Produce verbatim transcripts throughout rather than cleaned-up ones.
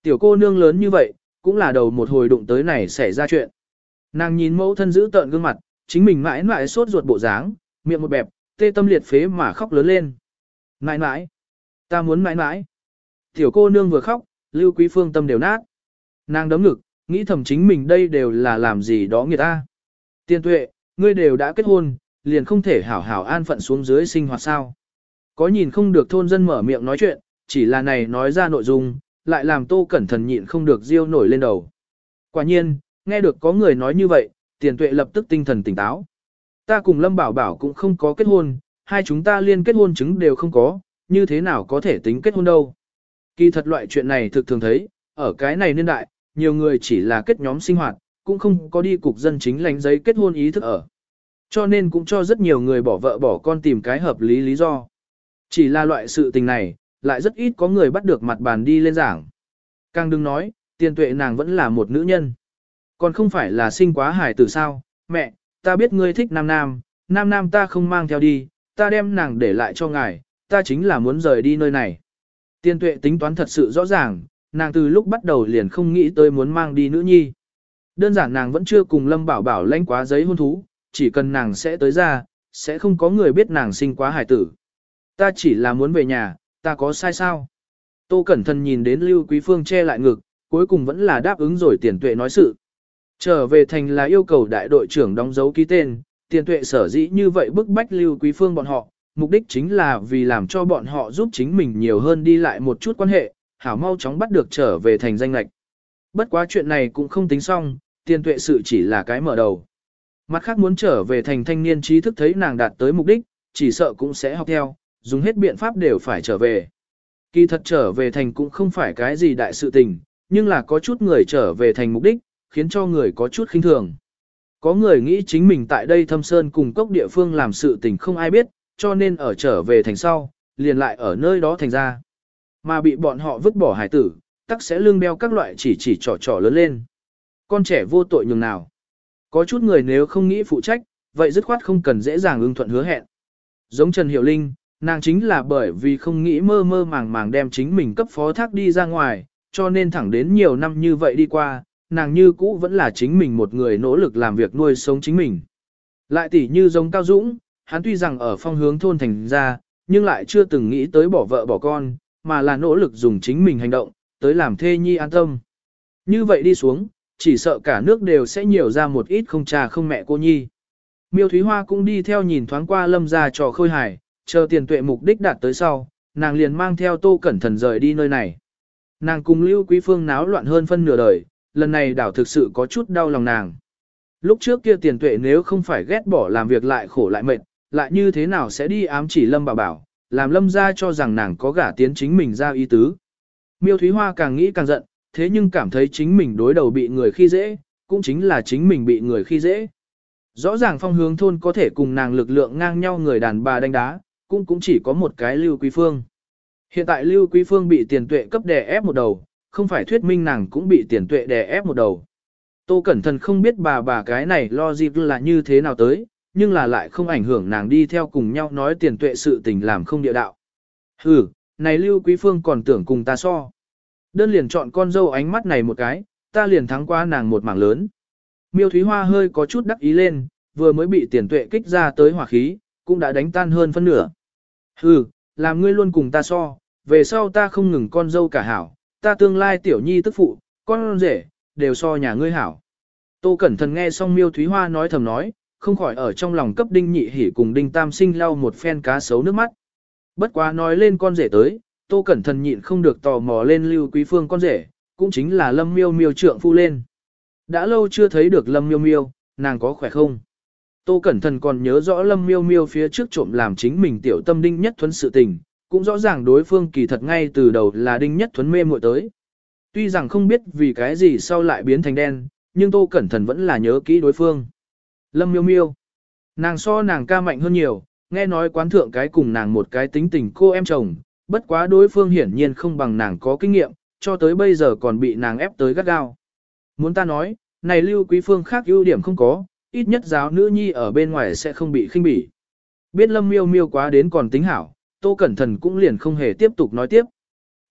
Tiểu cô nương lớn như vậy, cũng là đầu một hồi đụng tới này xảy ra chuyện. Nàng nhìn mẫu thân giữ tợn gương mặt, chính mình mãi mãi sốt ruột bộ dáng, miệng một bẹp, tê tâm liệt phế mà khóc lớn lên. Mãi mãi, ta muốn mãi mãi. Tiểu cô nương vừa khóc, Lưu Quý Phương tâm đều nát. Nàng đấm ngực, nghĩ thầm chính mình đây đều là làm gì đó người ta. Tiên Tuệ, ngươi đều đã kết hôn, liền không thể hảo hảo an phận xuống dưới sinh hoạt sao. Có nhìn không được thôn dân mở miệng nói chuyện, chỉ là này nói ra nội dung, lại làm Tô Cẩn Thần nhịn không được riêu nổi lên đầu. Quả nhiên, nghe được có người nói như vậy, Tiền Tuệ lập tức tinh thần tỉnh táo. Ta cùng Lâm Bảo Bảo cũng không có kết hôn, hai chúng ta liên kết hôn chứng đều không có, như thế nào có thể tính kết hôn đâu. Kỳ thật loại chuyện này thực thường thấy, ở cái này niên đại, nhiều người chỉ là kết nhóm sinh hoạt, cũng không có đi cục dân chính lãnh giấy kết hôn ý thức ở. Cho nên cũng cho rất nhiều người bỏ vợ bỏ con tìm cái hợp lý lý do. Chỉ là loại sự tình này, lại rất ít có người bắt được mặt bàn đi lên giảng. Càng đừng nói, Tiền Tuệ nàng vẫn là một nữ nhân. Còn không phải là sinh quá hài tử sao, mẹ, ta biết ngươi thích nam nam, nam nam ta không mang theo đi, ta đem nàng để lại cho ngài, ta chính là muốn rời đi nơi này. Tiền Tuệ tính toán thật sự rõ ràng, nàng từ lúc bắt đầu liền không nghĩ tới muốn mang đi nữ nhi. Đơn giản nàng vẫn chưa cùng Lâm Bảo Bảo lãnh quá giấy hôn thú, chỉ cần nàng sẽ tới ra, sẽ không có người biết nàng sinh quá hài tử. Ta chỉ là muốn về nhà, ta có sai sao? Tô Cẩn Thận nhìn đến Lưu Quý Phương che lại ngực, cuối cùng vẫn là đáp ứng rồi Tiền Tuệ nói sự. Trở về thành là yêu cầu đại đội trưởng đóng dấu ký tên, Tiền Tuệ sở dĩ như vậy bức bách Lưu Quý Phương bọn họ, mục đích chính là vì làm cho bọn họ giúp chính mình nhiều hơn đi lại một chút quan hệ, hảo mau chóng bắt được trở về thành danh lệch. Bất quá chuyện này cũng không tính xong, Tiền Tuệ sự chỉ là cái mở đầu. Mặt khác muốn trở về thành thanh niên trí thức thấy nàng đạt tới mục đích, chỉ sợ cũng sẽ học theo, dùng hết biện pháp đều phải trở về. Kỳ thật trở về thành cũng không phải cái gì đại sự tình, nhưng là có chút người trở về thành mục đích, khiến cho người có chút khinh thường. Có người nghĩ chính mình tại đây thâm sơn cùng cốc địa phương làm sự tình không ai biết, cho nên ở trở về thành sau, liền lại ở nơi đó thành ra. Mà bị bọn họ vứt bỏ hải tử, tắc sẽ lương đeo các loại chỉ chỉ trò trò lớn lên. Con trẻ vô tội nhường nào. Có chút người nếu không nghĩ phụ trách, vậy dứt khoát không cần dễ dàng ưng thuận hứa hẹn. Giống Trần Hiểu Linh, nàng chính là bởi vì không nghĩ mơ mơ màng màng đem chính mình cấp phó thác đi ra ngoài, cho nên thẳng đến nhiều năm như vậy đi qua, nàng như cũ vẫn là chính mình một người nỗ lực làm việc nuôi sống chính mình. Lại tỉ như giống Cao Dũng, hắn tuy rằng ở phong hướng thôn thành ra, nhưng lại chưa từng nghĩ tới bỏ vợ bỏ con, mà là nỗ lực dùng chính mình hành động, tới làm thê nhi an tâm. Như vậy đi xuống, chỉ sợ cả nước đều sẽ nhiều ra một ít không cha không mẹ cô nhi. Miêu Thúy Hoa cũng đi theo nhìn thoáng qua Lâm ra trò khôi hài, chờ Tiền Tuệ mục đích đạt tới sau, nàng liền mang theo Tô Cẩn Thận rời đi nơi này. Nàng cùng Lưu Quý Phương náo loạn hơn phân nửa đời, lần này đảo thực sự có chút đau lòng nàng. Lúc trước kia Tiền Tuệ nếu không phải ghét bỏ làm việc lại khổ lại mệt, lại như thế nào sẽ đi ám chỉ Lâm Bảo Bảo, làm Lâm ra cho rằng nàng có gả tiến chính mình ra ý tứ. Miêu Thúy Hoa càng nghĩ càng giận, thế nhưng cảm thấy chính mình đối đầu bị người khi dễ, cũng chính là chính mình bị người khi dễ. Rõ ràng phong hướng thôn có thể cùng nàng lực lượng ngang nhau người đàn bà đánh đá, cũng cũng chỉ có một cái Lưu Quý Phương. Hiện tại Lưu Quý Phương bị Tiền Tuệ cấp đè ép một đầu, không phải thuyết minh nàng cũng bị Tiền Tuệ đè ép một đầu. Tô Cẩn Thận không biết bà bà cái này lo dịp là như thế nào tới, nhưng là lại không ảnh hưởng nàng đi theo cùng nhau nói Tiền Tuệ sự tình làm không địa đạo. Hừ, này Lưu Quý Phương còn tưởng cùng ta so. Đơn liền chọn con dâu ánh mắt này một cái, ta liền thắng qua nàng một mảng lớn. Miêu Thúy Hoa hơi có chút đắc ý lên, vừa mới bị Tiền Tuệ kích ra tới hỏa khí, cũng đã đánh tan hơn phân nửa. Hừ, làm ngươi luôn cùng ta so, về sau ta không ngừng con dâu cả hảo, ta tương lai tiểu nhi tức phụ, con rể, đều so nhà ngươi hảo. Tô Cẩn Thận nghe xong Miêu Thúy Hoa nói thầm nói, không khỏi ở trong lòng cấp Đinh Nhị Hỉ cùng Đinh Tam Sinh lau một phen cá sấu nước mắt. Bất quá nói lên con rể tới, Tô Cẩn Thận nhịn không được tò mò lên Lưu Quý Phương con rể, cũng chính là Lâm Miêu Miêu trượng phu lên. Đã lâu chưa thấy được Lâm Miêu Miêu, nàng có khỏe không? Tô Cẩn Thận còn nhớ rõ Lâm Miêu Miêu phía trước trộm làm chính mình tiểu tâm Đinh Nhất Thuấn sự tình, cũng rõ ràng đối phương kỳ thật ngay từ đầu là Đinh Nhất Thuấn mê muội tới. Tuy rằng không biết vì cái gì sau lại biến thành đen, nhưng Tô Cẩn Thận vẫn là nhớ kỹ đối phương. Lâm Miêu Miêu, nàng so nàng ca mạnh hơn nhiều, nghe nói quán thượng cái cùng nàng một cái tính tình cô em chồng, bất quá đối phương hiển nhiên không bằng nàng có kinh nghiệm, cho tới bây giờ còn bị nàng ép tới gắt gao. Muốn ta nói, này Lưu Quý Phương khác ưu điểm không có, ít nhất giáo nữ nhi ở bên ngoài sẽ không bị khinh bỉ. Biết Lâm Miêu Miêu quá đến còn tính hảo, Tô Cẩn Thận cũng liền không hề tiếp tục nói tiếp.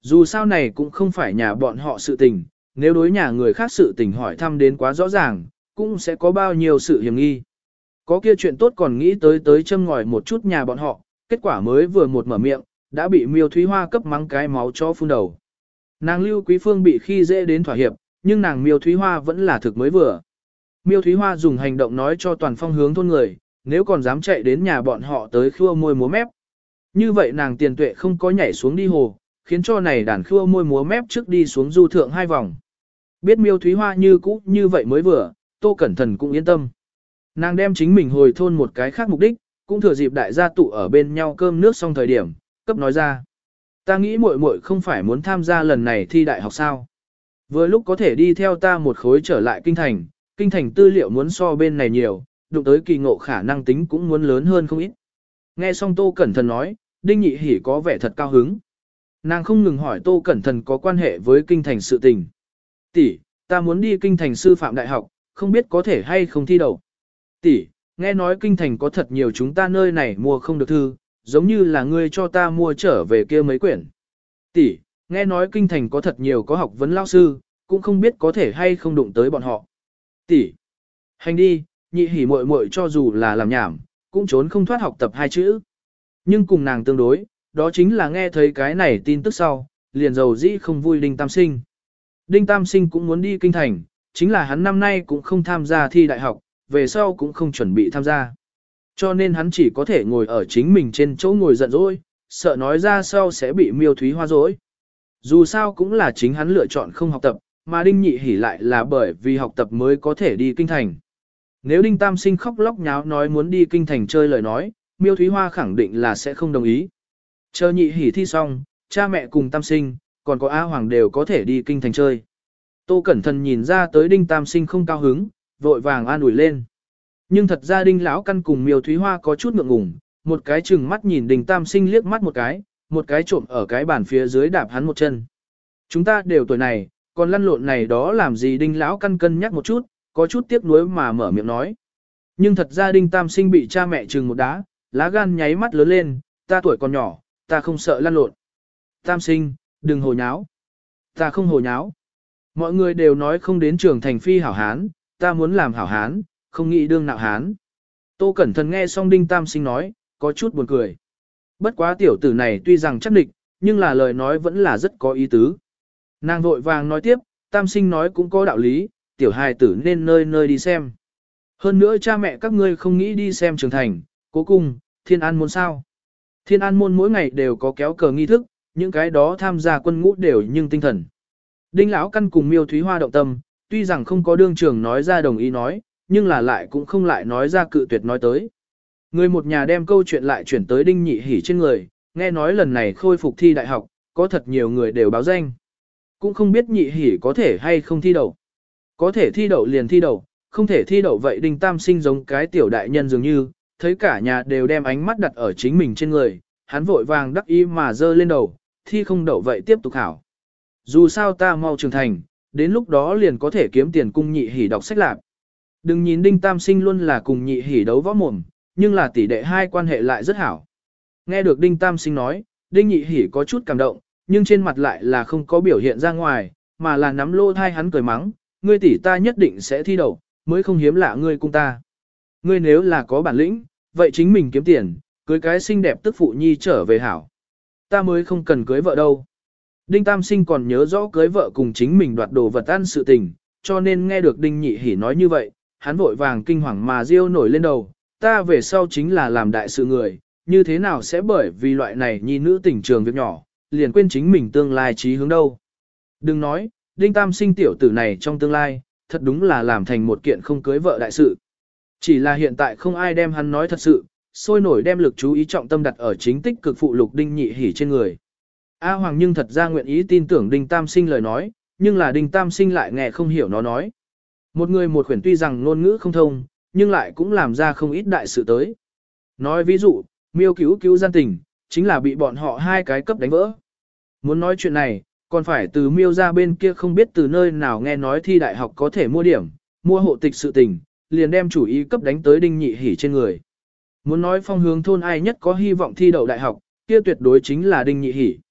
Dù sao này cũng không phải nhà bọn họ sự tình, nếu đối nhà người khác sự tình hỏi thăm đến quá rõ ràng, cũng sẽ có bao nhiêu sự hiểm nghi. Có kia chuyện tốt còn nghĩ tới tới châm ngòi một chút nhà bọn họ, kết quả mới vừa một mở miệng, đã bị Miêu Thúy Hoa cấp mắng cái máu cho phun đầu. Nàng Lưu Quý Phương bị khi dễ đến thỏa hiệp, nhưng nàng Miêu Thúy Hoa vẫn là thực mới vừa. Miêu Thúy Hoa dùng hành động nói cho toàn phong hướng thôn người, nếu còn dám chạy đến nhà bọn họ tới khua môi múa mép. Như vậy nàng Tiền Tuệ không có nhảy xuống đi hồ, khiến cho này đàn khua môi múa mép trước đi xuống du thượng hai vòng. Biết Miêu Thúy Hoa như cũ như vậy mới vừa, Tô Cẩn Thận cũng yên tâm. Nàng đem chính mình hồi thôn một cái khác mục đích, cũng thừa dịp đại gia tụ ở bên nhau cơm nước xong thời điểm, cấp nói ra. Ta nghĩ muội muội không phải muốn tham gia lần này thi đại học sao. Vừa lúc có thể đi theo ta một khối trở lại kinh thành, kinh thành tư liệu muốn so bên này nhiều, đụng tới kỳ ngộ khả năng tính cũng muốn lớn hơn không ít. Nghe xong Tô Cẩn Thận nói, Đinh Nhị Hỉ có vẻ thật cao hứng. Nàng không ngừng hỏi Tô Cẩn Thận có quan hệ với kinh thành sự tình. Tỷ, ta muốn đi kinh thành sư phạm đại học, không biết có thể hay không thi đậu. Tỷ, nghe nói kinh thành có thật nhiều chúng ta nơi này mua không được thư, giống như là ngươi cho ta mua trở về kia mấy quyển. Tỷ, nghe nói kinh thành có thật nhiều có học vấn lao sư, cũng không biết có thể hay không đụng tới bọn họ. Tỷ, hành đi, Nhị Hỉ muội muội cho dù là làm nhảm, cũng trốn không thoát học tập hai chữ. Nhưng cùng nàng tương đối, đó chính là nghe thấy cái này tin tức sau, liền dầu dĩ không vui Đinh Tam Sinh. Đinh Tam Sinh cũng muốn đi kinh thành, chính là hắn năm nay cũng không tham gia thi đại học, về sau cũng không chuẩn bị tham gia. Cho nên hắn chỉ có thể ngồi ở chính mình trên chỗ ngồi giận dỗi, sợ nói ra sau sẽ bị Miêu Thúy Hoa dối. Dù sao cũng là chính hắn lựa chọn không học tập, mà Đinh Nhị Hỉ lại là bởi vì học tập mới có thể đi kinh thành. Nếu Đinh Tam Sinh khóc lóc nháo nói muốn đi kinh thành chơi lời nói, Miêu Thúy Hoa khẳng định là sẽ không đồng ý. Chờ Nhị Hỉ thi xong, cha mẹ cùng Tam Sinh, còn có A Hoàng đều có thể đi kinh thành chơi. Tô Cẩn Thận nhìn ra tới Đinh Tam Sinh không cao hứng, vội vàng an ủi lên. Nhưng thật ra Đinh Lão Căn cùng Miêu Thúy Hoa có chút ngượng ngùng, một cái chừng mắt nhìn Đinh Tam Sinh liếc mắt một cái, một cái trộm ở cái bàn phía dưới đạp hắn một chân. Chúng ta đều tuổi này, còn lăn lộn này đó làm gì? Đinh Lão Căn cân nhắc một chút, có chút tiếc nuối mà mở miệng nói. Nhưng thật ra Đinh Tam Sinh bị cha mẹ trừng một đá, lá gan nháy mắt lớn lên, ta tuổi còn nhỏ, ta không sợ lăn lộn. Tam Sinh, đừng hồ nháo. Ta không hồ nháo. Mọi người đều nói không đến trường thành phi hảo hán, ta muốn làm hảo hán, không nghĩ đương nạo hán. Tô Cẩn Thận nghe xong Đinh Tam Sinh nói, có chút buồn cười. Bất quá tiểu tử này tuy rằng chắc địch, nhưng là lời nói vẫn là rất có ý tứ. Nàng vội vàng nói tiếp, Tam Sinh nói cũng có đạo lý, tiểu hài tử nên nơi nơi đi xem. Hơn nữa cha mẹ các ngươi không nghĩ đi xem trường thành, cố cung, Thiên An môn sao. Thiên An môn mỗi ngày đều có kéo cờ nghi thức, những cái đó tham gia quân ngũ đều nhưng tinh thần. Đinh Lão Căn cùng Miêu Thúy Hoa động tâm, tuy rằng không có đương trường nói ra đồng ý nói, nhưng là lại cũng không lại nói ra cự tuyệt nói tới. Người một nhà đem câu chuyện lại chuyển tới Đinh Nhị Hỉ trên người, nghe nói lần này khôi phục thi đại học, có thật nhiều người đều báo danh. Cũng không biết Nhị Hỉ có thể hay không thi đậu. Có thể thi đậu liền thi đậu, không thể thi đậu vậy Đinh Tam Sinh giống cái tiểu đại nhân dường như, thấy cả nhà đều đem ánh mắt đặt ở chính mình trên người, hắn vội vàng đắc ý mà dơ lên đầu, thi không đậu vậy tiếp tục hảo. Dù sao ta mau trưởng thành, đến lúc đó liền có thể kiếm tiền cung Nhị Hỉ đọc sách lạc. Đừng nhìn Đinh Tam Sinh luôn là cùng Nhị Hỉ đấu võ mồm, nhưng là tỷ đệ hai quan hệ lại rất hảo. Nghe được Đinh Tam Sinh nói, Đinh Nhị Hỉ có chút cảm động, nhưng trên mặt lại là không có biểu hiện ra ngoài, mà là nắm lô thai hắn cười mắng, ngươi tỷ ta nhất định sẽ thi đậu, mới không hiếm lạ ngươi cung ta. Ngươi nếu là có bản lĩnh, vậy chính mình kiếm tiền, cưới cái xinh đẹp tức phụ nhi trở về hảo. Ta mới không cần cưới vợ đâu. Đinh Tam Sinh còn nhớ rõ cưới vợ cùng chính mình đoạt đồ vật ăn sự tình, cho nên nghe được Đinh Nhị Hỉ nói như vậy, hắn vội vàng kinh hoàng mà riêu nổi lên đầu, ta về sau chính là làm đại sự người, như thế nào sẽ bởi vì loại này nhi nữ tình trường việc nhỏ, liền quên chính mình tương lai trí hướng đâu. Đừng nói, Đinh Tam Sinh tiểu tử này trong tương lai, thật đúng là làm thành một kiện không cưới vợ đại sự. Chỉ là hiện tại không ai đem hắn nói thật sự, sôi nổi đem lực chú ý trọng tâm đặt ở chính tích cực phụ lục Đinh Nhị Hỉ trên người. A Hoàng nhưng thật ra nguyện ý tin tưởng Đinh Tam Sinh lời nói, nhưng là Đinh Tam Sinh lại nghe không hiểu nó nói. Một người một khuyển tuy rằng ngôn ngữ không thông, nhưng lại cũng làm ra không ít đại sự tới. Nói ví dụ, Miêu cứu cứu gian tình, chính là bị bọn họ hai cái cấp đánh vỡ. Muốn nói chuyện này, còn phải từ Miêu ra bên kia không biết từ nơi nào nghe nói thi đại học có thể mua điểm, mua hộ tịch sự tình, liền đem chủ ý cấp đánh tới Đinh Nhị Hỉ trên người. Muốn nói phong hướng thôn ai nhất có hy vọng thi đậu đại học, kia tuyệt đối chính là Đinh Nhị Hỉ.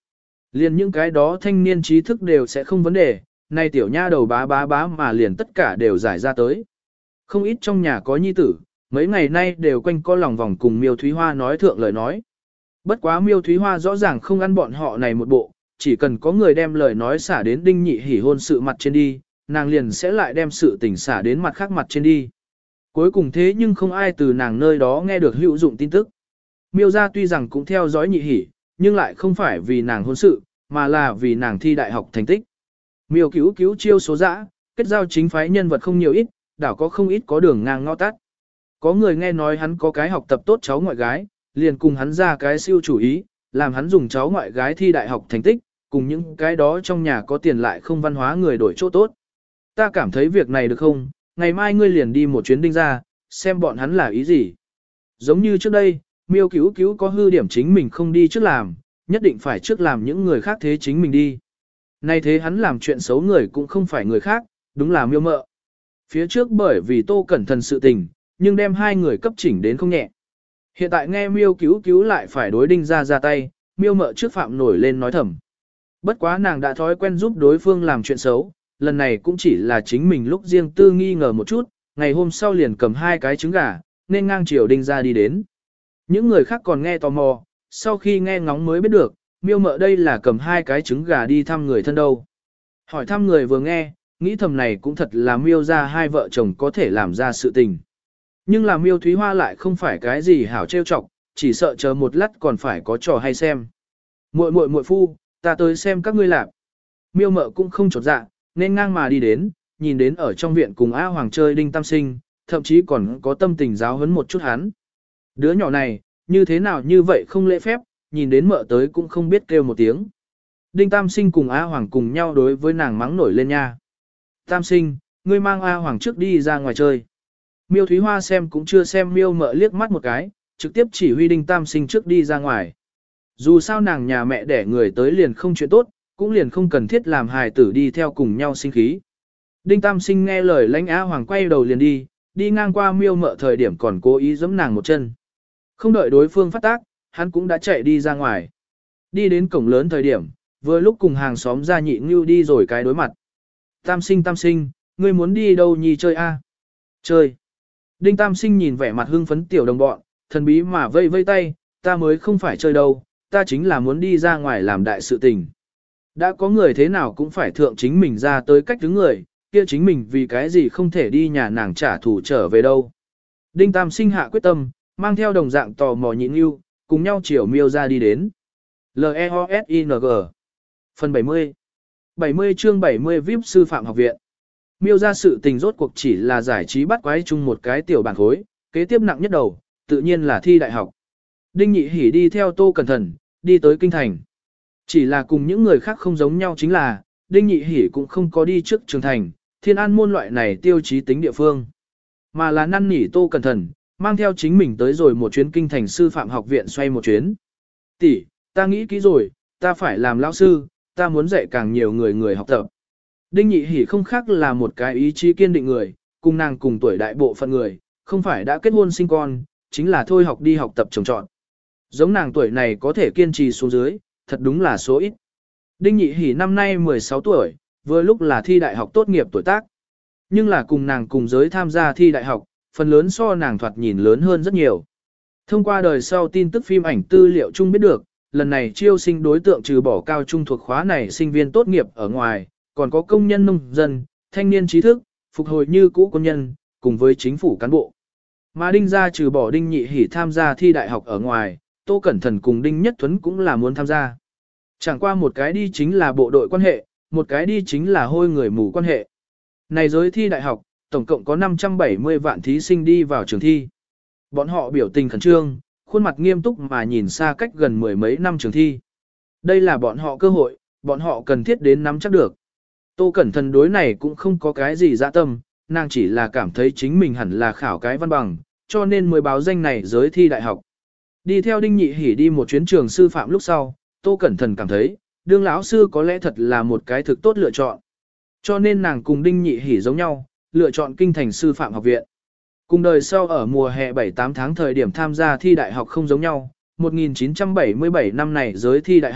Liền những cái đó thanh niên trí thức đều sẽ không vấn đề, nay tiểu nha đầu bá bá bá mà liền tất cả đều giải ra tới. Không ít trong nhà có nhi tử, mấy ngày nay đều quanh co lòng vòng cùng Miêu Thúy Hoa nói thượng lời nói. Bất quá Miêu Thúy Hoa rõ ràng không ăn bọn họ này một bộ, chỉ cần có người đem lời nói xả đến Đinh Nhị Hỉ hôn sự mặt trên đi, nàng liền sẽ lại đem sự tình xả đến mặt khác mặt trên đi. Cuối cùng thế nhưng không ai từ nàng nơi đó nghe được hữu dụng tin tức. Miêu gia tuy rằng cũng theo dõi Nhị Hỉ, nhưng lại không phải vì nàng hôn sự, mà là vì nàng thi đại học thành tích. Miêu cứu cứu chiêu số dã, kết giao chính phái nhân vật không nhiều ít, đảo có không ít có đường ngang ngõ tắt. Có người nghe nói hắn có cái học tập tốt cháu ngoại gái, liền cùng hắn ra cái siêu chủ ý, làm hắn dùng cháu ngoại gái thi đại học thành tích, cùng những cái đó trong nhà có tiền lại không văn hóa người đổi chỗ tốt. Ta cảm thấy việc này được không, ngày mai ngươi liền đi một chuyến Đinh ra, xem bọn hắn là ý gì. Giống như trước đây, Miêu cứu cứu có hư điểm chính mình không đi trước làm, nhất định phải trước làm những người khác thế chính mình đi. Nay thế hắn làm chuyện xấu người cũng không phải người khác, đúng là Miêu mợ. Phía trước bởi vì Tô Cẩn Thận sự tình, nhưng đem hai người cấp chỉnh đến không nhẹ. Hiện tại nghe Miêu cứu cứu lại phải đối Đinh ra ra tay, Miêu mợ trước phạm nổi lên nói thầm. Bất quá nàng đã thói quen giúp đối phương làm chuyện xấu, lần này cũng chỉ là chính mình lúc riêng tư nghi ngờ một chút, ngày hôm sau liền cầm hai cái trứng gà, nên ngang chiều Đinh ra đi đến. Những người khác còn nghe tò mò, sau khi nghe ngóng mới biết được, Miêu mợ đây là cầm hai cái trứng gà đi thăm người thân đâu. Hỏi thăm người vừa nghe, nghĩ thầm này cũng thật là Miêu ra hai vợ chồng có thể làm ra sự tình. Nhưng là Miêu Thúy Hoa lại không phải cái gì hảo trêu chọc, chỉ sợ chờ một lát còn phải có trò hay xem. Muội muội muội phu, ta tới xem các ngươi làm. Miêu mợ cũng không chột dạ, nên ngang mà đi đến, nhìn đến ở trong viện cùng A Hoàng chơi Đinh Tam Sinh, thậm chí còn có tâm tình giáo huấn một chút hắn. Đứa nhỏ này, như thế nào như vậy không lễ phép, nhìn đến mợ tới cũng không biết kêu một tiếng. Đinh Tam Sinh cùng A Hoàng cùng nhau đối với nàng mắng nổi lên nha. Tam Sinh, ngươi mang A Hoàng trước đi ra ngoài chơi. Miêu Thúy Hoa xem cũng chưa xem Miêu mợ liếc mắt một cái, trực tiếp chỉ huy Đinh Tam Sinh trước đi ra ngoài. Dù sao nàng nhà mẹ đẻ người tới liền không chuyện tốt, cũng liền không cần thiết làm hài tử đi theo cùng nhau sinh khí. Đinh Tam Sinh nghe lời lãnh A Hoàng quay đầu liền đi, đi ngang qua Miêu mợ thời điểm còn cố ý giẫm nàng một chân. Không đợi đối phương phát tác, hắn cũng đã chạy đi ra ngoài. Đi đến cổng lớn thời điểm, vừa lúc cùng hàng xóm ra nhị ngưu đi rồi cái đối mặt. Tam Sinh Tam Sinh, ngươi muốn đi đâu nhì chơi a? Chơi. Đinh Tam Sinh nhìn vẻ mặt hưng phấn tiểu đồng bọn, thần bí mà vây vây tay, ta mới không phải chơi đâu, ta chính là muốn đi ra ngoài làm đại sự tình. Đã có người thế nào cũng phải thượng chính mình ra tới cách đứng người, kia chính mình vì cái gì không thể đi nhà nàng trả thù trở về đâu. Đinh Tam Sinh hạ quyết tâm, mang theo đồng dạng tò mò nhịn yêu, cùng nhau chiều Miêu ra đi đến. L E O S I N G Phần bảy mươi bảy mươi chương bảy mươi vi ai pi sư phạm học viện. Miêu ra sự tình rốt cuộc chỉ là giải trí bắt quái chung một cái tiểu bản khối, kế tiếp nặng nhất đầu, tự nhiên là thi đại học. Đinh Nhị Hỉ đi theo Tô Cẩn Thận, đi tới kinh thành. Chỉ là cùng những người khác không giống nhau chính là, Đinh Nhị Hỉ cũng không có đi trước trường thành, Thiên An môn loại này tiêu chí tính địa phương. Mà là năn nỉ Tô Cẩn Thận, mang theo chính mình tới rồi một chuyến kinh thành sư phạm học viện xoay một chuyến. Tỷ, ta nghĩ kỹ rồi, ta phải làm lão sư, ta muốn dạy càng nhiều người người học tập. Đinh Nhị Hỉ không khác là một cái ý chí kiên định người, cùng nàng cùng tuổi đại bộ phận người, không phải đã kết hôn sinh con, chính là thôi học đi học tập trồng trọt. Giống nàng tuổi này có thể kiên trì xuống dưới, thật đúng là số ít. Đinh Nhị Hỉ năm nay mười sáu tuổi, vừa lúc là thi đại học tốt nghiệp tuổi tác. Nhưng là cùng nàng cùng giới tham gia thi đại học, phần lớn so nàng thoạt nhìn lớn hơn rất nhiều. Thông qua đời sau tin tức phim ảnh tư liệu chung biết được, lần này chiêu sinh đối tượng trừ bỏ cao trung thuộc khóa này sinh viên tốt nghiệp ở ngoài, còn có công nhân nông dân, thanh niên trí thức, phục hồi như cũ quân nhân, cùng với chính phủ cán bộ. Mà Đinh gia trừ bỏ Đinh Nhị Hỉ tham gia thi đại học ở ngoài, Tô Cẩn Thận cùng Đinh Nhất Thuấn cũng là muốn tham gia. Chẳng qua một cái đi chính là bộ đội quan hệ, một cái đi chính là hôi người mù quan hệ. Này giới thi đại học, tổng cộng có năm trăm bảy mươi vạn thí sinh đi vào trường thi. Bọn họ biểu tình khẩn trương, khuôn mặt nghiêm túc mà nhìn xa cách gần mười mấy năm trường thi. Đây là bọn họ cơ hội, bọn họ cần thiết đến nắm chắc được. Tô Cẩn Thận đối này cũng không có cái gì dạ tâm, nàng chỉ là cảm thấy chính mình hẳn là khảo cái văn bằng, cho nên mới báo danh này giới thi đại học. Đi theo Đinh Nhị Hỉ đi một chuyến trường sư phạm lúc sau, Tô Cẩn Thận cảm thấy, đương lão sư có lẽ thật là một cái thực tốt lựa chọn. Cho nên nàng cùng Đinh Nhị Hỉ giống nhau, lựa chọn kinh thành sư phạm học viện. Cùng đời sau ở mùa hè bảy tám tháng thời điểm tham gia thi đại học không giống nhau, một nghìn chín trăm bảy mươi bảy năm này giới thi đại học,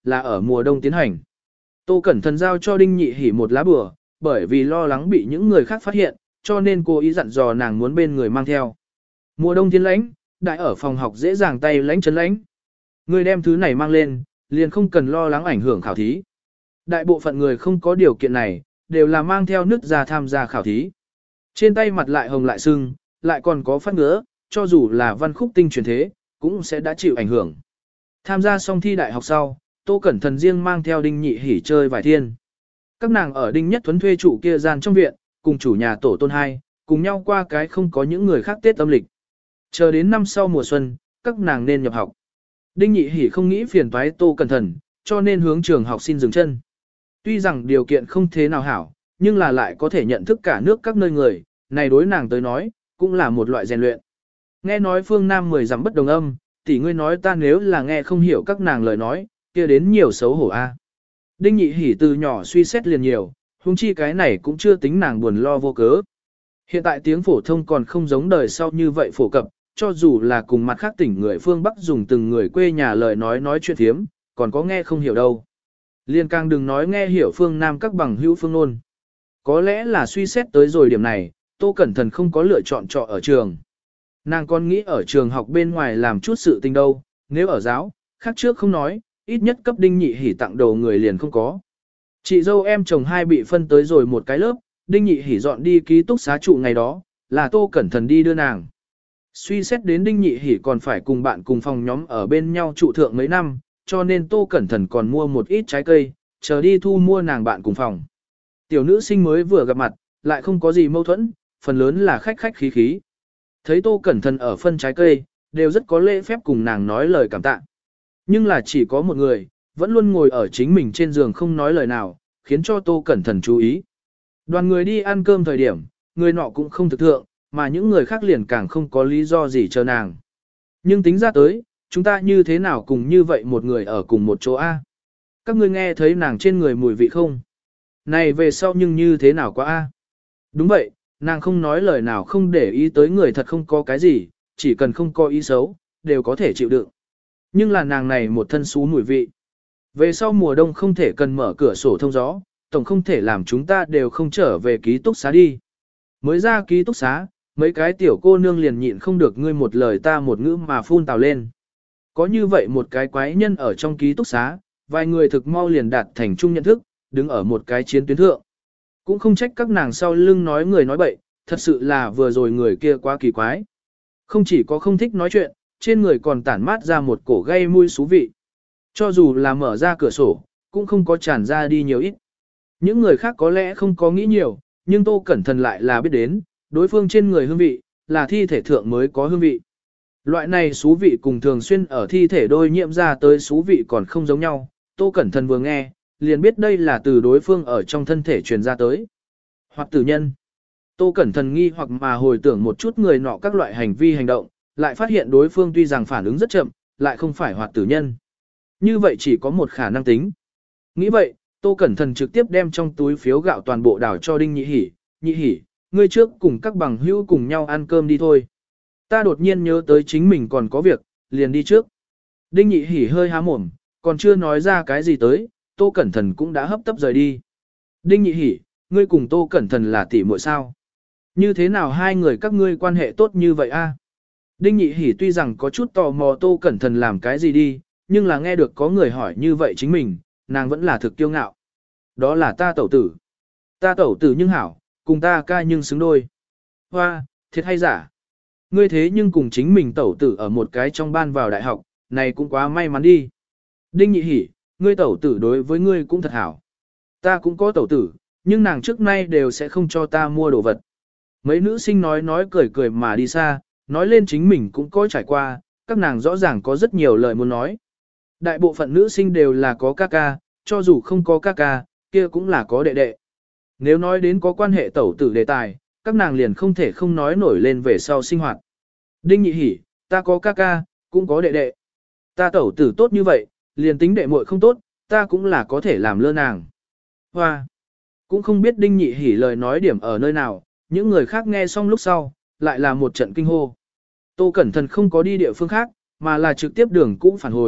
là ở mùa đông tiến hành. Tô Cẩn Thận giao cho Đinh Nhị Hỉ một lá bùa, bởi vì lo lắng bị những người khác phát hiện, cho nên cô ý dặn dò nàng muốn bên người mang theo. Mùa đông thiên lãnh, đại ở phòng học dễ dàng tay lãnh chân lãnh. Người đem thứ này mang lên, liền không cần lo lắng ảnh hưởng khảo thí. Đại bộ phận người không có điều kiện này, đều là mang theo nước ra tham gia khảo thí. Trên tay mặt lại hồng lại sưng, lại còn có phát ngứa, cho dù là văn khúc tinh truyền thế, cũng sẽ đã chịu ảnh hưởng. Tham gia xong thi đại học sau, Tô Cẩn Thận riêng mang theo Đinh Nhị Hỉ chơi vài thiên. Các nàng ở Đinh Nhất Thuấn thuê trụ kia gian trong viện, cùng chủ nhà tổ tôn hai, cùng nhau qua cái không có những người khác Tết âm lịch. Chờ đến năm sau mùa xuân, các nàng nên nhập học. Đinh Nhị Hỉ không nghĩ phiền toái Tô Cẩn Thận, cho nên hướng trường học xin dừng chân. Tuy rằng điều kiện không thế nào hảo, nhưng là lại có thể nhận thức cả nước các nơi người, này đối nàng tới nói, cũng là một loại rèn luyện. Nghe nói phương Nam mười dặm bất đồng âm, tỷ ngươi nói ta nếu là nghe không hiểu các nàng lời nói, kia đến nhiều xấu hổ a. Đinh Nhị Hỉ từ nhỏ suy xét liền nhiều, huống chi cái này cũng chưa tính nàng buồn lo vô cớ. Hiện tại tiếng phổ thông còn không giống đời sau như vậy phổ cập, cho dù là cùng mặt khác tỉnh người phương Bắc dùng từng người quê nhà lời nói nói chuyện thiếm, còn có nghe không hiểu đâu. Liên càng đừng nói nghe hiểu phương Nam các bằng hữu phương nôn. Có lẽ là suy xét tới rồi điểm này, Tô Cẩn Thận không có lựa chọn trọ ở trường. Nàng còn nghĩ ở trường học bên ngoài làm chút sự tình đâu, nếu ở giáo, khác trước không nói, ít nhất cấp Đinh Nhị Hỉ tặng đầu người liền không có. Chị dâu em chồng hai bị phân tới rồi một cái lớp, Đinh Nhị Hỉ dọn đi ký túc xá trụ ngày đó, là Tô Cẩn Thận đi đưa nàng. Suy xét đến Đinh Nhị Hỉ còn phải cùng bạn cùng phòng nhóm ở bên nhau trụ thượng mấy năm, cho nên Tô Cẩn Thận còn mua một ít trái cây, chờ đi thu mua nàng bạn cùng phòng. Tiểu nữ sinh mới vừa gặp mặt, lại không có gì mâu thuẫn, phần lớn là khách khách khí khí. Thấy Tô Cẩn Thận ở phân trái cây, đều rất có lễ phép cùng nàng nói lời cảm tạ. Nhưng là chỉ có một người, vẫn luôn ngồi ở chính mình trên giường không nói lời nào, khiến cho Tô Cẩn Thận chú ý. Đoàn người đi ăn cơm thời điểm, người nọ cũng không thực thượng, mà những người khác liền càng không có lý do gì chờ nàng. Nhưng tính ra tới, chúng ta như thế nào cùng như vậy một người ở cùng một chỗ A? Các ngươi nghe thấy nàng trên người mùi vị không? Này về sau nhưng như thế nào quá A? Đúng vậy, nàng không nói lời nào không để ý tới người thật không có cái gì, chỉ cần không có ý xấu, đều có thể chịu đựng. Nhưng là nàng này một thân xú mùi vị. Về sau mùa đông không thể cần mở cửa sổ thông gió, tổng không thể làm chúng ta đều không trở về ký túc xá đi. Mới ra ký túc xá, mấy cái tiểu cô nương liền nhịn không được ngươi một lời ta một ngữ mà phun tào lên. Có như vậy một cái quái nhân ở trong ký túc xá, vài người thực mau liền đạt thành chung nhận thức, đứng ở một cái chiến tuyến thượng. Cũng không trách các nàng sau lưng nói người nói bậy, thật sự là vừa rồi người kia quá kỳ quái. Không chỉ có không thích nói chuyện, trên người còn tản mát ra một cổ gây mùi xú vị. Cho dù là mở ra cửa sổ, cũng không có tràn ra đi nhiều ít. Những người khác có lẽ không có nghĩ nhiều, nhưng Tô Cẩn Thận lại là biết đến, đối phương trên người hương vị, là thi thể thượng mới có hương vị. Loại này xú vị cùng thường xuyên ở thi thể đôi nhiễm ra tới xú vị còn không giống nhau, Tô Cẩn Thận vừa nghe, liền biết đây là từ đối phương ở trong thân thể truyền ra tới. Hoặc tử nhân. Tô Cẩn Thận nghi hoặc mà hồi tưởng một chút người nọ các loại hành vi hành động, lại phát hiện đối phương tuy rằng phản ứng rất chậm, lại không phải hoặc tử nhân. Như vậy chỉ có một khả năng tính. Nghĩ vậy, Tô Cẩn Thận trực tiếp đem trong túi phiếu gạo toàn bộ đảo cho Đinh Nhị Hỉ. Nhị Hỉ, ngươi trước cùng các bằng hữu cùng nhau ăn cơm đi thôi. Ta đột nhiên nhớ tới chính mình còn có việc, liền đi trước. Đinh Nhị Hỉ hơi há mồm, còn chưa nói ra cái gì tới, Tô Cẩn Thận cũng đã hấp tấp rời đi. Đinh Nhị Hỉ, ngươi cùng Tô Cẩn Thận là tỷ muội sao? Như thế nào hai người các ngươi quan hệ tốt như vậy a? Đinh Nhị Hỉ tuy rằng có chút tò mò Tô Cẩn Thận làm cái gì đi, nhưng là nghe được có người hỏi như vậy chính mình, nàng vẫn là thực kiêu ngạo. Đó là ta tẩu tử. Ta tẩu tử nhưng hảo, cùng ta ca nhưng xứng đôi. Hoa, thiệt hay giả? Ngươi thế nhưng cùng chính mình tẩu tử ở một cái trong ban vào đại học, này cũng quá may mắn đi. Đinh Nhị Hỉ, ngươi tẩu tử đối với ngươi cũng thật hảo. Ta cũng có tẩu tử, nhưng nàng trước nay đều sẽ không cho ta mua đồ vật. Mấy nữ sinh nói nói cười cười mà đi xa, nói lên chính mình cũng có trải qua, các nàng rõ ràng có rất nhiều lời muốn nói. Đại bộ phận nữ sinh đều là có ca ca, cho dù không có ca ca, kia cũng là có đệ đệ. Nếu nói đến có quan hệ tẩu tử đề tài, các nàng liền không thể không nói nổi lên về sau sinh hoạt. Đinh Nhị Hỉ, ta có ca ca, cũng có đệ đệ. Ta tẩu tử tốt như vậy, liền tính đệ muội không tốt, ta cũng là có thể làm lơ nàng. Hoa! Cũng không biết Đinh Nhị Hỉ lời nói điểm ở nơi nào, những người khác nghe xong lúc sau, lại là một trận kinh hô. Tô Cẩn Thận không có đi địa phương khác, mà là trực tiếp đường cũ phản hồi,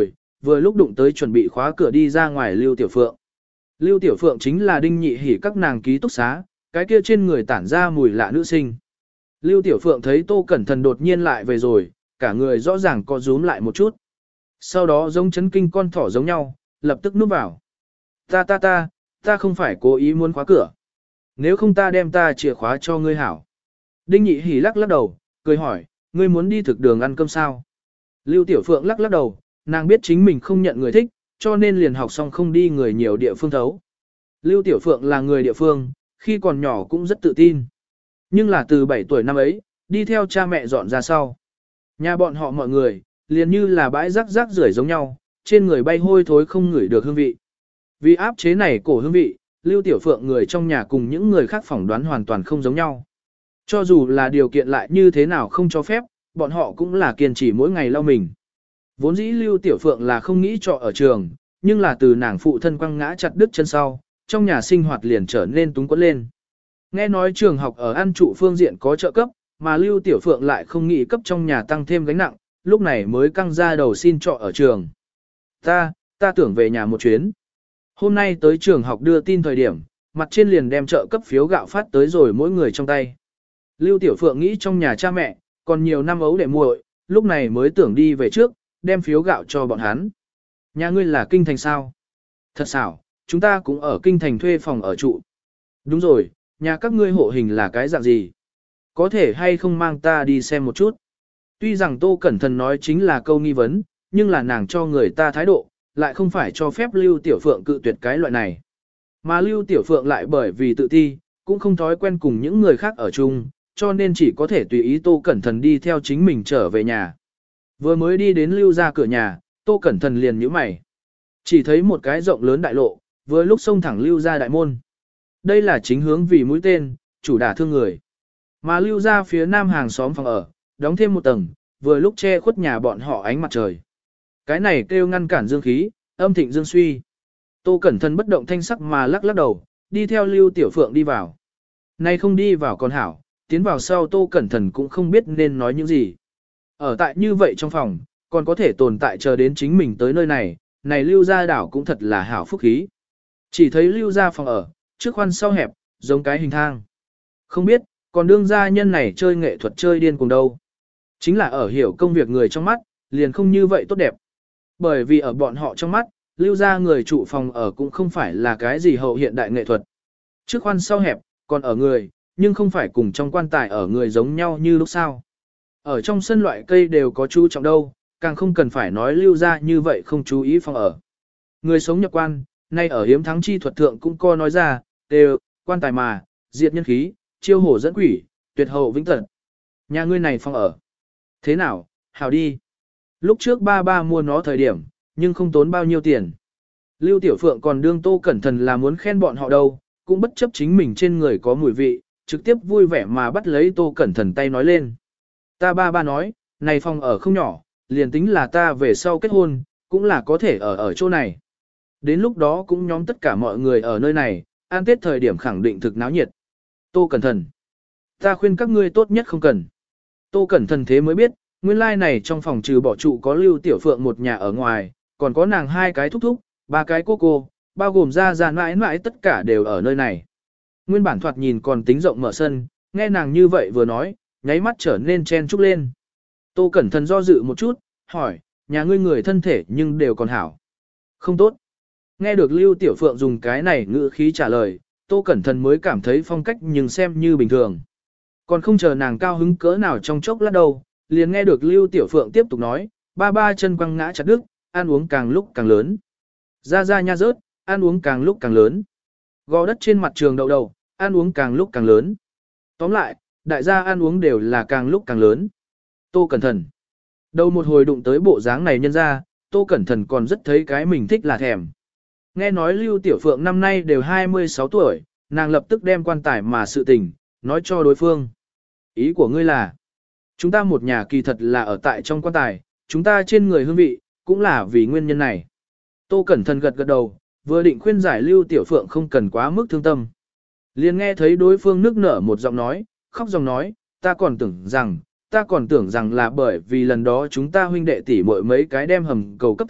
vừa lúc đụng tới chuẩn bị khóa cửa đi ra ngoài Lưu Tiểu Phượng. Lưu Tiểu Phượng chính là Đinh Nhị Hỉ các nàng ký túc xá, cái kia trên người tản ra mùi lạ nữ sinh. Lưu Tiểu Phượng thấy Tô Cẩn Thần đột nhiên lại về rồi, cả người rõ ràng co rúm lại một chút. Sau đó giống chấn kinh con thỏ giống nhau, lập tức núp vào. Ta ta ta, ta không phải cố ý muốn khóa cửa. Nếu không ta đem ta chìa khóa cho ngươi hảo. Đinh Nhị Hỉ lắc lắc đầu, cười hỏi, ngươi muốn đi thực đường ăn cơm sao? Lưu Tiểu Phượng lắc lắc đầu, nàng biết chính mình không nhận người thích, cho nên liền học xong không đi người nhiều địa phương thấu. Lưu Tiểu Phượng là người địa phương, khi còn nhỏ cũng rất tự tin. Nhưng là từ bảy tuổi năm ấy, đi theo cha mẹ dọn ra sau. Nhà bọn họ mọi người, liền như là bãi rác rác rưởi giống nhau, trên người bay hôi thối không ngửi được hương vị. Vì áp chế này cổ hương vị, Lưu Tiểu Phượng người trong nhà cùng những người khác phỏng đoán hoàn toàn không giống nhau. Cho dù là điều kiện lại như thế nào không cho phép, bọn họ cũng là kiên trì mỗi ngày lau mình. Vốn dĩ Lưu Tiểu Phượng là không nghĩ trọ ở trường, nhưng là từ nàng phụ thân quăng ngã chặt đứt chân sau, trong nhà sinh hoạt liền trở nên túng quẫn lên. Nghe nói trường học ở ăn trụ phương diện có trợ cấp, mà Lưu Tiểu Phượng lại không nghĩ cấp trong nhà tăng thêm gánh nặng, lúc này mới căng ra đầu xin trọ ở trường. Ta, ta tưởng về nhà một chuyến. Hôm nay tới trường học đưa tin thời điểm, mặt trên liền đem trợ cấp phiếu gạo phát tới rồi mỗi người trong tay. Lưu Tiểu Phượng nghĩ trong nhà cha mẹ, còn nhiều năm ấu để muội, lúc này mới tưởng đi về trước, đem phiếu gạo cho bọn hắn. Nhà ngươi là kinh thành sao? Thật xảo, chúng ta cũng ở kinh thành thuê phòng ở trụ. Đúng rồi, nhà các ngươi hộ hình là cái dạng gì? Có thể hay không mang ta đi xem một chút? Tuy rằng Tô Cẩn Thận nói chính là câu nghi vấn, nhưng là nàng cho người ta thái độ, lại không phải cho phép Lưu Tiểu Phượng cự tuyệt cái loại này. Mà Lưu Tiểu Phượng lại bởi vì tự ti, cũng không thói quen cùng những người khác ở chung, cho nên chỉ có thể tùy ý Tô Cẩn Thận đi theo chính mình trở về nhà. Vừa mới đi đến Lưu ra cửa nhà, Tô Cẩn Thận liền nhíu mày. Chỉ thấy một cái rộng lớn đại lộ, vừa lúc xông thẳng Lưu ra đại môn. Đây là chính hướng vì mũi tên, chủ đả thương người. Mà Lưu ra phía nam hàng xóm phòng ở, đóng thêm một tầng, vừa lúc che khuất nhà bọn họ ánh mặt trời. Cái này kêu ngăn cản dương khí, âm thịnh dương suy. Tô Cẩn Thận bất động thanh sắc mà lắc lắc đầu, đi theo Lưu Tiểu Phượng đi vào. Nay không đi vào còn hảo, tiến vào sau Tô Cẩn Thận cũng không biết nên nói những gì. Ở tại như vậy trong phòng, còn có thể tồn tại chờ đến chính mình tới nơi này, này Lưu gia đảo cũng thật là hảo phúc khí. Chỉ thấy Lưu gia phòng ở, trước khoan sau hẹp, giống cái hình thang. Không biết, còn đương gia nhân này chơi nghệ thuật chơi điên cùng đâu. Chính là ở hiểu công việc người trong mắt, liền không như vậy tốt đẹp. Bởi vì ở bọn họ trong mắt, Lưu gia người trụ phòng ở cũng không phải là cái gì hậu hiện đại nghệ thuật. Trước khoan sau hẹp, còn ở người, nhưng không phải cùng trong quan tài ở người giống nhau như lúc sau. Ở trong sân loại cây đều có chú trọng đâu, càng không cần phải nói Lưu gia như vậy không chú ý phòng ở. Người sống nhập quan, nay ở hiếm thắng chi thuật thượng cũng co nói ra, đều, quan tài mà, diệt nhân khí, chiêu hổ dẫn quỷ, tuyệt hậu vĩnh tận. Nhà ngươi này phòng ở. Thế nào, hảo đi. Lúc trước ba ba mua nó thời điểm, nhưng không tốn bao nhiêu tiền. Lưu Tiểu Phượng còn đương Tô Cẩn Thận là muốn khen bọn họ đâu, cũng bất chấp chính mình trên người có mùi vị, trực tiếp vui vẻ mà bắt lấy Tô Cẩn Thận tay nói lên. Ta ba ba nói, này phòng ở không nhỏ, liền tính là ta về sau kết hôn, cũng là có thể ở ở chỗ này. Đến lúc đó cũng nhóm tất cả mọi người ở nơi này, ăn Tết thời điểm khẳng định thực náo nhiệt. Tô Cẩn Thận, ta khuyên các ngươi tốt nhất không cần. Tô Cẩn Thận thế mới biết, nguyên lai like này trong phòng trừ bỏ trụ có Lưu Tiểu Phượng một nhà ở ngoài, còn có nàng hai cái thúc thúc, ba cái cô cô, bao gồm ra ra mãi mãi tất cả đều ở nơi này. Nguyên bản thoạt nhìn còn tính rộng mở sân, nghe nàng như vậy vừa nói, nháy mắt trở nên chen chúc lên. Tô Cẩn Thận do dự một chút, hỏi, nhà ngươi người thân thể nhưng đều còn hảo. Không tốt. Nghe được Lưu Tiểu Phượng dùng cái này ngữ khí trả lời, Tô Cẩn Thận mới cảm thấy phong cách nhưng xem như bình thường. Còn không chờ nàng cao hứng cỡ nào trong chốc lát đâu, liền nghe được Lưu Tiểu Phượng tiếp tục nói, ba ba chân quăng ngã chặt đứt, ăn uống càng lúc càng lớn. Ra ra nha rớt, ăn uống càng lúc càng lớn. Gò đất trên mặt trường đậu đầu, ăn uống càng lúc càng lớn. Tóm lại, đại gia ăn uống đều là càng lúc càng lớn. Tô Cẩn Thận. Đầu một hồi đụng tới bộ dáng này nhân ra, Tô Cẩn Thận còn rất thấy cái mình thích là thèm. Nghe nói Lưu Tiểu Phượng năm nay đều hai mươi sáu tuổi, nàng lập tức đem quan tài mà sự tình, nói cho đối phương. Ý của ngươi là, chúng ta một nhà kỳ thật là ở tại trong quan tài, chúng ta trên người hương vị, cũng là vì nguyên nhân này. Tô Cẩn Thận gật gật đầu, vừa định khuyên giải Lưu Tiểu Phượng không cần quá mức thương tâm. Liền nghe thấy đối phương nức nở một giọng nói, khóc giọng nói, ta còn tưởng rằng, ta còn tưởng rằng là bởi vì lần đó chúng ta huynh đệ tỷ muội mấy cái đem hầm cầu cấp tạc,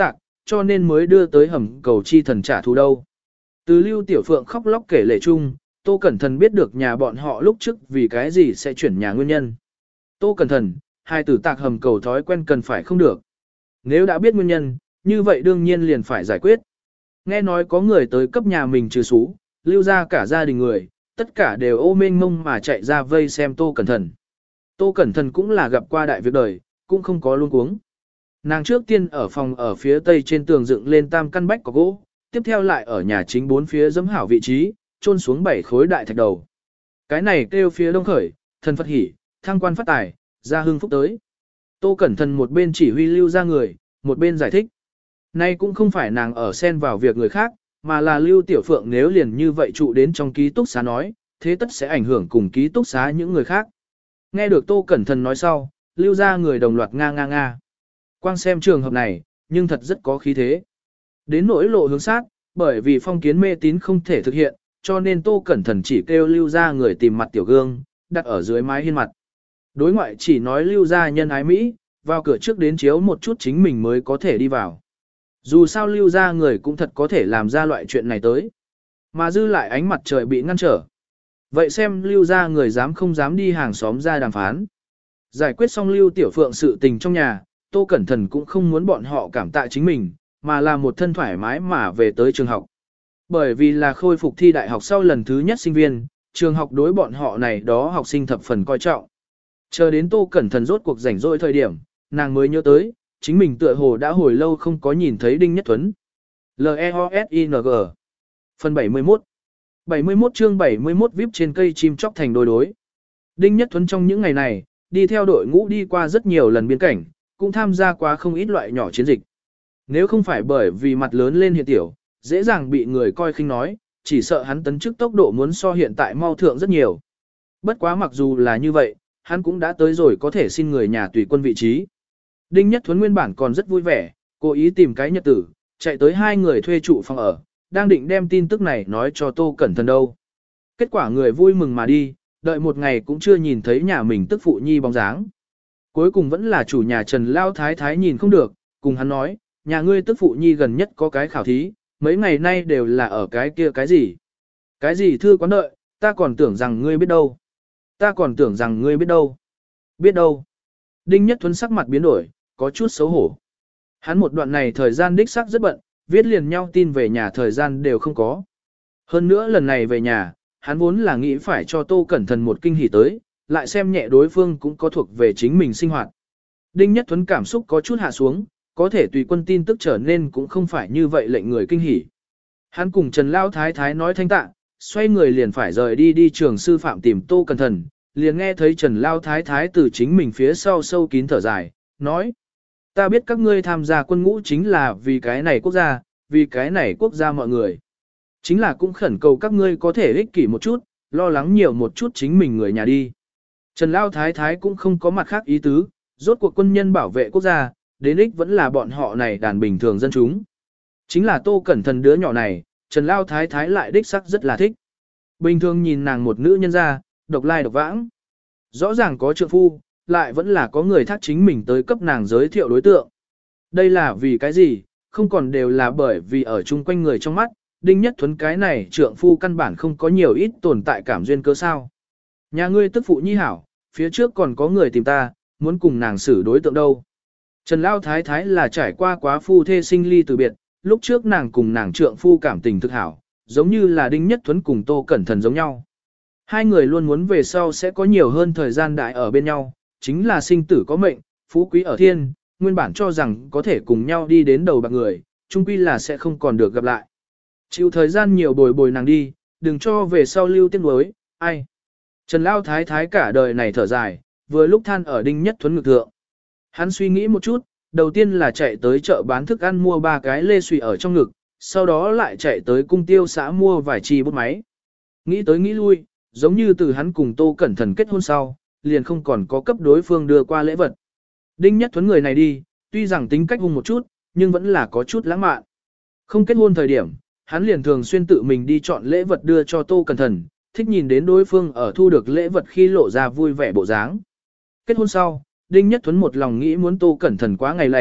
cho nên mới đưa tới hầm cầu chi thần trả thù đâu. Từ Lưu Tiểu Phượng khóc lóc kể lể chung, Tô Cẩn Thần biết được nhà bọn họ lúc trước vì cái gì sẽ chuyển nhà nguyên nhân. Tô Cẩn Thần, hai tử tạc hầm cầu thói quen cần phải không được. Nếu đã biết nguyên nhân, như vậy đương nhiên liền phải giải quyết. Nghe nói có người tới cấp nhà mình trừ xú, lưu ra cả gia đình người, tất cả đều ô mênh mông mà chạy ra vây xem Tô Cẩn Thần. Tô Cẩn Thần cũng là gặp qua đại việc đời, cũng không có luôn cuống. Nàng trước tiên ở phòng ở phía tây trên tường dựng lên tam căn bách có gỗ, tiếp theo lại ở nhà chính bốn phía giẫm hảo vị trí, chôn xuống bảy khối đại thạch đầu. Cái này kêu phía đông khởi, thần Phật hỉ, thăng quan phát tài, gia hưng phúc tới. Tô Cẩn Thần một bên chỉ huy lưu ra người, một bên giải thích. Nay cũng không phải nàng ở xen vào việc người khác, mà là Lưu Tiểu Phượng nếu liền như vậy trụ đến trong ký túc xá nói, thế tất sẽ ảnh hưởng cùng ký túc xá những người khác. Nghe được Tô Cẩn Thần nói sau, lưu ra người đồng loạt nga nga nga. Quang xem trường hợp này, nhưng thật rất có khí thế. Đến nỗi lộ hướng sát, bởi vì phong kiến mê tín không thể thực hiện, cho nên Tô Cẩn Thần chỉ kêu lưu ra người tìm mặt tiểu gương, đặt ở dưới mái hiên mặt. Đối ngoại chỉ nói lưu ra nhân ái Mỹ, vào cửa trước đến chiếu một chút chính mình mới có thể đi vào. Dù sao lưu ra người cũng thật có thể làm ra loại chuyện này tới. Mà dư lại ánh mặt trời bị ngăn trở. Vậy xem lưu ra người dám không dám đi hàng xóm ra đàm phán. Giải quyết xong Lưu Tiểu Phượng sự tình trong nhà, Tô Cẩn Thần cũng không muốn bọn họ cảm tạ chính mình, mà là một thân thoải mái mà về tới trường học. Bởi vì là khôi phục thi đại học sau lần thứ nhất sinh viên, trường học đối bọn họ này đó học sinh thập phần coi trọng. Chờ đến Tô Cẩn Thần rốt cuộc rảnh rỗi thời điểm, nàng mới nhớ tới, chính mình tựa hồ đã hồi lâu không có nhìn thấy Đinh Nhất Tuấn. L E O S I N G Phần bảy mươi mốt bảy mươi mốt chương bảy mươi mốt víp trên cây chim chóc thành đôi đối. Đinh Nhất Tuấn trong những ngày này, đi theo đội ngũ đi qua rất nhiều lần biên cảnh, cũng tham gia qua không ít loại nhỏ chiến dịch. Nếu không phải bởi vì mặt lớn lên hiện tiểu, dễ dàng bị người coi khinh nói, chỉ sợ hắn tấn chức tốc độ muốn so hiện tại mau thượng rất nhiều. Bất quá mặc dù là như vậy, hắn cũng đã tới rồi có thể xin người nhà tùy quân vị trí. Đinh Nhất Thuấn nguyên bản còn rất vui vẻ, cố ý tìm cái nhật tử, chạy tới hai người thuê trụ phòng ở, đang định đem tin tức này nói cho Tô Cẩn Thần đâu. Kết quả người vui mừng mà đi, đợi một ngày cũng chưa nhìn thấy nhà mình tức phụ nhi bóng dáng. Cuối cùng vẫn là chủ nhà Trần Lao Thái Thái nhìn không được, cùng hắn nói, nhà ngươi tức phụ nhi gần nhất có cái khảo thí, mấy ngày nay đều là ở cái kia cái gì. Cái gì thưa quán đợi, ta còn tưởng rằng ngươi biết đâu. Ta còn tưởng rằng ngươi biết đâu. Biết đâu. Đinh Nhất Thuấn sắc mặt biến đổi, có chút xấu hổ. Hắn một đoạn này thời gian đích xác rất bận, viết liền nhau tin về nhà thời gian đều không có. Hơn nữa lần này về nhà, hắn vốn là nghĩ phải cho Tô Cẩn Thần một kinh hỉ tới, lại xem nhẹ đối phương cũng có thuộc về chính mình sinh hoạt. Đinh Nhất Thuấn cảm xúc có chút hạ xuống, có thể tùy quân tin tức trở nên cũng không phải như vậy lệnh người kinh hỉ. Hắn cùng Trần Lao Thái Thái nói thanh tạ, xoay người liền phải rời đi đi trường sư phạm tìm Tô Cẩn Thần, liền nghe thấy Trần Lao Thái Thái từ chính mình phía sau sâu kín thở dài, nói: ta biết các ngươi tham gia quân ngũ chính là vì cái này quốc gia, vì cái này quốc gia mọi người. Chính là cũng khẩn cầu các ngươi có thể ích kỷ một chút, lo lắng nhiều một chút chính mình người nhà đi. Trần Lao Thái Thái cũng không có mặt khác ý tứ, rốt cuộc quân nhân bảo vệ quốc gia, đến ích vẫn là bọn họ này đàn bình thường dân chúng. Chính là Tô Cẩn Thần đứa nhỏ này, Trần Lao Thái Thái lại đích sắc rất là thích. Bình thường nhìn nàng một nữ nhân ra, độc lai độc vãng. Rõ ràng có trượng phu, lại vẫn là có người thác chính mình tới cấp nàng giới thiệu đối tượng. Đây là vì cái gì, không còn đều là bởi vì ở chung quanh người trong mắt, Đinh Nhất Thuấn cái này trượng phu căn bản không có nhiều ít tồn tại cảm duyên cơ sao. Nhà ngươi tức phụ nhi hảo, phía trước còn có người tìm ta, muốn cùng nàng xử đối tượng đâu. Trần Lao Thái Thái là trải qua quá phu thê sinh ly từ biệt, lúc trước nàng cùng nàng trượng phu cảm tình thực hảo, giống như là Đinh Nhất Thuấn cùng Tô Cẩn Thần giống nhau. Hai người luôn muốn về sau sẽ có nhiều hơn thời gian đại ở bên nhau, chính là sinh tử có mệnh, phú quý ở thiên, nguyên bản cho rằng có thể cùng nhau đi đến đầu bạc người, chung quy là sẽ không còn được gặp lại. Chịu thời gian nhiều bồi bồi nàng đi, đừng cho về sau lưu tiếc nuối, ai. Trần Lao Thái Thái cả đời này thở dài, vừa lúc than ở Đinh Nhất Thuấn ngực thượng. Hắn suy nghĩ một chút, đầu tiên là chạy tới chợ bán thức ăn mua ba cái lê xùy ở trong ngực, sau đó lại chạy tới cung tiêu xã mua vài chi bút máy. Nghĩ tới nghĩ lui, giống như từ hắn cùng Tô Cẩn Thần kết hôn sau, liền không còn có cấp đối phương đưa qua lễ vật. Đinh Nhất Thuấn người này đi, tuy rằng tính cách hung một chút, nhưng vẫn là có chút lãng mạn. Không kết hôn thời điểm, hắn liền thường xuyên tự mình đi chọn lễ vật đưa cho Tô Cẩn Thần, thích nhìn đến đối phương ở thu được lễ vật khi lộ ra vui vẻ bộ dáng. Kết hôn sau, Đinh Nhất Thuấn một lòng nghĩ muốn Tô Cẩn Thần quá ngày lành,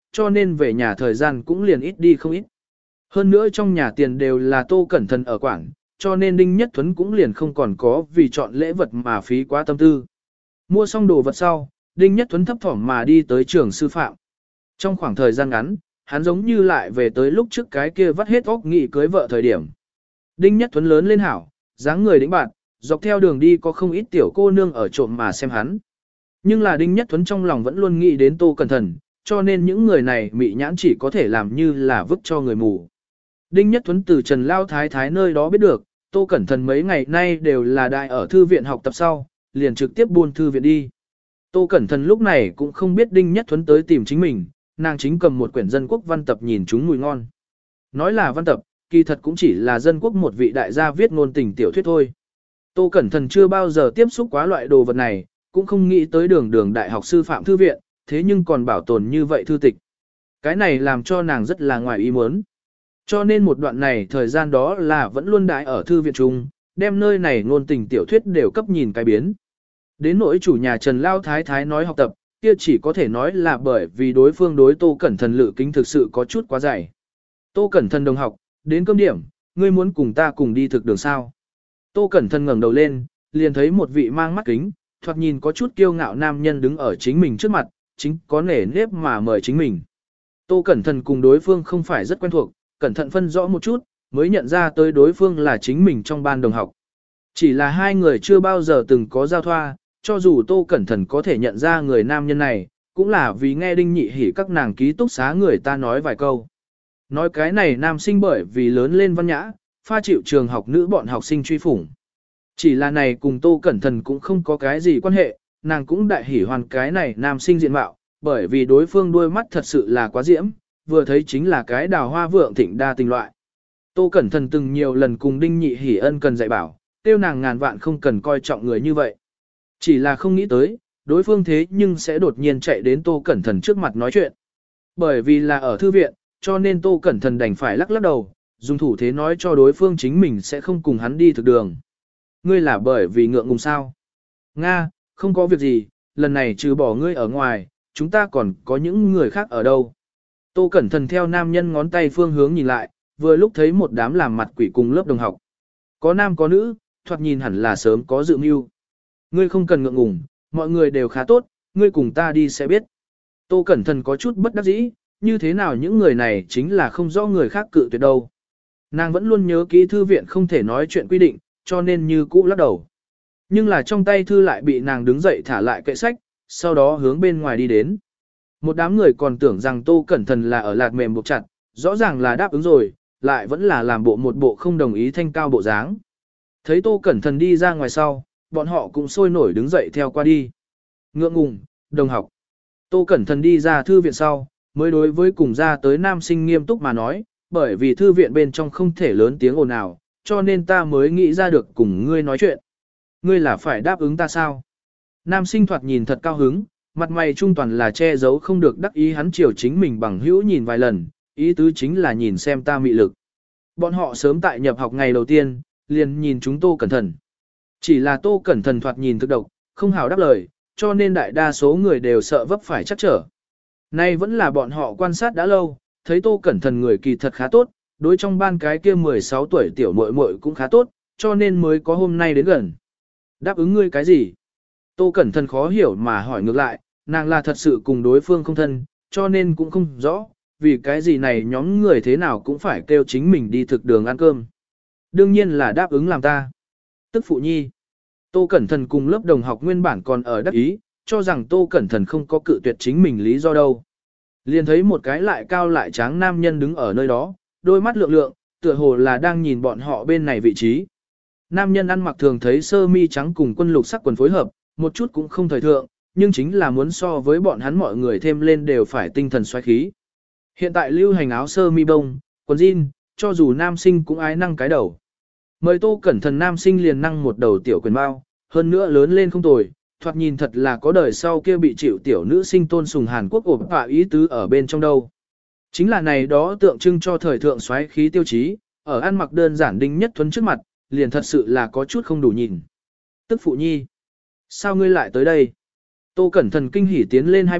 cho nên về nhà thời gian cũng liền ít đi không ít. Hơn nữa trong nhà tiền đều là Tô Cẩn Thận ở quảng, cho nên Đinh Nhất Thuấn cũng liền không còn có vì chọn lễ vật mà phí quá tâm tư. Mua xong đồ vật sau, Đinh Nhất Thuấn thấp thỏm mà đi tới trường sư phạm. Trong khoảng thời gian ngắn, hắn giống như lại về tới lúc trước cái kia vắt hết óc nghị cưới vợ thời điểm. Đinh Nhất Thuấn lớn lên hảo, dáng người đĩnh bạn, dọc theo đường đi có không ít tiểu cô nương ở trộm mà xem hắn. Nhưng là Đinh Nhất Thuấn trong lòng vẫn luôn nghĩ đến Tô Cẩn Thận, cho nên những người này mị nhãn chỉ có thể làm như là vứt cho người mù. Đinh Nhất Thuấn từ Trần Lao Thái Thái nơi đó biết được, Tô Cẩn Thận mấy ngày nay đều là đại ở thư viện học tập sau, liền trực tiếp buôn thư viện đi. Tô Cẩn Thận lúc này cũng không biết Đinh Nhất Thuấn tới tìm chính mình, nàng chính cầm một quyển dân quốc văn tập nhìn chúng mùi ngon. Nói là văn tập, kỳ thật cũng chỉ là dân quốc một vị đại gia viết ngôn tình tiểu thuyết thôi. Tô Cẩn Thận chưa bao giờ tiếp xúc quá loại đồ vật này, cũng không nghĩ tới đường đường đại học sư phạm thư viện, thế nhưng còn bảo tồn như vậy thư tịch. Cái này làm cho nàng rất là ngoài ý muốn. Cho nên một đoạn này thời gian đó là vẫn luôn đãi ở thư viện chung, đem nơi này ngôn tình tiểu thuyết đều cấp nhìn cái biến. Đến nỗi chủ nhà Trần Lao Thái Thái nói học tập, kia chỉ có thể nói là bởi vì đối phương đối Tô Cẩn Thận lự kính thực sự có chút quá dày. Tô Cẩn Thận đồng học, đến cơm điểm, ngươi muốn cùng ta cùng đi thực đường sao? Tô Cẩn Thận ngẩng đầu lên, liền thấy một vị mang mắt kính, thoạt nhìn có chút kiêu ngạo nam nhân đứng ở chính mình trước mặt, chính có nể nếp mà mời chính mình. Tô Cẩn Thận cùng đối phương không phải rất quen thuộc, cẩn thận phân rõ một chút, mới nhận ra tới đối phương là chính mình trong ban đồng học. Chỉ là hai người chưa bao giờ từng có giao thoa, cho dù Tô Cẩn Thận có thể nhận ra người nam nhân này, cũng là vì nghe Đinh Nhị Hỉ các nàng ký túc xá người ta nói vài câu. Nói cái này nam sinh bởi vì lớn lên văn nhã, pha chịu trường học nữ bọn học sinh truy phủng. Chỉ là này cùng Tô Cẩn Thận cũng không có cái gì quan hệ, nàng cũng đại hỉ hoàn cái này nam sinh diện mạo, bởi vì đối phương đôi mắt thật sự là quá diễm, vừa thấy chính là cái đào hoa vượng thịnh đa tình loại. Tô Cẩn Thận từng nhiều lần cùng Đinh Nhị Hỉ ân cần dạy bảo, tiêu nàng ngàn vạn không cần coi trọng người như vậy. Chỉ là không nghĩ tới, đối phương thế nhưng sẽ đột nhiên chạy đến Tô Cẩn Thận trước mặt nói chuyện. Bởi vì là ở thư viện, cho nên Tô Cẩn Thận đành phải lắc lắc đầu, dùng thủ thế nói cho đối phương chính mình sẽ không cùng hắn đi thực đường. Ngươi là bởi vì ngượng ngùng sao? Nga, không có việc gì, lần này trừ bỏ ngươi ở ngoài, chúng ta còn có những người khác ở đâu. Tô Cẩn Thận theo nam nhân ngón tay phương hướng nhìn lại, vừa lúc thấy một đám làm mặt quỷ cùng lớp đồng học. Có nam có nữ, thoạt nhìn hẳn là sớm có dự mưu. Ngươi không cần ngượng ngùng, mọi người đều khá tốt, ngươi cùng ta đi sẽ biết. Tô Cẩn Thận có chút bất đắc dĩ, như thế nào những người này chính là không rõ người khác cự tuyệt đâu. Nàng vẫn luôn nhớ kỹ thư viện không thể nói chuyện quy định, cho nên như cũ lắc đầu. Nhưng là trong tay thư lại bị nàng đứng dậy thả lại kệ sách, sau đó hướng bên ngoài đi đến. Một đám người còn tưởng rằng Tô Cẩn Thận là ở lạt mềm buộc chặt, rõ ràng là đáp ứng rồi, lại vẫn là làm bộ một bộ không đồng ý thanh cao bộ dáng. Thấy Tô Cẩn Thận đi ra ngoài sau, bọn họ cũng sôi nổi đứng dậy theo qua đi. Ngượng ngùng, đồng học. Tô Cẩn Thận đi ra thư viện sau, mới đối với cùng ra tới nam sinh nghiêm túc mà nói, bởi vì thư viện bên trong không thể lớn tiếng ồn ào, cho nên ta mới nghĩ ra được cùng ngươi nói chuyện. Ngươi là phải đáp ứng ta sao? Nam sinh thoạt nhìn thật cao hứng, mặt mày trung toàn là che giấu không được đắc ý hắn chiều chính mình bằng hữu nhìn vài lần, ý tứ chính là nhìn xem ta mị lực. Bọn họ sớm tại nhập học ngày đầu tiên, liền nhìn chúng Tô Cẩn Thận. Chỉ là Tô Cẩn Thận thoạt nhìn thực độc, không hào đáp lời, cho nên đại đa số người đều sợ vấp phải chắc trở. Nay vẫn là bọn họ quan sát đã lâu, thấy Tô Cẩn Thận người kỳ thật khá tốt, đối trong ban cái kia mười sáu tuổi tiểu muội muội cũng khá tốt, cho nên mới có hôm nay đến gần. Đáp ứng ngươi cái gì? Tô Cẩn Thận khó hiểu mà hỏi ngược lại, nàng là thật sự cùng đối phương không thân, cho nên cũng không rõ, vì cái gì này nhóm người thế nào cũng phải kêu chính mình đi thực đường ăn cơm. Đương nhiên là đáp ứng làm ta. Tức phụ nhi. Tô Cẩn Thận cùng lớp đồng học nguyên bản còn ở đắc ý, cho rằng Tô Cẩn Thận không có cự tuyệt chính mình lý do đâu. Liền thấy một cái lại cao lại tráng nam nhân đứng ở nơi đó, đôi mắt lượng lượng, tựa hồ là đang nhìn bọn họ bên này vị trí. Nam nhân ăn mặc thường thấy sơ mi trắng cùng quân lục sắc quần phối hợp, một chút cũng không thời thượng, nhưng chính là muốn so với bọn hắn mọi người thêm lên đều phải tinh thần xoáy khí. Hiện tại lưu hành áo sơ mi bông, quần jean, cho dù nam sinh cũng ái năng cái đầu. Mời Tô Cẩn Thận nam sinh liền năng một đầu tiểu quyền bao, hơn nữa lớn lên không tồi, thoạt nhìn thật là có đời sau kia bị chịu tiểu nữ sinh tôn sùng Hàn Quốc ộp và ý tứ ở bên trong đâu. Chính là này đó tượng trưng cho thời thượng xoáy khí tiêu chí, ở ăn mặc đơn giản Đinh Nhất Thuấn trước mặt, liền thật sự là có chút không đủ nhìn. Tức phụ nhi, sao ngươi lại tới đây? Tô Cẩn Thận kinh hỉ tiến lên hai bước,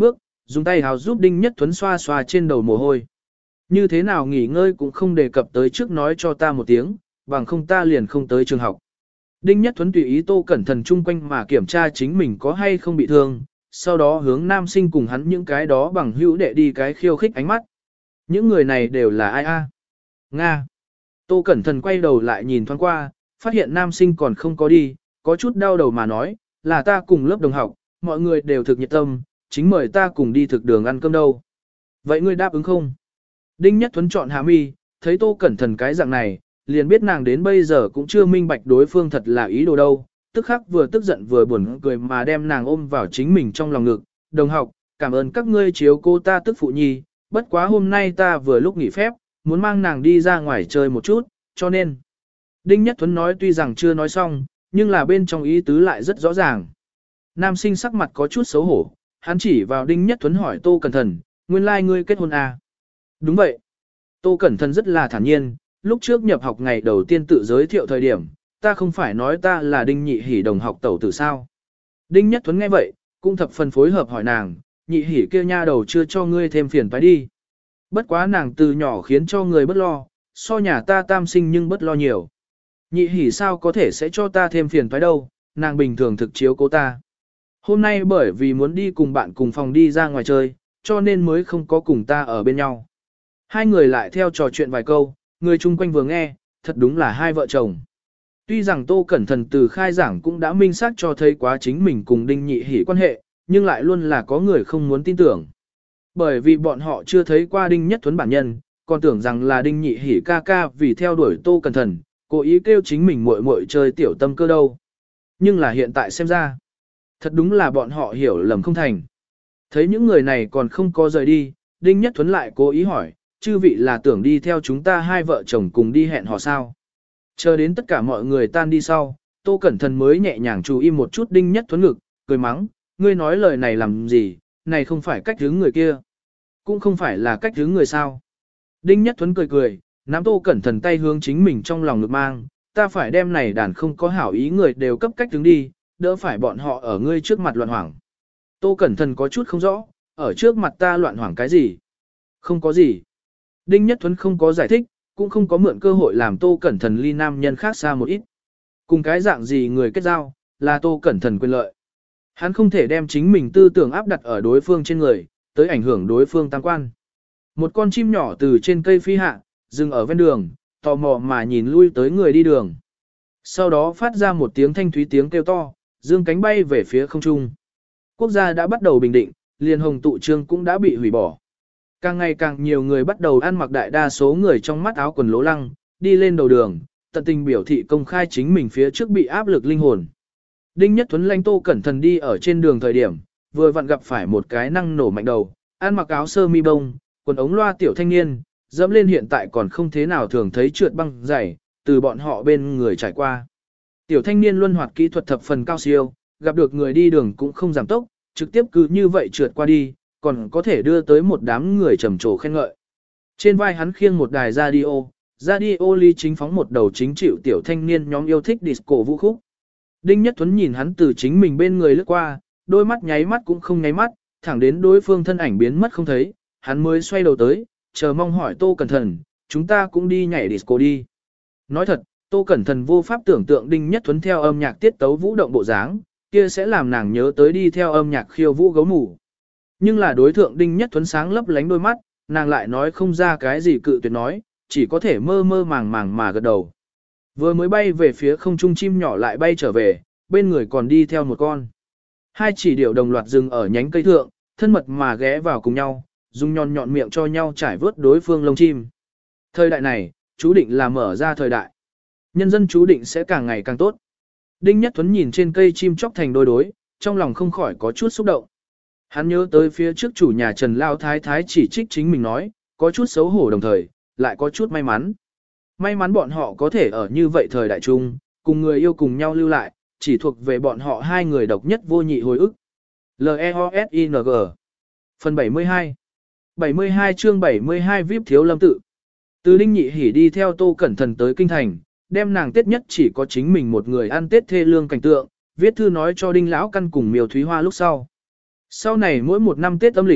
dùng tay hào giúp Đinh Nhất Thuấn xoa xoa trên đầu mồ hôi. Như thế nào nghỉ ngơi cũng không đề cập tới trước nói cho ta một tiếng, bằng không ta liền không tới trường học. Đinh Nhất Thuấn tùy ý Tô Cẩn Thần chung quanh mà kiểm tra chính mình có hay không bị thương, sau đó hướng nam sinh cùng hắn những cái đó bằng hữu đệ đi cái khiêu khích ánh mắt. Những người này đều là ai a? Nga. Tô Cẩn Thần quay đầu lại nhìn thoáng qua, phát hiện nam sinh còn không có đi, có chút đau đầu mà nói, là ta cùng lớp đồng học, mọi người đều thực nhiệt tâm, chính mời ta cùng đi thực đường ăn cơm đâu. Vậy ngươi đáp ứng không? Đinh Nhất Thuấn chọn hạ mi, thấy Tô Cẩn Thần cái dạng này, liền biết nàng đến bây giờ cũng chưa minh bạch đối phương thật là ý đồ đâu, tức khắc vừa tức giận vừa buồn cười mà đem nàng ôm vào chính mình trong lòng ngực. Đồng học, cảm ơn các ngươi chiếu cô ta tức phụ nhi, bất quá hôm nay ta vừa lúc nghỉ phép, muốn mang nàng đi ra ngoài chơi một chút, cho nên. Đinh Nhất Thuấn nói tuy rằng chưa nói xong, nhưng là bên trong ý tứ lại rất rõ ràng. Nam sinh sắc mặt có chút xấu hổ, hắn chỉ vào Đinh Nhất Thuấn hỏi Tô Cẩn Thần, nguyên lai like ngươi kết hôn à? Đúng vậy. Tô Cẩn Thần rất là thản nhiên, lúc trước nhập học ngày đầu tiên tự giới thiệu thời điểm, ta không phải nói ta là Đinh Nhị Hỷ đồng học tẩu tử sao. Đinh Nhất Thuấn nghe vậy, cũng thập phần phối hợp hỏi nàng, Nhị Hỷ kia nha đầu chưa cho ngươi thêm phiền phải đi. Bất quá nàng từ nhỏ khiến cho người bất lo, so nhà ta tam sinh nhưng bất lo nhiều. Nhị Hỷ sao có thể sẽ cho ta thêm phiền phải đâu, nàng bình thường thực chiếu cố ta. Hôm nay bởi vì muốn đi cùng bạn cùng phòng đi ra ngoài chơi, cho nên mới không có cùng ta ở bên nhau. Hai người lại theo trò chuyện vài câu, người chung quanh vừa nghe, thật đúng là hai vợ chồng. Tuy rằng Tô Cẩn Thần từ khai giảng cũng đã minh xác cho thấy quá chính mình cùng Đinh Nhị Hỷ quan hệ, nhưng lại luôn là có người không muốn tin tưởng. Bởi vì bọn họ chưa thấy qua Đinh Nhất Thuấn bản nhân, còn tưởng rằng là Đinh Nhị Hỷ ca ca vì theo đuổi Tô Cẩn Thần, cố ý kêu chính mình muội muội chơi tiểu tâm cơ đâu. Nhưng là hiện tại xem ra, thật đúng là bọn họ hiểu lầm không thành. Thấy những người này còn không có rời đi, Đinh Nhất Thuấn lại cố ý hỏi, chư vị là tưởng đi theo chúng ta hai vợ chồng cùng đi hẹn hò sao. Chờ đến tất cả mọi người tan đi sau, Tô Cẩn Thần mới nhẹ nhàng chú ý một chút Đinh Nhất Thuấn ngực, cười mắng, ngươi nói lời này làm gì, này không phải cách hướng người kia. Cũng không phải là cách hướng người sao. Đinh Nhất Thuấn cười cười, nắm Tô Cẩn Thần tay hướng chính mình trong lòng ngực mang, ta phải đem này đàn không có hảo ý người đều cấp cách hướng đi, đỡ phải bọn họ ở ngươi trước mặt loạn hoảng. Tô Cẩn Thần có chút không rõ, ở trước mặt ta loạn hoảng cái gì? Không có gì. Đinh Nhất Thuấn không có giải thích, cũng không có mượn cơ hội làm Tô Cẩn Thần ly nam nhân khác xa một ít. Cùng cái dạng gì người kết giao, là Tô Cẩn Thần quyền lợi. Hắn không thể đem chính mình tư tưởng áp đặt ở đối phương trên người, tới ảnh hưởng đối phương tam quan. Một con chim nhỏ từ trên cây phi hạ, dừng ở ven đường, tò mò mà nhìn lui tới người đi đường. Sau đó phát ra một tiếng thanh thúy tiếng kêu to, dương cánh bay về phía không trung. Quốc gia đã bắt đầu bình định, liên hồng tụ trương cũng đã bị hủy bỏ. Càng ngày càng nhiều người bắt đầu ăn mặc đại đa số người trong mắt áo quần lố lăng, đi lên đầu đường, tận tình biểu thị công khai chính mình phía trước bị áp lực linh hồn. Đinh Nhất Thuấn lãnh Tô Cẩn Thần đi ở trên đường thời điểm, vừa vặn gặp phải một cái năng nổ mạnh đầu, ăn mặc áo sơ mi bông, quần ống loa tiểu thanh niên, dẫm lên hiện tại còn không thế nào thường thấy trượt băng dày, từ bọn họ bên người trải qua. Tiểu thanh niên luân hoạt kỹ thuật thập phần cao siêu, gặp được người đi đường cũng không giảm tốc, trực tiếp cứ như vậy trượt qua đi, còn có thể đưa tới một đám người trầm trồ khen ngợi. Trên vai hắn khiêng một đài radio, radio ly chính phóng một đầu chính chịu tiểu thanh niên nhóm yêu thích disco vũ khúc. Đinh Nhất Thuấn nhìn hắn từ chính mình bên người lướt qua, đôi mắt nháy mắt cũng không nháy mắt, thẳng đến đối phương thân ảnh biến mất không thấy, hắn mới xoay đầu tới, chờ mong hỏi Tô Cẩn Thần, chúng ta cũng đi nhảy disco đi. Nói thật, Tô Cẩn Thần vô pháp tưởng tượng Đinh Nhất Thuấn theo âm nhạc tiết tấu vũ động bộ dáng, kia sẽ làm nàng nhớ tới đi theo âm nhạc khiêu vũ gấu mù. Nhưng là đối thượng Đinh Nhất Thuấn sáng lấp lánh đôi mắt, nàng lại nói không ra cái gì cự tuyệt nói, chỉ có thể mơ mơ màng màng mà gật đầu. Vừa mới bay về phía không trung chim nhỏ lại bay trở về, bên người còn đi theo một con. Hai chỉ điểu đồng loạt dừng ở nhánh cây thượng, thân mật mà ghé vào cùng nhau, dùng nhọn nhọn miệng cho nhau trải vớt đối phương lông chim. Thời đại này, chú định là mở ra thời đại. Nhân dân chú định sẽ càng ngày càng tốt. Đinh Nhất Thuấn nhìn trên cây chim chóc thành đôi đối, trong lòng không khỏi có chút xúc động. Hắn nhớ tới phía trước chủ nhà Trần Lao Thái Thái chỉ trích chính mình nói, có chút xấu hổ đồng thời, lại có chút may mắn. May mắn bọn họ có thể ở như vậy thời đại chung, cùng người yêu cùng nhau lưu lại, chỉ thuộc về bọn họ hai người độc nhất vô nhị hồi ức. L E O S I N G Phần bảy mươi hai bảy mươi hai chương bảy mươi hai víp thiếu lâm tự. Từ Đinh Nhị Hỉ đi theo Tô Cẩn Thần tới Kinh Thành, đem nàng Tết nhất chỉ có chính mình một người ăn Tết thê lương cảnh tượng, viết thư nói cho Đinh Lão Căn cùng Miêu Thúy Hoa lúc sau. Sau này mỗi một năm Tết âm lịch,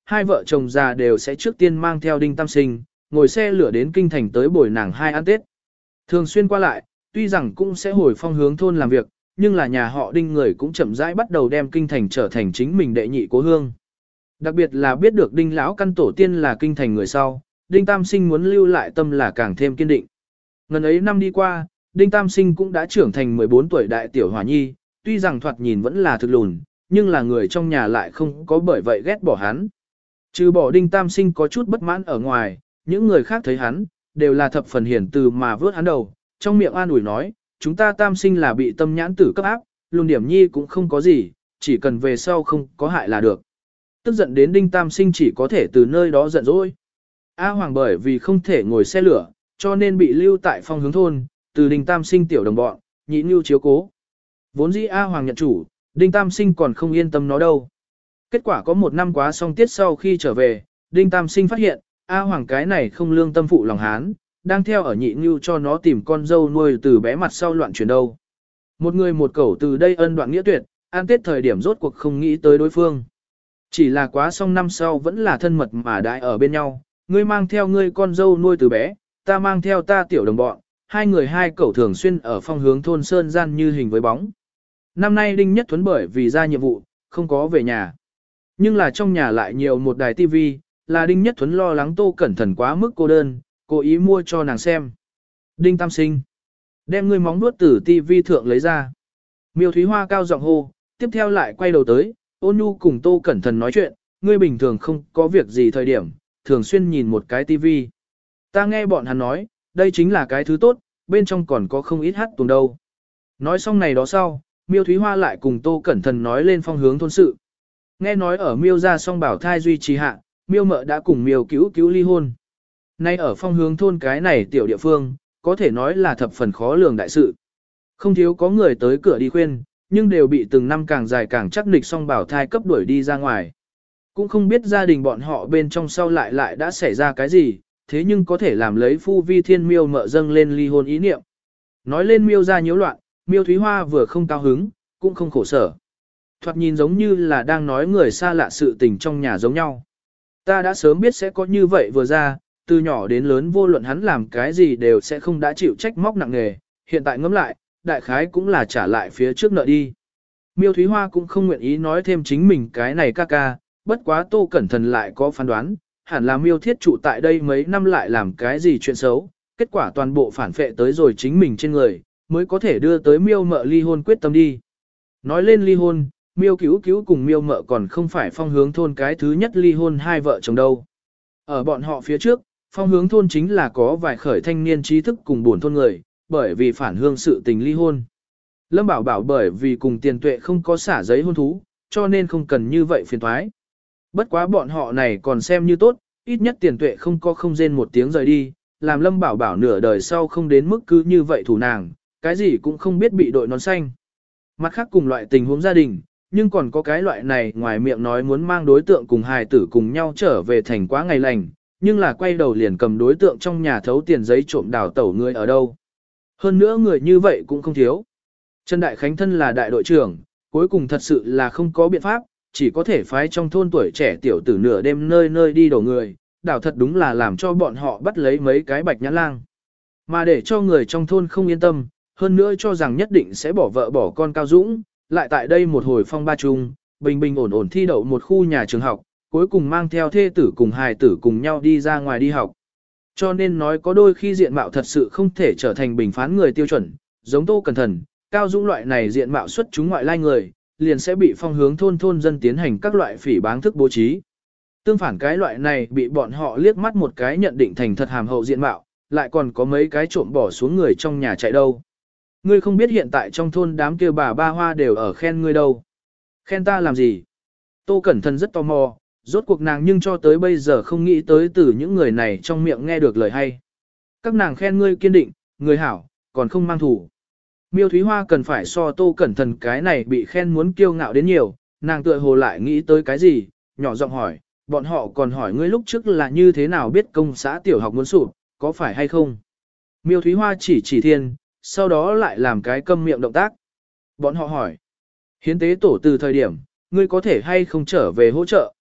hai vợ chồng già đều sẽ trước tiên mang theo Đinh Tam Sinh, ngồi xe lửa đến kinh thành tới bồi nàng hai ăn Tết. Thường xuyên qua lại, tuy rằng cũng sẽ hồi phong hướng thôn làm việc, nhưng là nhà họ Đinh người cũng chậm rãi bắt đầu đem kinh thành trở thành chính mình đệ nhị cố hương. Đặc biệt là biết được Đinh lão căn tổ tiên là kinh thành người sau, Đinh Tam Sinh muốn lưu lại tâm là càng thêm kiên định. Ngần ấy năm đi qua, Đinh Tam Sinh cũng đã trưởng thành mười bốn tuổi đại tiểu hòa nhi, tuy rằng thoạt nhìn vẫn là thực lùn, nhưng là người trong nhà lại không có bởi vậy ghét bỏ hắn. Trừ bỏ Đinh Tam Sinh có chút bất mãn ở ngoài, những người khác thấy hắn, đều là thập phần hiển từ mà vớt hắn đầu, trong miệng an ủi nói, chúng ta Tam Sinh là bị tâm nhãn tử cấp áp, lùn điểm nhi cũng không có gì, chỉ cần về sau không có hại là được. Tức giận đến Đinh Tam Sinh chỉ có thể từ nơi đó giận dỗi. A Hoàng bởi vì không thể ngồi xe lửa, cho nên bị lưu tại phong hướng thôn, từ Đinh Tam Sinh tiểu đồng bọn, nhị nưu chiếu cố. Vốn dĩ A Hoàng nhận chủ, Đinh Tam Sinh còn không yên tâm nó đâu. Kết quả có một năm quá xong tiết sau khi trở về, Đinh Tam Sinh phát hiện, A Hoàng cái này không lương tâm phụ lòng hán, đang theo ở nhị nưu cho nó tìm con dâu nuôi từ bé mặt sau loạn chuyển đâu. Một người một cẩu từ đây ân đoạn nghĩa tuyệt, ăn tết thời điểm rốt cuộc không nghĩ tới đối phương. Chỉ là quá xong năm sau vẫn là thân mật mà đãi ở bên nhau, ngươi mang theo ngươi con dâu nuôi từ bé, ta mang theo ta tiểu đồng bọn, hai người hai cẩu thường xuyên ở phong hướng thôn Sơn Gian như hình với bóng. Năm nay Đinh Nhất Thuấn bởi vì ra nhiệm vụ, không có về nhà. Nhưng là trong nhà lại nhiều một đài tivi, là Đinh Nhất Thuấn lo lắng Tô Cẩn Thận quá mức cô đơn, cố ý mua cho nàng xem. Đinh Tam Sinh, đem ngươi móng nuốt từ tivi thượng lấy ra. Miêu Thúy Hoa cao giọng hô, tiếp theo lại quay đầu tới, Ôn Nhu cùng Tô Cẩn Thận nói chuyện, ngươi bình thường không có việc gì thời điểm, thường xuyên nhìn một cái tivi. Ta nghe bọn hắn nói, đây chính là cái thứ tốt, bên trong còn có không ít hát tuồng đâu. Nói xong này đó sau, Miêu Thúy Hoa lại cùng Tô Cẩn Thận nói lên phong hướng thôn sự. Nghe nói ở Miêu gia song bảo thai duy trì hạ, Miêu mợ đã cùng Miêu cứu cứu ly hôn. Nay ở phong hướng thôn cái này tiểu địa phương, có thể nói là thập phần khó lường đại sự. Không thiếu có người tới cửa đi khuyên, nhưng đều bị từng năm càng dài càng chắc nịch song bảo thai cấp đuổi đi ra ngoài. Cũng không biết gia đình bọn họ bên trong sau lại lại đã xảy ra cái gì, thế nhưng có thể làm lấy phu vi thiên Miêu mợ dâng lên ly hôn ý niệm. Nói lên Miêu gia nhiễu loạn, Miêu Thúy Hoa vừa không cao hứng, cũng không khổ sở. Thoạt nhìn giống như là đang nói người xa lạ sự tình trong nhà giống nhau. Ta đã sớm biết sẽ có như vậy vừa ra, từ nhỏ đến lớn vô luận hắn làm cái gì đều sẽ không đã chịu trách móc nặng nề, hiện tại ngẫm lại, đại khái cũng là trả lại phía trước nợ đi. Miêu Thúy Hoa cũng không nguyện ý nói thêm chính mình cái này ca ca, bất quá Tô Cẩn Thận lại có phán đoán, hẳn là Miêu thiết trụ tại đây mấy năm lại làm cái gì chuyện xấu, kết quả toàn bộ phản phệ tới rồi chính mình trên người, mới có thể đưa tới Miêu mợ ly hôn quyết tâm đi. Nói lên ly hôn, Miêu cứu cứu cùng Miêu mợ còn không phải phong hướng thôn cái thứ nhất ly hôn hai vợ chồng đâu. Ở bọn họ phía trước, phong hướng thôn chính là có vài khởi thanh niên trí thức cùng buồn thôn người, bởi vì phản hương sự tình ly hôn. Lâm Bảo Bảo bởi vì cùng Tiền Tuệ không có xả giấy hôn thú, cho nên không cần như vậy phiền thoái. Bất quá bọn họ này còn xem như tốt, ít nhất Tiền Tuệ không có không rên một tiếng rời đi, làm Lâm Bảo Bảo nửa đời sau không đến mức cứ như vậy thủ nàng, cái gì cũng không biết bị đội nón xanh. Mặt khác cùng loại tình huống gia đình, nhưng còn có cái loại này ngoài miệng nói muốn mang đối tượng cùng hài tử cùng nhau trở về thành quá ngày lành, nhưng là quay đầu liền cầm đối tượng trong nhà thấu tiền giấy trộm đào tẩu người ở đâu. Hơn nữa người như vậy cũng không thiếu. Trần Đại Khánh thân là đại đội trưởng, cuối cùng thật sự là không có biện pháp, chỉ có thể phái trong thôn tuổi trẻ tiểu tử nửa đêm nơi nơi đi đổ người, đảo thật đúng là làm cho bọn họ bắt lấy mấy cái bạch nhãn lang. Mà để cho người trong thôn không yên tâm, hơn nữa cho rằng nhất định sẽ bỏ vợ bỏ con Cao Dũng, lại tại đây một hồi phong ba chung, bình bình ổn ổn thi đậu một khu nhà trường học, cuối cùng mang theo thê tử cùng hài tử cùng nhau đi ra ngoài đi học. Cho nên nói có đôi khi diện mạo thật sự không thể trở thành bình phán người tiêu chuẩn, giống Tô Cẩn Thận, Cao Dũng loại này diện mạo xuất chúng ngoại lai người, liền sẽ bị phong hướng thôn thôn dân tiến hành các loại phỉ báng thức bố trí. Tương phản cái loại này bị bọn họ liếc mắt một cái nhận định thành thật hàm hậu diện mạo, lại còn có mấy cái trộm bỏ xuống người trong nhà chạy đâu. Ngươi không biết hiện tại trong thôn đám kia bà ba hoa đều ở khen ngươi đâu. Khen ta làm gì? Tô Cẩn Thận rất tò mò, rốt cuộc nàng nhưng cho tới bây giờ không nghĩ tới từ những người này trong miệng nghe được lời hay. Các nàng khen ngươi kiên định, người hảo, còn không mang thủ. Miêu Thúy Hoa cần phải so Tô Cẩn Thận cái này bị khen muốn kiêu ngạo đến nhiều, nàng tựa hồ lại nghĩ tới cái gì, nhỏ giọng hỏi, bọn họ còn hỏi ngươi lúc trước là như thế nào biết công xã tiểu học muốn sụp, có phải hay không? Miêu Thúy Hoa chỉ chỉ thiên, sau đó lại làm cái câm miệng động tác. Bọn họ hỏi, hiến tế tổ từ thời điểm, ngươi có thể hay không trở về hỗ trợ?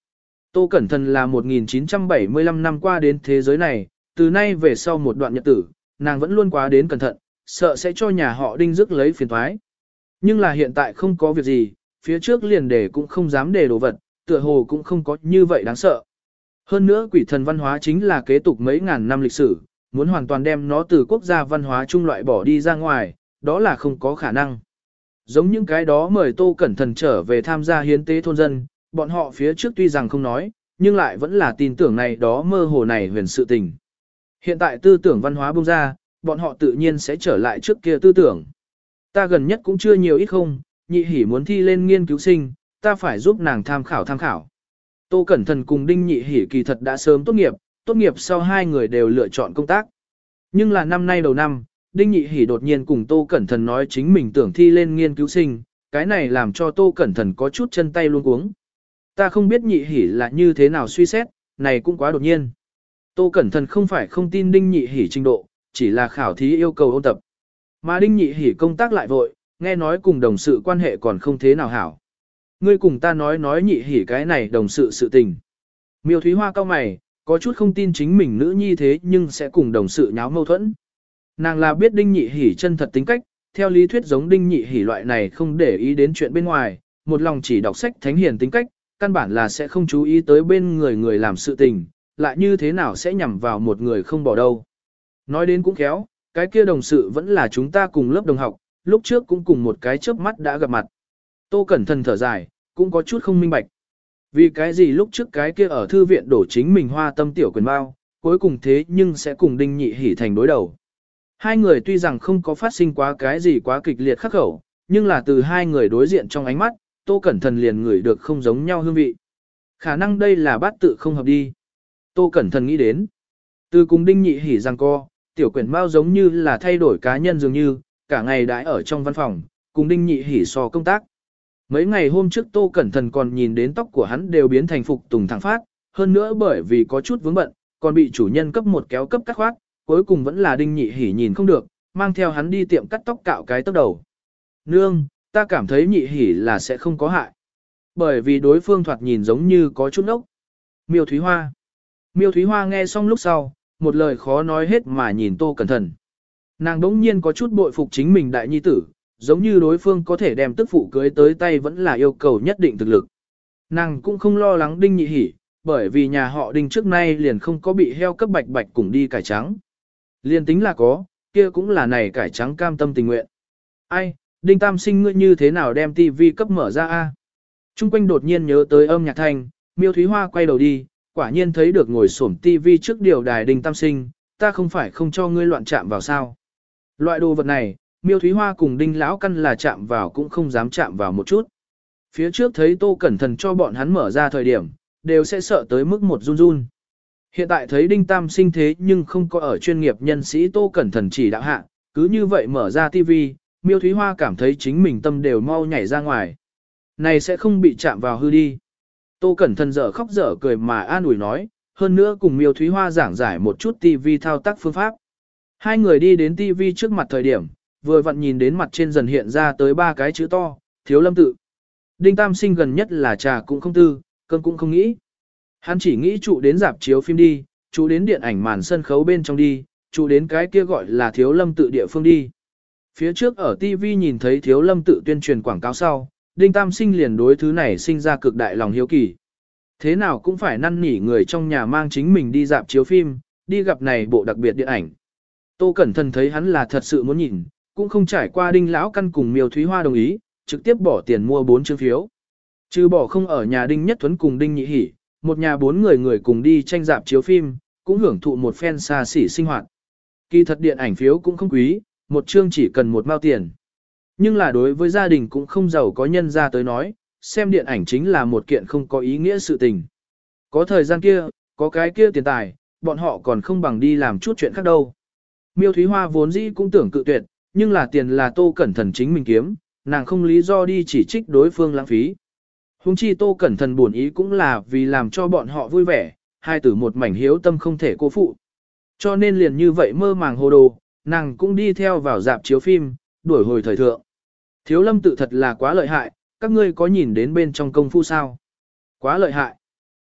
Tô Cẩn Thận là một nghìn chín trăm bảy mươi lăm năm qua đến thế giới này, từ nay về sau một đoạn nhật tử, nàng vẫn luôn quá đến cẩn thận, sợ sẽ cho nhà họ Đinh rước lấy phiền toái. Nhưng là hiện tại không có việc gì, phía trước liền để cũng không dám để đồ vật, tựa hồ cũng không có như vậy đáng sợ. Hơn nữa quỷ thần văn hóa chính là kế tục mấy ngàn năm lịch sử, muốn hoàn toàn đem nó từ quốc gia văn hóa trung loại bỏ đi ra ngoài, đó là không có khả năng. Giống những cái đó mời Tô Cẩn Thận trở về tham gia hiến tế thôn dân, bọn họ phía trước tuy rằng không nói, nhưng lại vẫn là tin tưởng này đó mơ hồ này huyền sự tình. Hiện tại tư tưởng văn hóa bung ra, bọn họ tự nhiên sẽ trở lại trước kia tư tưởng. Ta gần nhất cũng chưa nhiều ít không, nhị hỉ muốn thi lên nghiên cứu sinh, ta phải giúp nàng tham khảo tham khảo. Tô Cẩn Thận cùng Đinh Nhị Hỉ kỳ thật đã sớm tốt nghiệp, tốt nghiệp sau hai người đều lựa chọn công tác. Nhưng là năm nay đầu năm, Đinh Nhị Hỉ đột nhiên cùng Tô Cẩn Thận nói chính mình tưởng thi lên nghiên cứu sinh, cái này làm cho Tô Cẩn Thận có chút chân tay luống cuống. Ta không biết Nhị Hỉ là như thế nào suy xét, này cũng quá đột nhiên. Tô Cẩn Thận không phải không tin Đinh Nhị Hỉ trình độ, chỉ là khảo thí yêu cầu ôn tập. Mà Đinh Nhị Hỉ công tác lại vội, nghe nói cùng đồng sự quan hệ còn không thế nào hảo. Ngươi cùng ta nói nói Nhị Hỉ cái này đồng sự sự tình. Miêu Thúy Hoa cao mày, có chút không tin chính mình nữ nhi thế nhưng sẽ cùng đồng sự nháo mâu thuẫn. Nàng là biết Đinh Nhị Hỉ chân thật tính cách, theo lý thuyết giống Đinh Nhị Hỉ loại này không để ý đến chuyện bên ngoài, một lòng chỉ đọc sách thánh hiền tính cách, căn bản là sẽ không chú ý tới bên người người làm sự tình, lại như thế nào sẽ nhằm vào một người không bỏ đâu. Nói đến cũng khéo, cái kia đồng sự vẫn là chúng ta cùng lớp đồng học, lúc trước cũng cùng một cái chớp mắt đã gặp mặt. Tô Cẩn Thận thở dài, cũng có chút không minh bạch. Vì cái gì lúc trước cái kia ở thư viện đổ chính mình hoa tâm tiểu quyền bao, cuối cùng thế nhưng sẽ cùng Đinh Nhị Hỉ thành đối đầu. Hai người tuy rằng không có phát sinh quá cái gì quá kịch liệt khắc khẩu, nhưng là từ hai người đối diện trong ánh mắt, Tô Cẩn Thận liền ngửi được không giống nhau hương vị. Khả năng đây là bát tự không hợp đi. Tô Cẩn Thận nghĩ đến. Từ cùng Đinh Nhị Hỉ rằng co, tiểu quyển bao giống như là thay đổi cá nhân dường như, cả ngày đãi ở trong văn phòng, cùng Đinh Nhị Hỉ so công tác. Mấy ngày hôm trước Tô Cẩn Thận còn nhìn đến tóc của hắn đều biến thành phục tùng thẳng phát, hơn nữa bởi vì có chút vướng bận, còn bị chủ nhân cấp một kéo cấp cắt khoát, cuối cùng vẫn là Đinh Nhị Hỉ nhìn không được, mang theo hắn đi tiệm cắt tóc cạo cái tóc đầu. Nương, ta cảm thấy Nhị Hỉ là sẽ không có hại. Bởi vì đối phương thoạt nhìn giống như có chút ốc. Miêu Thúy Hoa. Miêu Thúy Hoa nghe xong lúc sau, một lời khó nói hết mà nhìn Tô Cẩn Thận. Nàng đống nhiên có chút bội phục chính mình đại nhi tử, giống như đối phương có thể đem tức phụ cưới tới tay vẫn là yêu cầu nhất định thực lực. Nàng cũng không lo lắng Đinh Nhị Hỉ, bởi vì nhà họ Đinh trước nay liền không có bị heo cấp bạch bạch cùng đi cải trắng. Liên tính là có, kia cũng là này cải trắng cam tâm tình nguyện. Ai, Đinh Tam Sinh ngươi như thế nào đem tivi cấp mở ra a? Trung quanh đột nhiên nhớ tới âm nhạc thanh, Miêu Thúy Hoa quay đầu đi, quả nhiên thấy được ngồi xổm tivi trước điều đài Đinh Tam Sinh, ta không phải không cho ngươi loạn chạm vào sao. Loại đồ vật này, Miêu Thúy Hoa cùng Đinh Lão Căn là chạm vào cũng không dám chạm vào một chút. Phía trước thấy Tô Cẩn Thận cho bọn hắn mở ra thời điểm, đều sẽ sợ tới mức một run run. Hiện tại thấy Đinh Tam Sinh thế nhưng không có ở chuyên nghiệp nhân sĩ Tô Cẩn Thận chỉ đạo hạ, cứ như vậy mở ra tivi, Miêu Thúy Hoa cảm thấy chính mình tâm đều mau nhảy ra ngoài. Này sẽ không bị chạm vào hư đi. Tô Cẩn Thận dở khóc dở cười mà an ủi nói, hơn nữa cùng Miêu Thúy Hoa giảng giải một chút tivi thao tác phương pháp. Hai người đi đến tivi trước mặt thời điểm, vừa vặn nhìn đến mặt trên dần hiện ra tới ba cái chữ to, Thiếu Lâm Tự. Đinh Tam Sinh gần nhất là trà cũng không tư, cơm cũng không nghĩ. Hắn chỉ nghĩ trụ đến dạp chiếu phim đi, trụ đến điện ảnh màn sân khấu bên trong đi, trụ đến cái kia gọi là Thiếu Lâm Tự địa phương đi. Phía trước ở ti vi nhìn thấy Thiếu Lâm Tự tuyên truyền quảng cáo sau, Đinh Tam Sinh liền đối thứ này sinh ra cực đại lòng hiếu kỳ. Thế nào cũng phải năn nỉ người trong nhà mang chính mình đi dạp chiếu phim, đi gặp này bộ đặc biệt điện ảnh. Tô Cẩn Thận thấy hắn là thật sự muốn nhìn, cũng không trải qua Đinh Lão Căn cùng Miêu Thúy Hoa đồng ý, trực tiếp bỏ tiền mua bốn chương phiếu. Trừ bỏ không ở nhà Đinh Nhất Thuấn cùng Đinh Nhị Hỉ, một nhà bốn người người cùng đi tranh dạp chiếu phim, cũng hưởng thụ một phen xa xỉ sinh hoạt. Kỳ thật điện ảnh phiếu cũng không quý, một chương chỉ cần một mao tiền. Nhưng là đối với gia đình cũng không giàu có nhân ra tới nói, xem điện ảnh chính là một kiện không có ý nghĩa sự tình. Có thời gian kia, có cái kia tiền tài, bọn họ còn không bằng đi làm chút chuyện khác đâu. Miêu Thúy Hoa vốn dĩ cũng tưởng cự tuyệt, nhưng là tiền là Tô Cẩn Thận chính mình kiếm, nàng không lý do đi chỉ trích đối phương lãng phí. Hùng chi Tô Cẩn Thận buồn ý cũng là vì làm cho bọn họ vui vẻ, hai tử một mảnh hiếu tâm không thể cô phụ. Cho nên liền như vậy mơ màng hồ đồ, nàng cũng đi theo vào dạp chiếu phim, đuổi hồi thời thượng. Thiếu Lâm Tự thật là quá lợi hại, các ngươi có nhìn đến bên trong công phu sao? Quá lợi hại.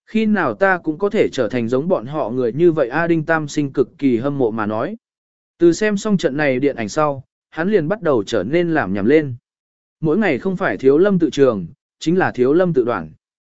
Khi nào ta cũng có thể trở thành giống bọn họ người như vậy A Đinh Tam Sinh cực kỳ hâm mộ mà nói. Từ xem xong trận này điện ảnh sau, hắn liền bắt đầu trở nên làm nhảm lên. Mỗi ngày không phải thiếu lâm tự trường, chính là thiếu lâm tự đoạn.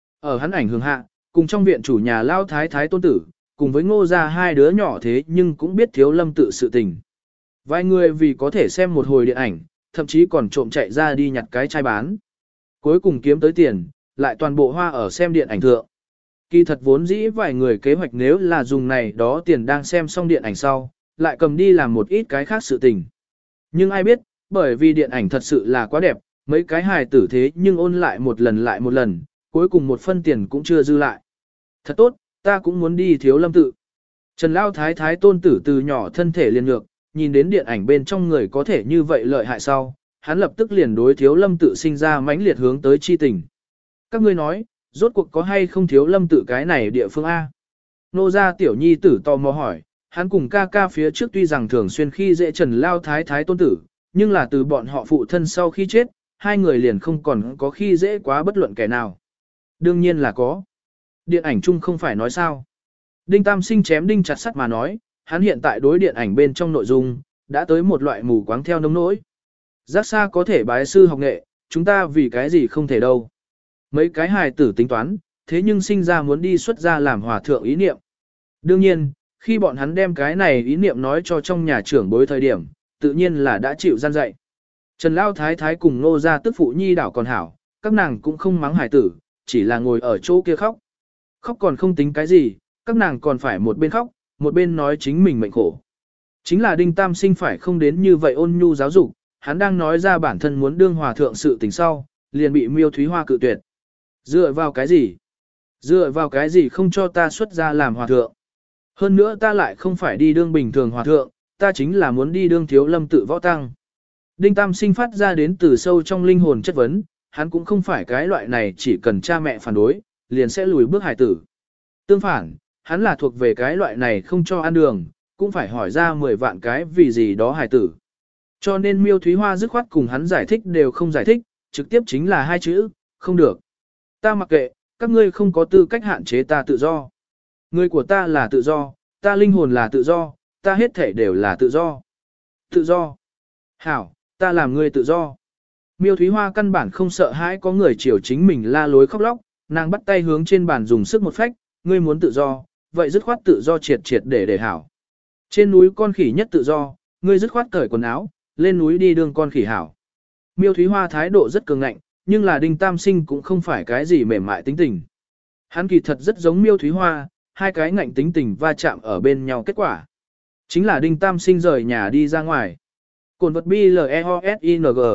Ở hắn ảnh hưởng hạ, cùng trong viện chủ nhà Lao Thái Thái Tôn Tử, cùng với Ngô gia hai đứa nhỏ thế nhưng cũng biết thiếu lâm tự sự tình. Vài người vì có thể xem một hồi điện ảnh, thậm chí còn trộm chạy ra đi nhặt cái chai bán. Cuối cùng kiếm tới tiền, lại toàn bộ hoa ở xem điện ảnh thượng. Kỳ thật vốn dĩ vài người kế hoạch nếu là dùng này đó tiền đang xem xong điện ảnh sau, lại cầm đi làm một ít cái khác sự tình. Nhưng ai biết, bởi vì điện ảnh thật sự là quá đẹp, mấy cái hài tử thế nhưng ôn lại một lần lại một lần, cuối cùng một phân tiền cũng chưa dư lại. Thật tốt, ta cũng muốn đi thiếu lâm tự. Trần Lao Thái Thái Tôn Tử từ nhỏ thân thể liền ngược, nhìn đến điện ảnh bên trong người có thể như vậy lợi hại sau, hắn lập tức liền đối thiếu lâm tự sinh ra mãnh liệt hướng tới chi tình. Các ngươi nói, rốt cuộc có hay không thiếu lâm tự cái này địa phương A? Nô gia tiểu nhi tử tò mò hỏi, hắn cùng ca ca phía trước tuy rằng thường xuyên khi dễ Trần Lao Thái Thái Tôn Tử, nhưng là từ bọn họ phụ thân sau khi chết, hai người liền không còn có khi dễ quá bất luận kẻ nào. Đương nhiên là có. Điện ảnh chung không phải nói sao. Đinh Tam Sinh chém đinh chặt sắt mà nói, hắn hiện tại đối điện ảnh bên trong nội dung, đã tới một loại mù quáng theo nông nỗi. Giác xa có thể bái sư học nghệ, chúng ta vì cái gì không thể đâu. Mấy cái hài tử tính toán, thế nhưng sinh ra muốn đi xuất gia làm hòa thượng ý niệm. Đương nhiên, khi bọn hắn đem cái này ý niệm nói cho trong nhà trưởng bối thời điểm, tự nhiên là đã chịu gian dạy. Trần Lao Thái Thái cùng Nô gia tức phụ nhi đảo còn hảo, các nàng cũng không mắng hài tử, chỉ là ngồi ở chỗ kia khóc. Khóc còn không tính cái gì, các nàng còn phải một bên khóc, một bên nói chính mình mệnh khổ. Chính là Đinh Tam Sinh phải không đến như vậy ôn nhu giáo dục, hắn đang nói ra bản thân muốn đương hòa thượng sự tình sau, liền bị Miêu Thúy Hoa cự tuyệt. Dựa vào cái gì? Dựa vào cái gì không cho ta xuất gia làm hòa thượng? Hơn nữa ta lại không phải đi đương bình thường hòa thượng, ta chính là muốn đi đương thiếu lâm tự võ tăng. Đinh Tam Sinh phát ra đến từ sâu trong linh hồn chất vấn, hắn cũng không phải cái loại này chỉ cần cha mẹ phản đối, liền sẽ lùi bước hài tử. Tương phản, hắn là thuộc về cái loại này không cho ăn đường, cũng phải hỏi ra mười vạn cái vì gì đó hài tử. Cho nên Miêu Thúy Hoa dứt khoát cùng hắn giải thích đều không giải thích, trực tiếp chính là hai chữ, không được. Ta mặc kệ, các ngươi không có tư cách hạn chế ta tự do. Người của ta là tự do, ta linh hồn là tự do, ta hết thể đều là tự do. Tự do. Hảo, ta làm người tự do. Miêu Thúy Hoa căn bản không sợ hãi có người chiều chính mình la lối khóc lóc, nàng bắt tay hướng trên bàn dùng sức một phách, ngươi muốn tự do, vậy dứt khoát tự do triệt triệt để để hảo. Trên núi con khỉ nhất tự do, ngươi dứt khoát cởi quần áo, lên núi đi đường con khỉ hảo. Miêu Thúy Hoa thái độ rất cường ngạnh, nhưng là Đinh Tam Sinh cũng không phải cái gì mềm mại tính tình. Hắn kỳ thật rất giống Miêu Thúy Hoa, hai cái ngạnh tính tình va chạm ở bên nhau kết quả. Chính là Đinh Tam Sinh rời nhà đi ra ngoài. Cồn vật bi L E O S I N G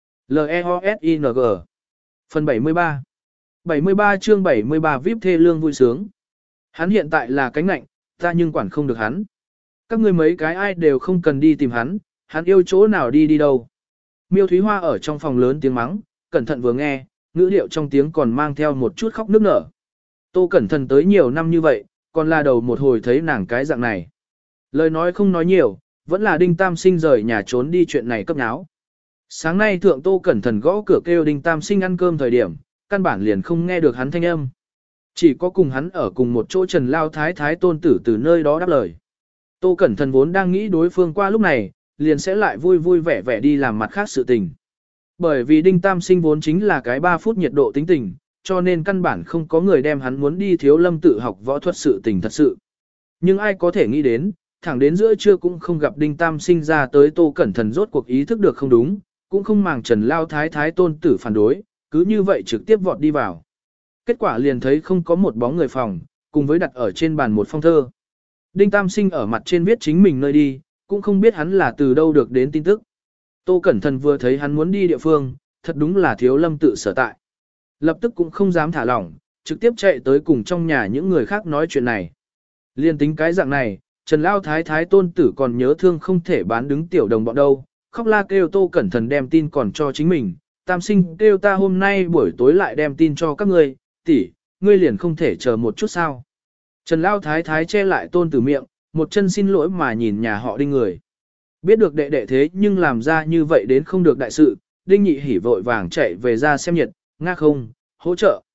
L E O S I N G Phần bảy mươi ba bảy mươi ba chương bảy mươi ba vi ai pi thê lương vui sướng. Hắn hiện tại là cánh ngạnh, ta nhưng quản không được hắn. Các ngươi mấy cái ai đều không cần đi tìm hắn, hắn yêu chỗ nào đi đi đâu. Miêu Thúy Hoa ở trong phòng lớn tiếng mắng, cẩn thận vừa nghe, ngữ điệu trong tiếng còn mang theo một chút khóc nức nở. Tô Cẩn Thận tới nhiều năm như vậy, còn là đầu một hồi thấy nàng cái dạng này. Lời nói không nói nhiều, vẫn là Đinh Tam Sinh rời nhà trốn đi chuyện này cấp nháo. Sáng nay thượng Tô Cẩn Thận gõ cửa kêu Đinh Tam Sinh ăn cơm thời điểm, căn bản liền không nghe được hắn thanh âm. Chỉ có cùng hắn ở cùng một chỗ Trần Lao Thái Thái Tôn Tử từ nơi đó đáp lời. Tô Cẩn Thận vốn đang nghĩ đối phương qua lúc này, liền sẽ lại vui vui vẻ vẻ đi làm mặt khác sự tình. Bởi vì Đinh Tam Sinh vốn chính là cái ba phút nhiệt độ tính tình, cho nên căn bản không có người đem hắn muốn đi thiếu lâm tự học võ thuật sự tình thật sự. Nhưng ai có thể nghĩ đến, thẳng đến giữa trưa cũng không gặp Đinh Tam Sinh ra tới Tô Cẩn Thận rốt cuộc ý thức được không đúng, cũng không màng Trần Lao Thái Thái Tôn Tử phản đối, cứ như vậy trực tiếp vọt đi vào. Kết quả liền thấy không có một bóng người phòng, cùng với đặt ở trên bàn một phong thơ. Đinh Tam Sinh ở mặt trên viết chính mình nơi đi, cũng không biết hắn là từ đâu được đến tin tức. Tô Cẩn Thận vừa thấy hắn muốn đi địa phương, thật đúng là thiếu lâm tự sở tại. Lập tức cũng không dám thả lỏng, trực tiếp chạy tới cùng trong nhà những người khác nói chuyện này. Liên tính cái dạng này, Trần Lao Thái Thái Tôn Tử còn nhớ thương không thể bán đứng tiểu đồng bọn đâu, khóc la kêu Tô Cẩn Thận đem tin còn cho chính mình. Tam Sinh kêu ta hôm nay buổi tối lại đem tin cho các ngươi, tỷ, ngươi liền không thể chờ một chút sao. Trần Lao Thái Thái che lại Tôn Tử miệng, một chân xin lỗi mà nhìn nhà họ Đinh người. Biết được đệ đệ thế nhưng làm ra như vậy đến không được đại sự, Đinh Nhị hỉ vội vàng chạy về ra xem nhiệt, nga không, hỗ trợ.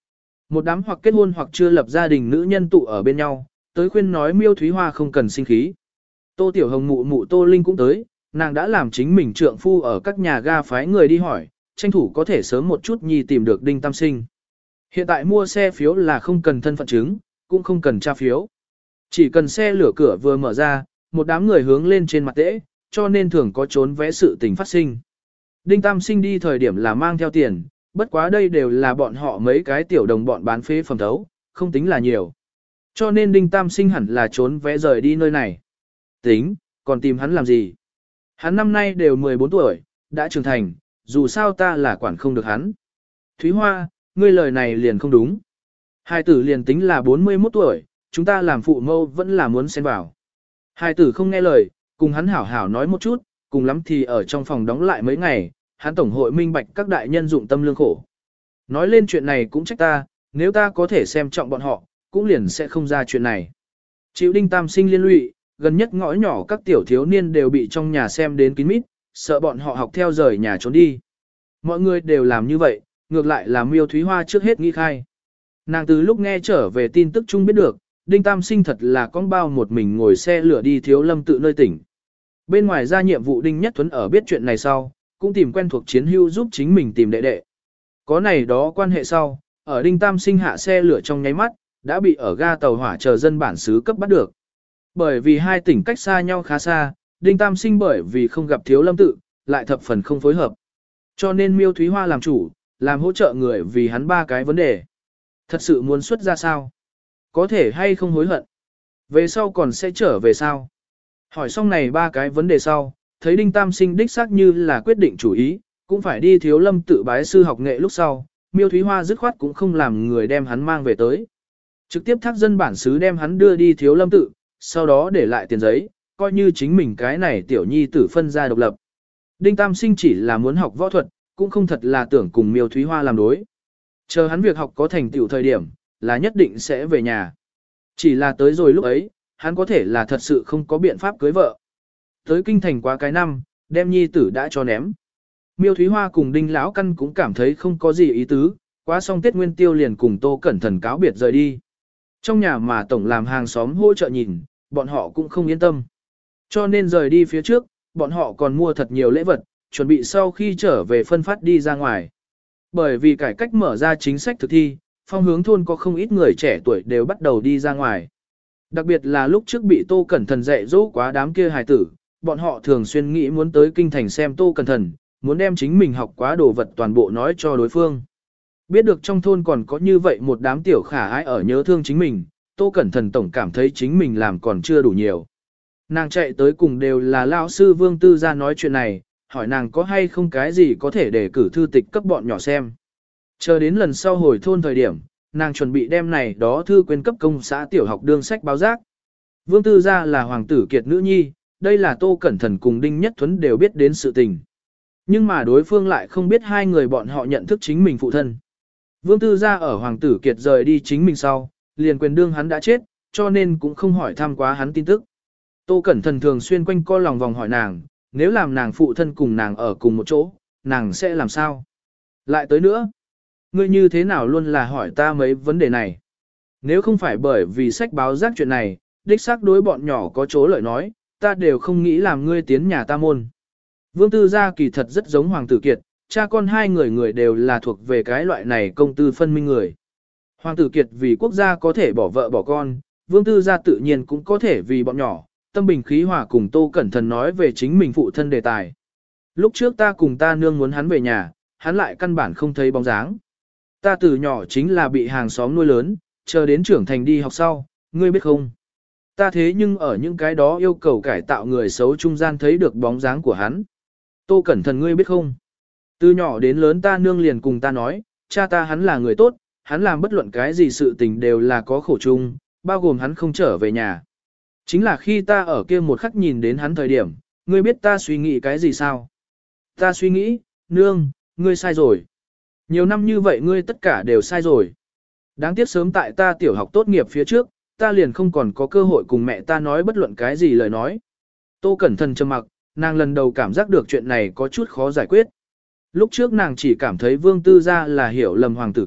Một đám hoặc kết hôn hoặc chưa lập gia đình nữ nhân tụ ở bên nhau, tới khuyên nói Miêu Thúy Hoa không cần sinh khí. Tô Tiểu Hồng mụ mụ Tô Linh cũng tới, nàng đã làm chính mình trượng phu ở các nhà ga phái người đi hỏi, tranh thủ có thể sớm một chút nhi tìm được Đinh Tam Sinh. Hiện tại mua xe phiếu là không cần thân phận chứng, cũng không cần tra phiếu. Chỉ cần xe lửa cửa vừa mở ra, một đám người hướng lên trên mặt tễ, cho nên thường có trốn vẽ sự tình phát sinh. Đinh Tam Sinh đi thời điểm là mang theo tiền, bất quá đây đều là bọn họ mấy cái tiểu đồng bọn bán phế phẩm thấu, không tính là nhiều. Cho nên Đinh Tam Sinh hẳn là trốn vẽ rời đi nơi này. Tính, còn tìm hắn làm gì? Hắn năm nay đều mười bốn tuổi, đã trưởng thành, dù sao ta là quản không được hắn. Thúy Hoa, ngươi lời này liền không đúng. Hai tử liền tính là bốn mươi mốt tuổi, chúng ta làm phụ mâu vẫn là muốn xen vào. Hai tử không nghe lời, cùng hắn hảo hảo nói một chút, cùng lắm thì ở trong phòng đóng lại mấy ngày, hắn tổng hội minh bạch các đại nhân dụng tâm lương khổ. Nói lên chuyện này cũng trách ta, nếu ta có thể xem trọng bọn họ, cũng liền sẽ không ra chuyện này. Chịu Đinh Tam Sinh liên lụy, gần nhất ngõ nhỏ các tiểu thiếu niên đều bị trong nhà xem đến kín mít, sợ bọn họ học theo rời nhà trốn đi. Mọi người đều làm như vậy, ngược lại là Miêu Thúy Hoa trước hết nghi khai. Nàng từ lúc nghe trở về tin tức chung biết được, Đinh Tam Sinh thật là con bao một mình ngồi xe lửa đi Thiếu Lâm tự nơi tỉnh. Bên ngoài ra nhiệm vụ Đinh Nhất Thuấn ở biết chuyện này sau, cũng tìm quen thuộc chiến hữu giúp chính mình tìm đệ đệ. Có này đó quan hệ sau, ở Đinh Tam Sinh hạ xe lửa trong nháy mắt, đã bị ở ga tàu hỏa chờ dân bản xứ cấp bắt được. Bởi vì hai tỉnh cách xa nhau khá xa, Đinh Tam Sinh bởi vì không gặp Thiếu Lâm tự, lại thập phần không phối hợp. Cho nên Miêu Thúy Hoa làm chủ, làm hỗ trợ người vì hắn ba cái vấn đề. Thật sự muốn xuất ra sao? Có thể hay không hối hận? Về sau còn sẽ trở về sao? Hỏi xong này ba cái vấn đề sau, thấy Đinh Tam Sinh đích xác như là quyết định chủ ý, cũng phải đi Thiếu Lâm tự bái sư học nghệ lúc sau, Miêu Thúy Hoa dứt khoát cũng không làm người đem hắn mang về tới. Trực tiếp thác dân bản xứ đem hắn đưa đi Thiếu Lâm tự, sau đó để lại tiền giấy, coi như chính mình cái này tiểu nhi tử phân ra độc lập. Đinh Tam Sinh chỉ là muốn học võ thuật, cũng không thật là tưởng cùng Miêu Thúy Hoa làm đối. Chờ hắn việc học có thành tựu thời điểm, là nhất định sẽ về nhà. Chỉ là tới rồi lúc ấy, hắn có thể là thật sự không có biện pháp cưới vợ. Tới kinh thành quá cái năm, đem nhi tử đã cho ném. Miêu Thúy Hoa cùng Đinh Lão Căn cũng cảm thấy không có gì ý tứ, quá xong Tết Nguyên Tiêu liền cùng Tô Cẩn Thận cáo biệt rời đi. Trong nhà mà tổng làm hàng xóm hỗ trợ nhìn, bọn họ cũng không yên tâm. Cho nên rời đi phía trước, bọn họ còn mua thật nhiều lễ vật, chuẩn bị sau khi trở về phân phát đi ra ngoài. Bởi vì cải cách mở ra chính sách thực thi, phong hướng thôn có không ít người trẻ tuổi đều bắt đầu đi ra ngoài. Đặc biệt là lúc trước bị Tô Cẩn Thận dạy dỗ quá đám kia hài tử, bọn họ thường xuyên nghĩ muốn tới kinh thành xem Tô Cẩn Thận, muốn đem chính mình học quá đồ vật toàn bộ nói cho đối phương. Biết được trong thôn còn có như vậy một đám tiểu khả ái ở nhớ thương chính mình, Tô Cẩn Thận tổng cảm thấy chính mình làm còn chưa đủ nhiều. Nàng chạy tới cùng đều là lão sư Vương Tư Gia nói chuyện này, hỏi nàng có hay không cái gì có thể để cử thư tịch cấp bọn nhỏ xem. Chờ đến lần sau hồi thôn thời điểm, nàng chuẩn bị đem này đó thư quyên cấp công xã tiểu học đương sách báo giác. Vương Tư Gia là hoàng tử kiệt nữ nhi, đây là Tô Cẩn Thận cùng Đinh Nhất Thuấn đều biết đến sự tình. Nhưng mà đối phương lại không biết hai người bọn họ nhận thức chính mình phụ thân. Vương Tư Gia ở hoàng tử kiệt rời đi chính mình sau, liền quyền đương hắn đã chết, cho nên cũng không hỏi thăm quá hắn tin tức. Tô Cẩn Thận thường xuyên quanh co lòng vòng hỏi nàng, nếu làm nàng phụ thân cùng nàng ở cùng một chỗ, nàng sẽ làm sao? Lại tới nữa, ngươi như thế nào luôn là hỏi ta mấy vấn đề này? Nếu không phải bởi vì sách báo giác chuyện này, đích xác đối bọn nhỏ có chỗ lợi nói, ta đều không nghĩ làm ngươi tiến nhà ta môn. Vương Tư Gia kỳ thật rất giống Hoàng tử Kiệt, cha con hai người người đều là thuộc về cái loại này công tư phân minh người. Hoàng tử Kiệt vì quốc gia có thể bỏ vợ bỏ con, Vương Tư Gia tự nhiên cũng có thể vì bọn nhỏ, tâm bình khí hòa cùng Tô Cẩn Thận nói về chính mình phụ thân đề tài. Lúc trước ta cùng ta nương muốn hắn về nhà, hắn lại căn bản không thấy bóng dáng. Ta từ nhỏ chính là bị hàng xóm nuôi lớn, chờ đến trưởng thành đi học sau, ngươi biết không? Ta thế nhưng ở những cái đó yêu cầu cải tạo người xấu trung gian thấy được bóng dáng của hắn. Tô Cẩn Thận ngươi biết không? Từ nhỏ đến lớn ta nương liền cùng ta nói, cha ta hắn là người tốt, hắn làm bất luận cái gì sự tình đều là có khổ chung, bao gồm hắn không trở về nhà. Chính là khi ta ở kia một khắc nhìn đến hắn thời điểm, ngươi biết ta suy nghĩ cái gì sao? Ta suy nghĩ, nương, ngươi sai rồi. Nhiều năm như vậy ngươi tất cả đều sai rồi. Đáng tiếc sớm tại ta tiểu học tốt nghiệp phía trước, ta liền không còn có cơ hội cùng mẹ ta nói bất luận cái gì lời nói. Tô Cẩn Thận trầm mặc, nàng lần đầu cảm giác được chuyện này có chút khó giải quyết. Lúc trước nàng chỉ cảm thấy Vương Tư Gia là hiểu lầm Hoàng tử Kiệt,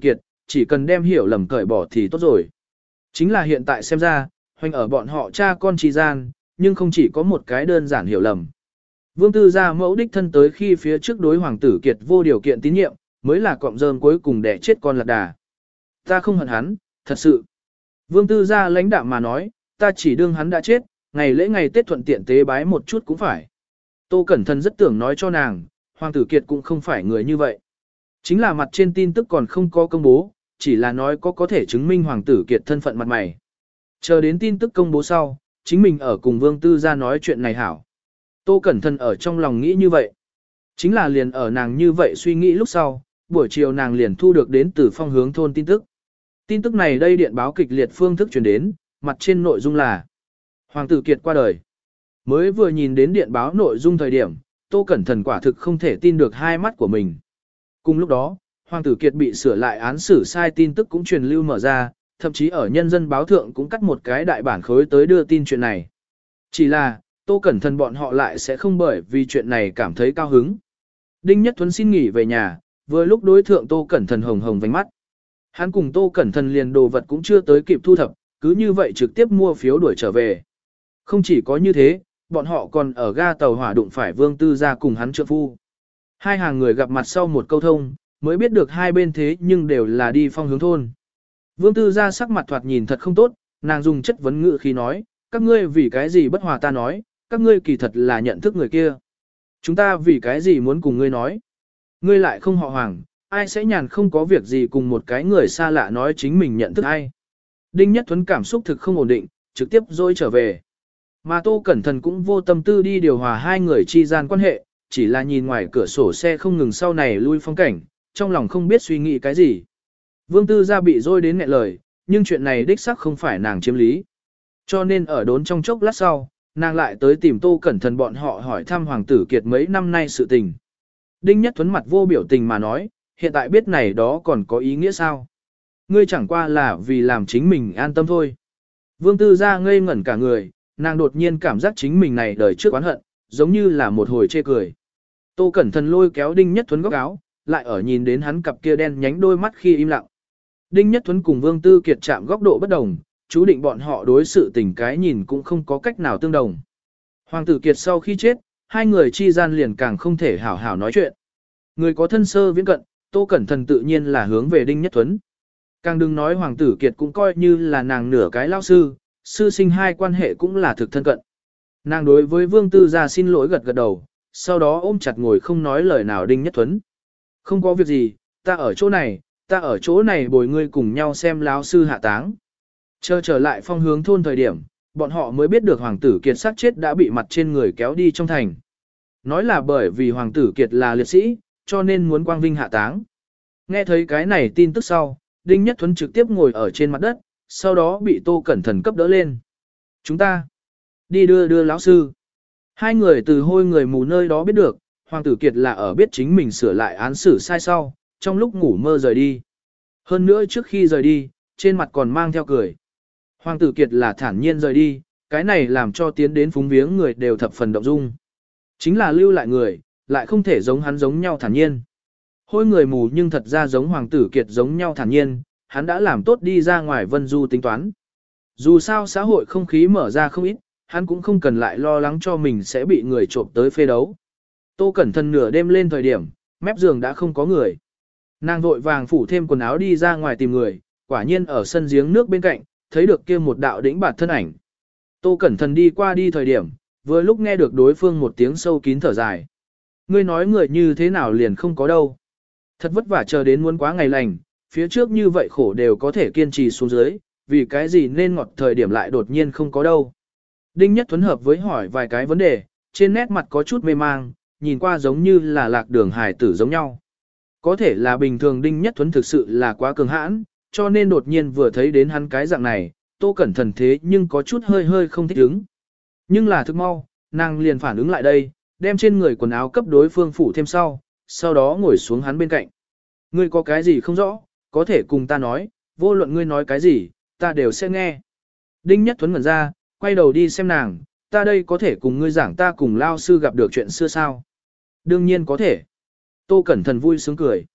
chỉ cần đem hiểu lầm cởi bỏ thì tốt rồi. Chính là hiện tại xem ra, hoành ở bọn họ cha con trì gian, nhưng không chỉ có một cái đơn giản hiểu lầm. Vương Tư gia mẫu đích thân tới khi phía trước đối hoàng tử Kiệt vô điều kiện tín nhiệm, mới là cọng rơm cuối cùng để chết con lạc đà. Ta không hận hắn, thật sự. Vương Tư gia lãnh đạm mà nói, ta chỉ đương hắn đã chết, ngày lễ ngày Tết thuận tiện tế bái một chút cũng phải. Tô Cẩn Thận rất tưởng nói cho nàng, hoàng tử Kiệt cũng không phải người như vậy. Chính là mặt trên tin tức còn không có công bố, chỉ là nói có có thể chứng minh hoàng tử Kiệt thân phận mặt mày. Chờ đến tin tức công bố sau, chính mình ở cùng Vương Tư gia nói chuyện này hảo. Tô Cẩn Thận ở trong lòng nghĩ như vậy. Chính là liền ở nàng như vậy suy nghĩ lúc sau, buổi chiều nàng liền thu được đến từ phong hướng thôn tin tức. Tin tức này đây điện báo kịch liệt phương thức truyền đến, mặt trên nội dung là hoàng tử Kiệt qua đời. Mới vừa nhìn đến điện báo nội dung thời điểm, Tô Cẩn Thận quả thực không thể tin được hai mắt của mình. Cùng lúc đó, hoàng tử Kiệt bị sửa lại án xử sai tin tức cũng truyền lưu mở ra, thậm chí ở nhân dân báo thượng cũng cắt một cái đại bản khối tới đưa tin chuyện này. Chỉ là, Tô Cẩn Thận bọn họ lại sẽ không bởi vì chuyện này cảm thấy cao hứng. Đinh Nhất Thuấn xin nghỉ về nhà, vừa lúc đối thượng Tô Cẩn Thận hồng hồng vành mắt. Hắn cùng Tô Cẩn Thận liền đồ vật cũng chưa tới kịp thu thập, cứ như vậy trực tiếp mua phiếu đuổi trở về. Không chỉ có như thế, bọn họ còn ở ga tàu hỏa đụng phải Vương Tư gia cùng hắn trượng phu. Hai hàng người gặp mặt sau một câu thông, mới biết được hai bên thế nhưng đều là đi phong hướng thôn. Vương Tư gia sắc mặt thoạt nhìn thật không tốt, nàng dùng chất vấn ngữ khi nói, các ngươi vì cái gì bất hòa ta nói, các ngươi kỳ thật là nhận thức người kia. Chúng ta vì cái gì muốn cùng ngươi nói. Ngươi lại không họ Hoàng, ai sẽ nhàn không có việc gì cùng một cái người xa lạ nói chính mình nhận thức ai. Đinh Nhất Thuấn cảm xúc thực không ổn định, trực tiếp dối trở về. Mà Tô Cẩn Thận cũng vô tâm tư đi điều hòa hai người chi gian quan hệ, chỉ là nhìn ngoài cửa sổ xe không ngừng sau này lui phong cảnh, trong lòng không biết suy nghĩ cái gì. Vương Tư gia bị dối đến nghẹn lời, nhưng chuyện này đích xác không phải nàng chiếm lý. Cho nên ở đốn trong chốc lát sau, nàng lại tới tìm Tô Cẩn Thận bọn họ hỏi thăm hoàng tử Kiệt mấy năm nay sự tình. Đinh Nhất Thuấn mặt vô biểu tình mà nói, hiện tại biết này đó còn có ý nghĩa sao? Ngươi chẳng qua là vì làm chính mình an tâm thôi. Vương Tư gia ngây ngẩn cả người, nàng đột nhiên cảm giác chính mình này đời trước oán hận, giống như là một hồi chê cười. Tô Cẩn Thận lôi kéo Đinh Nhất Thuấn góc áo, lại ở nhìn đến hắn cặp kia đen nhánh đôi mắt khi im lặng. Đinh Nhất Thuấn cùng Vương Tư Kiệt chạm góc độ bất đồng, chú định bọn họ đối sự tình cái nhìn cũng không có cách nào tương đồng. Hoàng tử Kiệt sau khi chết, hai người chi gian liền càng không thể hảo hảo nói chuyện. Người có thân sơ viễn cận, Tô Cẩn Thận tự nhiên là hướng về Đinh Nhất Thuấn. Càng đừng nói Hoàng tử Kiệt cũng coi như là nàng nửa cái lao sư, sư sinh hai quan hệ cũng là thực thân cận. Nàng đối với Vương Tư gia xin lỗi gật gật đầu, sau đó ôm chặt ngồi không nói lời nào Đinh Nhất Thuấn. Không có việc gì, ta ở chỗ này, ta ở chỗ này bồi ngươi cùng nhau xem lão sư hạ táng. Chờ trở lại phong hướng thôn thời điểm, bọn họ mới biết được hoàng tử Kiệt sát chết đã bị mặt trên người kéo đi trong thành. Nói là bởi vì hoàng tử Kiệt là liệt sĩ, cho nên muốn quang vinh hạ táng. Nghe thấy cái này tin tức sau, Đinh Nhất Thuấn trực tiếp ngồi ở trên mặt đất, sau đó bị Tô Cẩn Thận cấp đỡ lên. Chúng ta đi đưa đưa lão sư. Hai người từ hôi người mù nơi đó biết được, hoàng tử Kiệt là ở biết chính mình sửa lại án xử sai sau, trong lúc ngủ mơ rời đi. Hơn nữa trước khi rời đi, trên mặt còn mang theo cười. Hoàng tử Kiệt là thản nhiên rời đi, cái này làm cho tiến đến phúng viếng người đều thập phần động dung. Chính là lưu lại người, lại không thể giống hắn giống nhau thản nhiên. Hôi người mù nhưng thật ra giống hoàng tử Kiệt giống nhau thản nhiên, hắn đã làm tốt đi ra ngoài vân du tính toán. Dù sao xã hội không khí mở ra không ít, hắn cũng không cần lại lo lắng cho mình sẽ bị người trộm tới phê đấu. Tô Cẩn Thận nửa đêm lên thời điểm, mép giường đã không có người. Nàng vội vàng phủ thêm quần áo đi ra ngoài tìm người, quả nhiên ở sân giếng nước bên cạnh, thấy được kia một đạo đĩnh bạt thân ảnh. Tô Cẩn Thận đi qua đi thời điểm, vừa lúc nghe được đối phương một tiếng sâu kín thở dài. Ngươi nói người như thế nào liền không có đâu. Thật vất vả chờ đến muốn quá ngày lành, phía trước như vậy khổ đều có thể kiên trì xuống dưới, vì cái gì nên ngọt thời điểm lại đột nhiên không có đâu. Đinh Nhất Thuấn hợp với hỏi vài cái vấn đề, trên nét mặt có chút mê mang, nhìn qua giống như là lạc đường hài tử giống nhau. Có thể là bình thường Đinh Nhất Thuấn thực sự là quá cường hãn, cho nên đột nhiên vừa thấy đến hắn cái dạng này, Tô Cẩn Thận thế nhưng có chút hơi hơi không thích ứng. Nhưng là thức mau, nàng liền phản ứng lại đây, đem trên người quần áo cấp đối phương phủ thêm sau, sau đó ngồi xuống hắn bên cạnh. Ngươi có cái gì không rõ, có thể cùng ta nói, vô luận ngươi nói cái gì, ta đều sẽ nghe. Đinh Nhất Thuấn ngẩn ra, quay đầu đi xem nàng, ta đây có thể cùng ngươi giảng ta cùng lao sư gặp được chuyện xưa sao? Đương nhiên có thể. Tô Cẩn Thận vui sướng cười.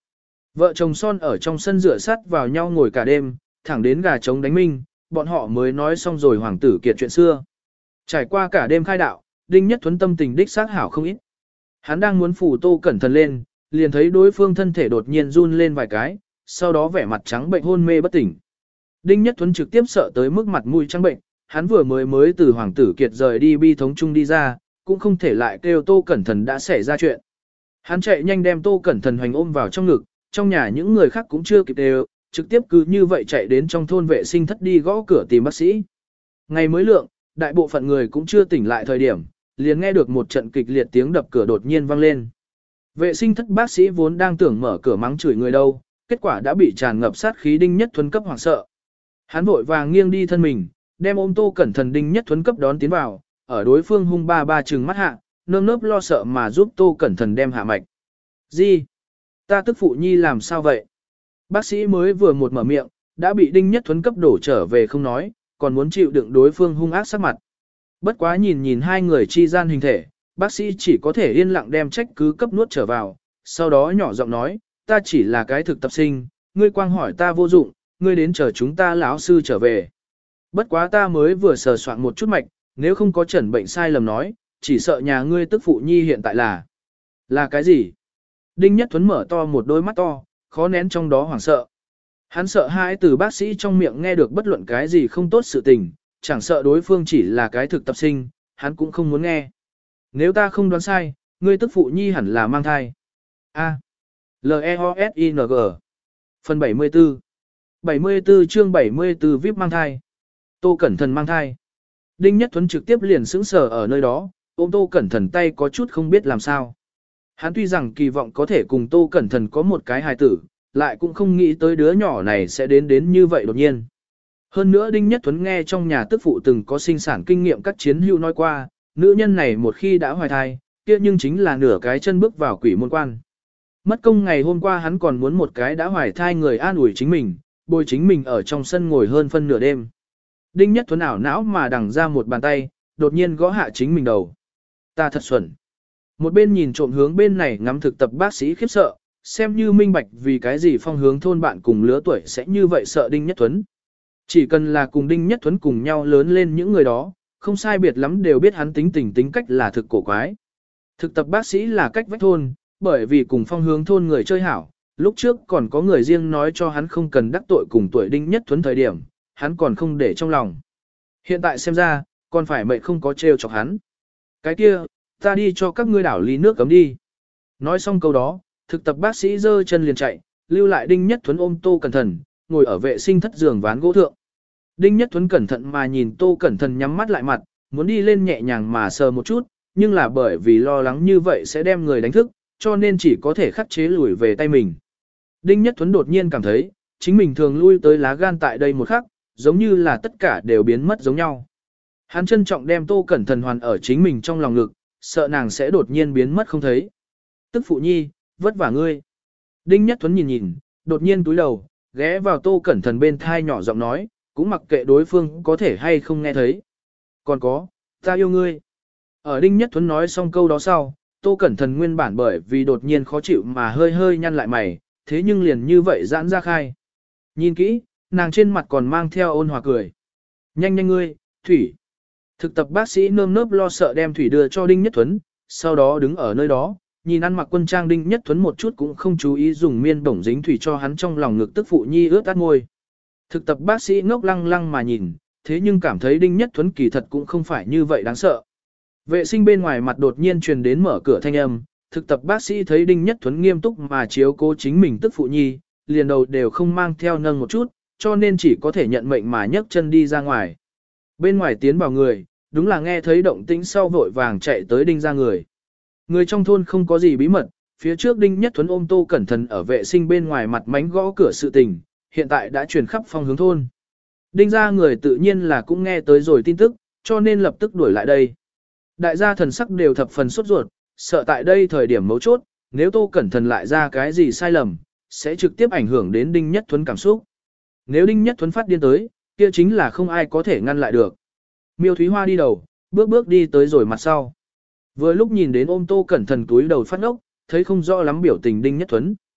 Vợ chồng son ở trong sân rửa sắt vào nhau ngồi cả đêm, thẳng đến gà trống đánh minh, bọn họ mới nói xong rồi hoàng tử kiệt chuyện xưa. Trải qua cả đêm khai đạo, Đinh Nhất Thuấn tâm tình đích xác hảo không ít. Hắn đang muốn phủ Tô Cẩn Thần lên, liền thấy đối phương thân thể đột nhiên run lên vài cái, sau đó vẻ mặt trắng bệnh hôn mê bất tỉnh. Đinh Nhất Thuấn trực tiếp sợ tới mức mặt mũi trắng bệnh, hắn vừa mới mới từ hoàng tử kiệt rời đi bi thống chung đi ra, cũng không thể lại kêu Tô Cẩn Thần đã xảy ra chuyện. Hắn chạy nhanh đem Tô Cẩn Thần hoành ôm vào trong ngực, trong nhà những người khác cũng chưa kịp đều, trực tiếp cứ như vậy chạy đến trong thôn vệ sinh thất đi gõ cửa tìm bác sĩ. Ngày mới lượng, đại bộ phận người cũng chưa tỉnh lại thời điểm, liền nghe được một trận kịch liệt tiếng đập cửa đột nhiên vang lên. Vệ sinh thất bác sĩ vốn đang tưởng mở cửa mắng chửi người đâu, kết quả đã bị tràn ngập sát khí Đinh Nhất Thuấn cấp hoảng sợ. Hắn vội vàng nghiêng đi thân mình, đem ôm Tô Cẩn Thần Đinh Nhất Thuấn cấp đón tiến vào, ở đối phương hung ba ba trừng mắt hạ, nơm nớp lo sợ mà giúp Tô Cẩn Thần đem hạ mạch. Gì? Ta tức phụ nhi làm sao vậy? Bác sĩ mới vừa một mở miệng, đã bị Đinh Nhất Thuấn cấp đổ trở về không nói, còn muốn chịu đựng đối phương hung ác sắc mặt. Bất quá nhìn nhìn hai người chi gian hình thể, bác sĩ chỉ có thể yên lặng đem trách cứ cấp nuốt trở vào, sau đó nhỏ giọng nói, ta chỉ là cái thực tập sinh, ngươi quang hỏi ta vô dụng, ngươi đến chờ chúng ta lão sư trở về. Bất quá ta mới vừa sờ soạn một chút mạch, nếu không có chẩn bệnh sai lầm nói, chỉ sợ nhà ngươi tức phụ nhi hiện tại là... Là cái gì? Đinh Nhất Thuấn mở to một đôi mắt to, khó nén trong đó hoảng sợ. Hắn sợ hãi từ bác sĩ trong miệng nghe được bất luận cái gì không tốt sự tình, chẳng sợ đối phương chỉ là cái thực tập sinh, hắn cũng không muốn nghe. Nếu ta không đoán sai, ngươi tức phụ nhi hẳn là mang thai. A. L-E-O-S-I-N-G Phần bảy mươi tư bảy mươi tư chương bảy mươi tư vê i pê mang thai. Tô Cẩn Thần mang thai. Đinh Nhất Thuấn trực tiếp liền sững sờ ở nơi đó, ôm Tô Cẩn Thần tay có chút không biết làm sao. Hắn tuy rằng kỳ vọng có thể cùng Tô Cẩn Thần có một cái hài tử, lại cũng không nghĩ tới đứa nhỏ này sẽ đến đến như vậy đột nhiên. Hơn nữa Đinh Nhất Thuấn nghe trong nhà tức phụ từng có sinh sản kinh nghiệm các chiến hữu nói qua, nữ nhân này một khi đã hoài thai, kia nhưng chính là nửa cái chân bước vào quỷ môn quan. Mất công ngày hôm qua hắn còn muốn một cái đã hoài thai người an ủi chính mình, bồi chính mình ở trong sân ngồi hơn phân nửa đêm. Đinh Nhất Thuấn ảo não mà đằng ra một bàn tay, đột nhiên gõ hạ chính mình đầu. Ta thật xuẩn. Một bên nhìn trộm hướng bên này ngắm thực tập bác sĩ khiếp sợ, xem như minh bạch vì cái gì phong hướng thôn bạn cùng lứa tuổi sẽ như vậy sợ Đinh Nhất Thuấn. Chỉ cần là cùng Đinh Nhất Thuấn cùng nhau lớn lên những người đó, không sai biệt lắm đều biết hắn tính tình tính cách là thực cổ quái. Thực tập bác sĩ là cách vách thôn, bởi vì cùng phong hướng thôn người chơi hảo, lúc trước còn có người riêng nói cho hắn không cần đắc tội cùng tuổi Đinh Nhất Thuấn thời điểm, hắn còn không để trong lòng. Hiện tại xem ra, còn phải mệnh không có trêu chọc hắn. Cái kia, ta đi cho các ngươi đảo ly nước cấm đi. Nói xong câu đó, thực tập bác sĩ giơ chân liền chạy, lưu lại Đinh Nhất Thuấn ôm Tô Cẩn Thận, ngồi ở vệ sinh thất giường ván gỗ thượng. Đinh Nhất Thuấn cẩn thận mà nhìn Tô Cẩn Thận nhắm mắt lại mặt, muốn đi lên nhẹ nhàng mà sờ một chút, nhưng là bởi vì lo lắng như vậy sẽ đem người đánh thức, cho nên chỉ có thể khắc chế lùi về tay mình. Đinh Nhất Thuấn đột nhiên cảm thấy, chính mình thường lui tới lá gan tại đây một khắc, giống như là tất cả đều biến mất giống nhau. Hắn trân trọng đem Tô Cẩn Thận hoàn ở chính mình trong lòng ngực, sợ nàng sẽ đột nhiên biến mất không thấy. Tức phụ nhi, vất vả ngươi. Đinh Nhất Thuấn nhìn nhìn, đột nhiên túi đầu, ghé vào Tô Cẩn Thận bên thai nhỏ giọng nói, cũng mặc kệ đối phương có thể hay không nghe thấy. Còn có, ta yêu ngươi. Ở Đinh Nhất Thuấn nói xong câu đó sau, Tô Cẩn Thận nguyên bản bởi vì đột nhiên khó chịu mà hơi hơi nhăn lại mày, thế nhưng liền như vậy giãn ra khai. Nhìn kỹ, nàng trên mặt còn mang theo ôn hòa cười. Nhanh nhanh ngươi, Thủy. Thực tập bác sĩ nơm nớp lo sợ đem Thủy đưa cho Đinh Nhất Thuấn, sau đó đứng ở nơi đó, nhìn ăn mặc quân trang Đinh Nhất Thuấn một chút cũng không chú ý dùng miên bổng dính Thủy cho hắn trong lòng ngực tức phụ nhi ướt át môi. Thực tập bác sĩ ngốc lăng lăng mà nhìn, thế nhưng cảm thấy Đinh Nhất Thuấn kỳ thật cũng không phải như vậy đáng sợ. Vệ sinh bên ngoài mặt đột nhiên truyền đến mở cửa thanh âm, thực tập bác sĩ thấy Đinh Nhất Thuấn nghiêm túc mà chiếu cố chính mình tức phụ nhi, liền đầu đều không mang theo nâng một chút, cho nên chỉ có thể nhận mệnh mà nhấc chân đi ra ngoài. Bên ngoài tiến vào người, đúng là nghe thấy động tĩnh sau vội vàng chạy tới Đinh ra người. Người trong thôn không có gì bí mật, phía trước Đinh Nhất Thuấn ôm Tô Cẩn Thận ở vệ sinh bên ngoài mặt mánh gõ cửa sự tình, hiện tại đã truyền khắp phong hướng thôn. Đinh ra người tự nhiên là cũng nghe tới rồi tin tức, cho nên lập tức đuổi lại đây. Đại gia thần sắc đều thập phần sốt ruột, sợ tại đây thời điểm mấu chốt, nếu Tô Cẩn Thận lại ra cái gì sai lầm, sẽ trực tiếp ảnh hưởng đến Đinh Nhất Thuấn cảm xúc. Nếu Đinh Nhất Thuấn phát điên tới, kia chính là không ai có thể ngăn lại được. Miêu Thúy Hoa đi đầu, bước bước đi tới rồi mặt sau. Vừa lúc nhìn đến ôm Tô Cẩn Thận túi đầu phát ốc, thấy không rõ lắm biểu tình Đinh Nhất Thuấn.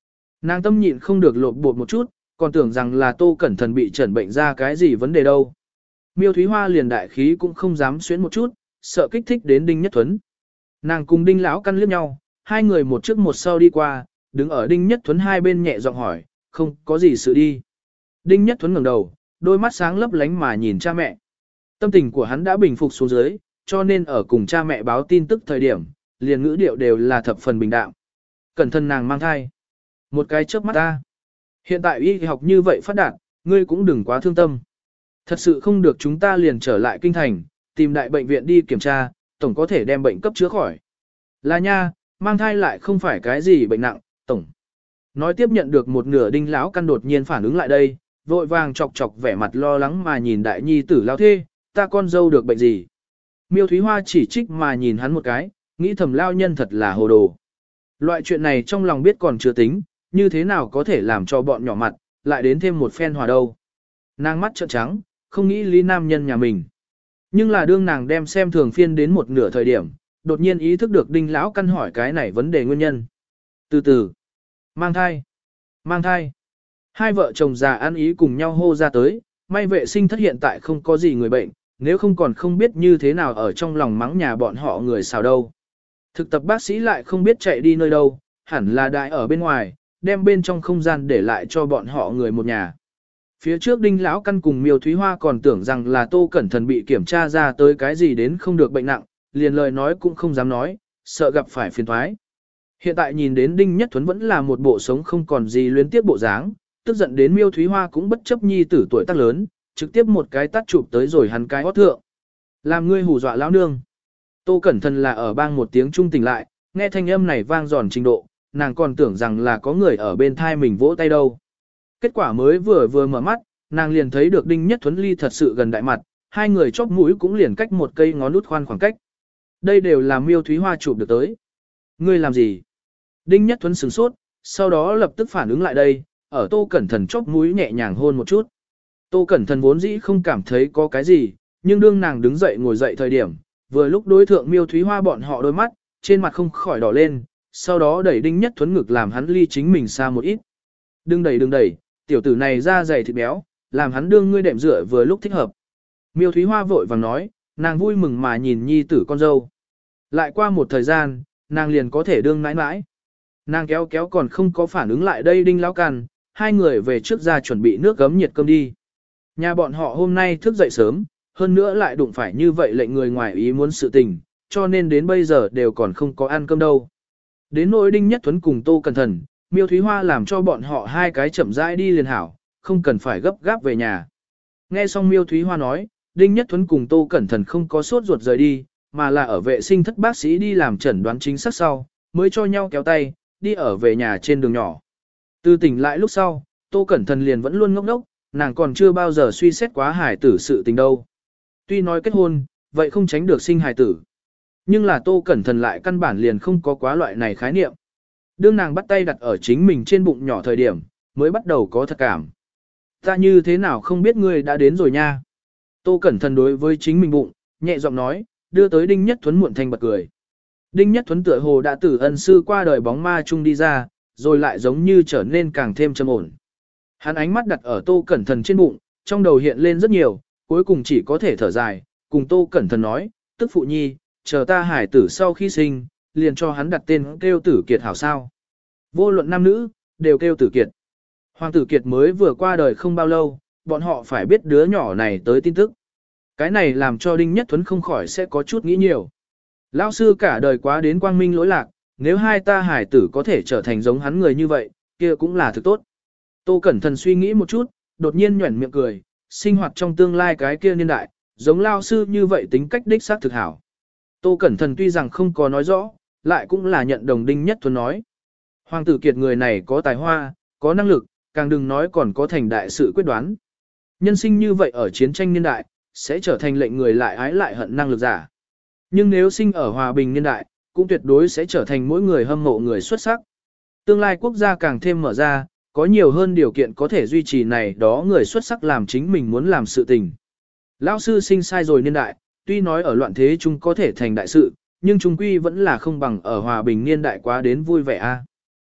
Nàng tâm nhịn không được lột bột một chút, còn tưởng rằng là Tô Cẩn Thận bị chẩn bệnh ra cái gì vấn đề đâu. Miêu Thúy Hoa liền đại khí cũng không dám xuyến một chút, sợ kích thích đến Đinh Nhất Thuấn. Nàng cùng Đinh Lão căn liếc nhau, hai người một trước một sau đi qua, đứng ở Đinh Nhất Thuấn hai bên nhẹ giọng hỏi, không có gì sự đi. Đinh Nhất Thuấn ngẩng đầu, đôi mắt sáng lấp lánh mà nhìn cha mẹ. Tâm tình của hắn đã bình phục xuống dưới, cho nên ở cùng cha mẹ báo tin tức thời điểm, liền ngữ điệu đều là thập phần bình đạm. Cẩn thận nàng mang thai. Một cái chớp mắt ta. Hiện tại y học như vậy phát đạt, ngươi cũng đừng quá thương tâm. Thật sự không được chúng ta liền trở lại kinh thành, tìm đại bệnh viện đi kiểm tra, tổng có thể đem bệnh cấp chữa khỏi. Là nha, mang thai lại không phải cái gì bệnh nặng, tổng. Nói tiếp nhận được một nửa Đinh Lão căn đột nhiên phản ứng lại đây, vội vàng chọc chọc vẻ mặt lo lắng mà nhìn đại nhi tử lao thê, ta con dâu được bệnh gì. Miêu Thúy Hoa chỉ trích mà nhìn hắn một cái, nghĩ thầm lao nhân thật là hồ đồ. Loại chuyện này trong lòng biết còn chưa tính, như thế nào có thể làm cho bọn nhỏ mặt, lại đến thêm một phen hòa đâu. Nàng mắt trợn trắng, không nghĩ lý nam nhân nhà mình. Nhưng là đương nàng đem xem thường phiên đến một nửa thời điểm, đột nhiên ý thức được Đinh Lão căn hỏi cái này vấn đề nguyên nhân. Từ từ, mang thai, mang thai. Hai vợ chồng già ăn ý cùng nhau hô ra tới, may vệ sinh thất hiện tại không có gì người bệnh, nếu không còn không biết như thế nào ở trong lòng mắng nhà bọn họ người xào đâu. Thực tập bác sĩ lại không biết chạy đi nơi đâu, hẳn là đại ở bên ngoài, đem bên trong không gian để lại cho bọn họ người một nhà. Phía trước Đinh Lão căn cùng Miêu Thúy Hoa còn tưởng rằng là Tô Cẩn Thận bị kiểm tra ra tới cái gì đến không được bệnh nặng, liền lời nói cũng không dám nói, sợ gặp phải phiền toái. Hiện tại nhìn đến Đinh Nhất Thuấn vẫn là một bộ sống không còn gì luyến tiếp bộ dáng, tức giận đến Miêu Thúy Hoa cũng bất chấp nhi tử tuổi tác lớn, trực tiếp một cái tát chụp tới rồi hắn cái hót thượng. Làm ngươi hù dọa lão nương. Tô Cẩn Thận là ở bang một tiếng trung tỉnh lại, nghe thanh âm này vang giòn trình độ, nàng còn tưởng rằng là có người ở bên thai mình vỗ tay đâu. Kết quả mới vừa vừa mở mắt, nàng liền thấy được Đinh Nhất Thuấn ly thật sự gần đại mặt, hai người chóp mũi cũng liền cách một cây ngón út khoan khoảng cách. Đây đều là Miêu Thúy Hoa chụp được tới. Ngươi làm gì? Đinh Nhất Thuấn sửng sốt, sau đó lập tức phản ứng lại đây, ở Tô Cẩn Thận chóp mũi nhẹ nhàng hôn một chút. Tô Cẩn Thận vốn dĩ không cảm thấy có cái gì, nhưng đương nàng đứng dậy ngồi dậy thời điểm, vừa lúc đối thượng Miêu Thúy Hoa bọn họ đôi mắt, trên mặt không khỏi đỏ lên, sau đó đẩy Đinh Nhất Thuấn ngực làm hắn ly chính mình xa một ít. Đừng đẩy đừng đẩy, tiểu tử này da dày thịt béo, làm hắn đương ngươi đệm dựa vừa lúc thích hợp. Miêu Thúy Hoa vội vàng nói, nàng vui mừng mà nhìn nhi tử con dâu. Lại qua một thời gian, nàng liền có thể đương nãi nãi. Nàng kéo kéo còn không có phản ứng lại đây Đinh Lão căn, hai người về trước ra chuẩn bị nước gấm nhiệt cơm đi. Nhà bọn họ hôm nay thức dậy sớm, hơn nữa lại đụng phải như vậy lệnh người ngoài ý muốn sự tình, cho nên đến bây giờ đều còn không có ăn cơm đâu. Đến nỗi Đinh Nhất Thuấn cùng Tô Cẩn Thận, Miêu Thúy Hoa làm cho bọn họ hai cái chậm rãi đi liền hảo, không cần phải gấp gáp về nhà. Nghe xong Miêu Thúy Hoa nói, Đinh Nhất Thuấn cùng Tô Cẩn Thận không có sốt ruột rời đi, mà là ở vệ sinh thất bác sĩ đi làm chẩn đoán chính xác sau, mới cho nhau kéo tay, đi ở về nhà trên đường nhỏ. Từ tỉnh lại lúc sau, Tô Cẩn Thận liền vẫn luôn ngốc ngốc, nàng còn chưa bao giờ suy xét quá hài tử sự tình đâu. Tuy nói kết hôn, vậy không tránh được sinh hài tử. Nhưng là Tô Cẩn Thận lại căn bản liền không có quá loại này khái niệm. Đương nàng bắt tay đặt ở chính mình trên bụng nhỏ thời điểm, mới bắt đầu có thật cảm. Ta như thế nào không biết ngươi đã đến rồi nha. Tô Cẩn Thận đối với chính mình bụng, nhẹ giọng nói, đưa tới Đinh Nhất Thuấn muộn thanh bật cười. Đinh Nhất Thuấn tựa hồ đã từ ân sư qua đời bóng ma chung đi ra, rồi lại giống như trở nên càng thêm trầm ổn. Hắn ánh mắt đặt ở Tô Cẩn Thận trên bụng, trong đầu hiện lên rất nhiều, cuối cùng chỉ có thể thở dài, cùng Tô Cẩn Thận nói, tức phụ nhi, chờ ta hải tử sau khi sinh, liền cho hắn đặt tên kêu Tử Kiệt hảo sao. Vô luận nam nữ, đều kêu Tử Kiệt. Hoàng Tử Kiệt mới vừa qua đời không bao lâu, bọn họ phải biết đứa nhỏ này tới tin tức. Cái này làm cho Đinh Nhất Thuấn không khỏi sẽ có chút nghĩ nhiều. Lão sư cả đời quá đến quang minh lỗi lạc, nếu hai ta hải tử có thể trở thành giống hắn người như vậy, kia cũng là thực tốt. Tô Cẩn Thận suy nghĩ một chút, đột nhiên nhuẩn miệng cười, sinh hoạt trong tương lai cái kia niên đại, giống Lão sư như vậy tính cách đích xác thực hảo. Tô Cẩn Thận tuy rằng không có nói rõ, lại cũng là nhận đồng Đinh Nhất Thuấn nói. Hoàng Tử Kiệt người này có tài hoa, có năng lực, càng đừng nói còn có thành đại sự quyết đoán. Nhân sinh như vậy ở chiến tranh niên đại, sẽ trở thành lệnh người lại ái lại hận năng lực giả. Nhưng nếu sinh ở hòa bình niên đại, cũng tuyệt đối sẽ trở thành mỗi người hâm mộ người xuất sắc. Tương lai quốc gia càng thêm mở ra, có nhiều hơn điều kiện có thể duy trì này đó người xuất sắc làm chính mình muốn làm sự tình. Lão sư sinh sai rồi niên đại, tuy nói ở loạn thế chung có thể thành đại sự, nhưng chung quy vẫn là không bằng ở hòa bình niên đại quá đến vui vẻ a.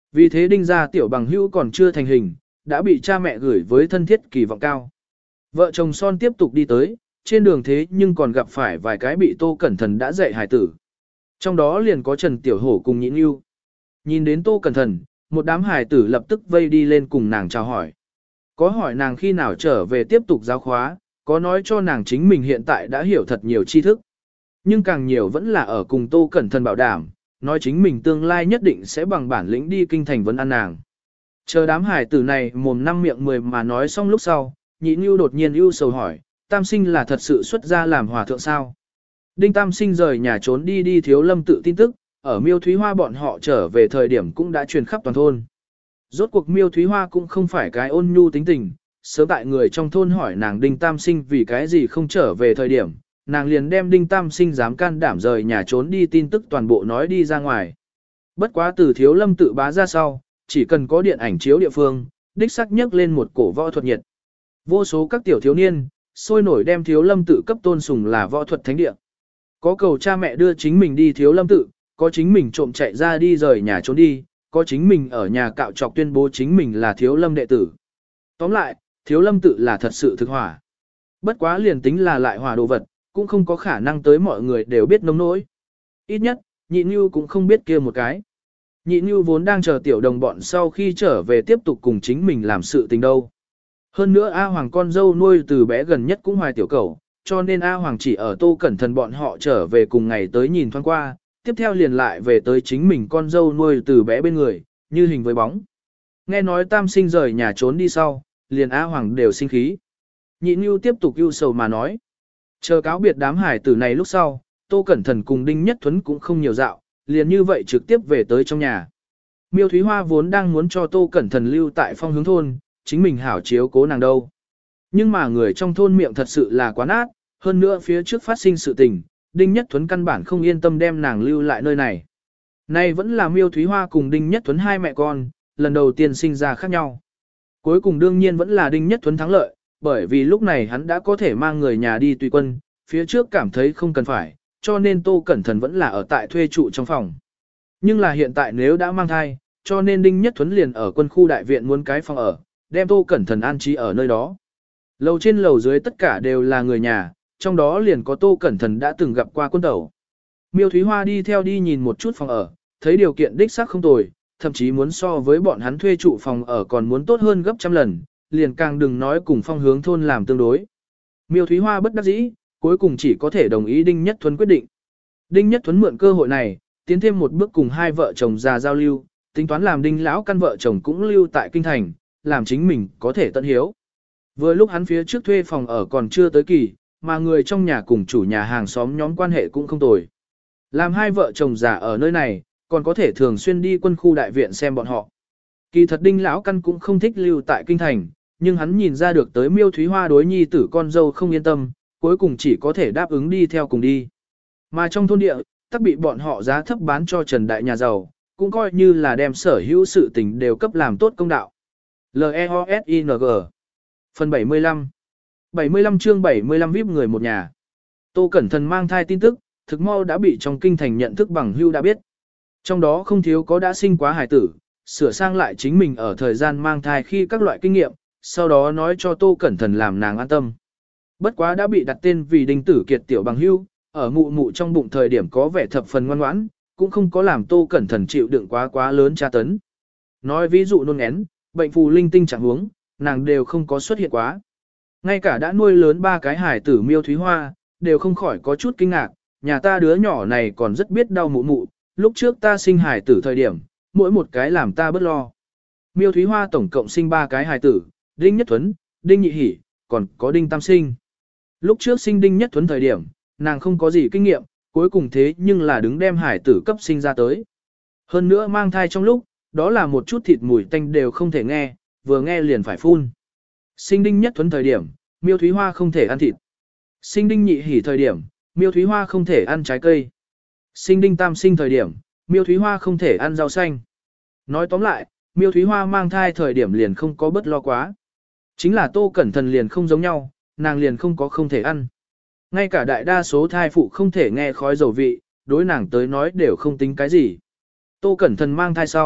Vì thế đinh gia tiểu bằng hữu còn chưa thành hình, đã bị cha mẹ gửi với thân thiết kỳ vọng cao. Vợ chồng son tiếp tục đi tới, trên đường thế nhưng còn gặp phải vài cái bị Tô Cẩn Thận đã dạy hài tử. Trong đó liền có Trần Tiểu Hổ cùng Nhị Nưu. Nhìn đến Tô Cẩn Thận, một đám hài tử lập tức vây đi lên cùng nàng chào hỏi. Có hỏi nàng khi nào trở về tiếp tục giáo khóa, có nói cho nàng chính mình hiện tại đã hiểu thật nhiều tri thức. Nhưng càng nhiều vẫn là ở cùng Tô Cẩn Thận bảo đảm, nói chính mình tương lai nhất định sẽ bằng bản lĩnh đi kinh thành vấn an nàng. Chờ đám hài tử này mồm năm miệng mười mà nói xong lúc sau, Nhị Nưu đột nhiên ưu sầu hỏi, Tam Sinh là thật sự xuất gia làm hòa thượng sao? Đinh Tam Sinh rời nhà trốn đi đi Thiếu Lâm tự tin tức, ở Miêu Thúy Hoa bọn họ trở về thời điểm cũng đã truyền khắp toàn thôn. Rốt cuộc Miêu Thúy Hoa cũng không phải cái ôn nhu tính tình, sớm tại người trong thôn hỏi nàng Đinh Tam Sinh vì cái gì không trở về thời điểm, nàng liền đem Đinh Tam Sinh dám can đảm rời nhà trốn đi tin tức toàn bộ nói đi ra ngoài. Bất quá từ Thiếu Lâm tự bá ra sau, chỉ cần có điện ảnh chiếu địa phương, đích sắc nhấc lên một cổ võ thuật nhiệt. Vô số các tiểu thiếu niên, sôi nổi đem Thiếu Lâm tự cấp tôn sùng là võ thuật thánh địa. Có cầu cha mẹ đưa chính mình đi Thiếu Lâm tự, có chính mình trộm chạy ra đi rời nhà trốn đi, có chính mình ở nhà cạo trọc tuyên bố chính mình là Thiếu Lâm đệ tử. Tóm lại, Thiếu Lâm tự là thật sự thực hỏa. Bất quá liền tính là lại hỏa đồ vật, cũng không có khả năng tới mọi người đều biết nông nỗi. Ít nhất, Nhị Nưu cũng không biết kia một cái. Nhị Nưu vốn đang chờ tiểu đồng bọn sau khi trở về tiếp tục cùng chính mình làm sự tình đâu. Hơn nữa A Hoàng con dâu nuôi từ bé gần nhất cũng hoài tiểu cầu, cho nên A Hoàng chỉ ở Tô Cẩn Thận bọn họ trở về cùng ngày tới nhìn thoáng qua, tiếp theo liền lại về tới chính mình con dâu nuôi từ bé bên người, như hình với bóng. Nghe nói Tam Sinh rời nhà trốn đi sau, liền A Hoàng đều sinh khí. Nhị Nưu tiếp tục ưu sầu mà nói. Chờ cáo biệt đám hải tử này lúc sau, Tô Cẩn Thận cùng Đinh Nhất Thuấn cũng không nhiều dạo, liền như vậy trực tiếp về tới trong nhà. Miêu Thúy Hoa vốn đang muốn cho Tô Cẩn Thận lưu tại Phong Hướng thôn, chính mình hảo chiếu cố nàng đâu. Nhưng mà người trong thôn miệng thật sự là quá nát, hơn nữa phía trước phát sinh sự tình, Đinh Nhất Thuấn căn bản không yên tâm đem nàng lưu lại nơi này. Nay vẫn là Miêu Thúy Hoa cùng Đinh Nhất Thuấn hai mẹ con, lần đầu tiên sinh ra khác nhau. Cuối cùng đương nhiên vẫn là Đinh Nhất Thuấn thắng lợi, bởi vì lúc này hắn đã có thể mang người nhà đi tùy quân, phía trước cảm thấy không cần phải, cho nên Tô Cẩn Thận vẫn là ở tại thuê trụ trong phòng. Nhưng là hiện tại nếu đã mang thai, cho nên Đinh Nhất Thuấn liền ở quân khu đại viện muốn cái phòng ở, đem Tô Cẩn Thận an trí ở nơi đó. Lầu trên lầu dưới tất cả đều là người nhà, trong đó liền có Tô Cẩn Thận đã từng gặp qua quân tẩu. Miêu Thúy Hoa đi theo đi nhìn một chút phòng ở, thấy điều kiện đích xác không tồi, thậm chí muốn so với bọn hắn thuê trụ phòng ở còn muốn tốt hơn gấp trăm lần, liền càng đừng nói cùng Phong Hướng thôn làm tương đối. Miêu Thúy Hoa bất đắc dĩ, cuối cùng chỉ có thể đồng ý Đinh Nhất Thuấn quyết định. Đinh Nhất Thuấn mượn cơ hội này, tiến thêm một bước cùng hai vợ chồng già giao lưu, tính toán làm Đinh lão căn vợ chồng cũng lưu tại kinh thành, làm chính mình có thể tận hiếu. Vừa lúc hắn phía trước thuê phòng ở còn chưa tới kỳ, mà người trong nhà cùng chủ nhà hàng xóm nhóm quan hệ cũng không tồi. Làm hai vợ chồng già ở nơi này, còn có thể thường xuyên đi quân khu đại viện xem bọn họ. Kỳ thật Đinh lão căn cũng không thích lưu tại kinh thành, nhưng hắn nhìn ra được tới Miêu Thúy Hoa đối nhi tử con dâu không yên tâm, cuối cùng chỉ có thể đáp ứng đi theo cùng đi. Mà trong thôn địa, tắc bị bọn họ giá thấp bán cho Trần Đại nhà giàu, cũng coi như là đem sở hữu sự tình đều cấp làm tốt công đạo. L E O S I N G Phần bảy mươi lăm bảy mươi lăm chương bảy mươi lăm víp người một nhà. Tô Cẩn Thận mang thai tin tức, thực mau đã bị trong kinh thành nhận thức bằng hưu đã biết. Trong đó không thiếu có đã sinh quá hài tử, sửa sang lại chính mình ở thời gian mang thai khi các loại kinh nghiệm, sau đó nói cho Tô Cẩn Thận làm nàng an tâm. Bất quá đã bị đặt tên vì Đinh Tử Kiệt tiểu bằng hưu, ở mụ mụ trong bụng thời điểm có vẻ thập phần ngoan ngoãn, cũng không có làm Tô Cẩn Thận chịu đựng quá quá lớn tra tấn. Nói ví dụ nôn én, bệnh phù linh tinh trạng huống, nàng đều không có xuất hiện quá. Ngay cả đã nuôi lớn ba cái hài tử Miêu Thúy Hoa, đều không khỏi có chút kinh ngạc, nhà ta đứa nhỏ này còn rất biết đau mụ mụ, lúc trước ta sinh hài tử thời điểm, mỗi một cái làm ta bất lo. Miêu Thúy Hoa tổng cộng sinh ba cái hài tử, Đinh Nhất Thuấn, Đinh Nhị Hỷ, còn có Đinh Tam Sinh. Lúc trước sinh Đinh Nhất Thuấn thời điểm, nàng không có gì kinh nghiệm, cuối cùng thế nhưng là đứng đem hài tử cấp sinh ra tới. Hơn nữa mang thai trong lúc, đó là một chút thịt mùi tanh đều không thể nghe, vừa nghe liền phải phun. Sinh Đinh Nhất Thuấn thời điểm, Miêu Thúy Hoa không thể ăn thịt. Sinh Đinh Nhị Hỷ thời điểm, Miêu Thúy Hoa không thể ăn trái cây. Sinh Đinh Tam Sinh thời điểm, Miêu Thúy Hoa không thể ăn rau xanh. Nói tóm lại, Miêu Thúy Hoa mang thai thời điểm liền không có bất lo quá. Chính là Tô Cẩn Thận liền không giống nhau, nàng liền không có không thể ăn. Ngay cả đại đa số thai phụ không thể nghe khói dầu vị, đối nàng tới nói đều không tính cái gì. Tô Cẩn Thận mang thai sau,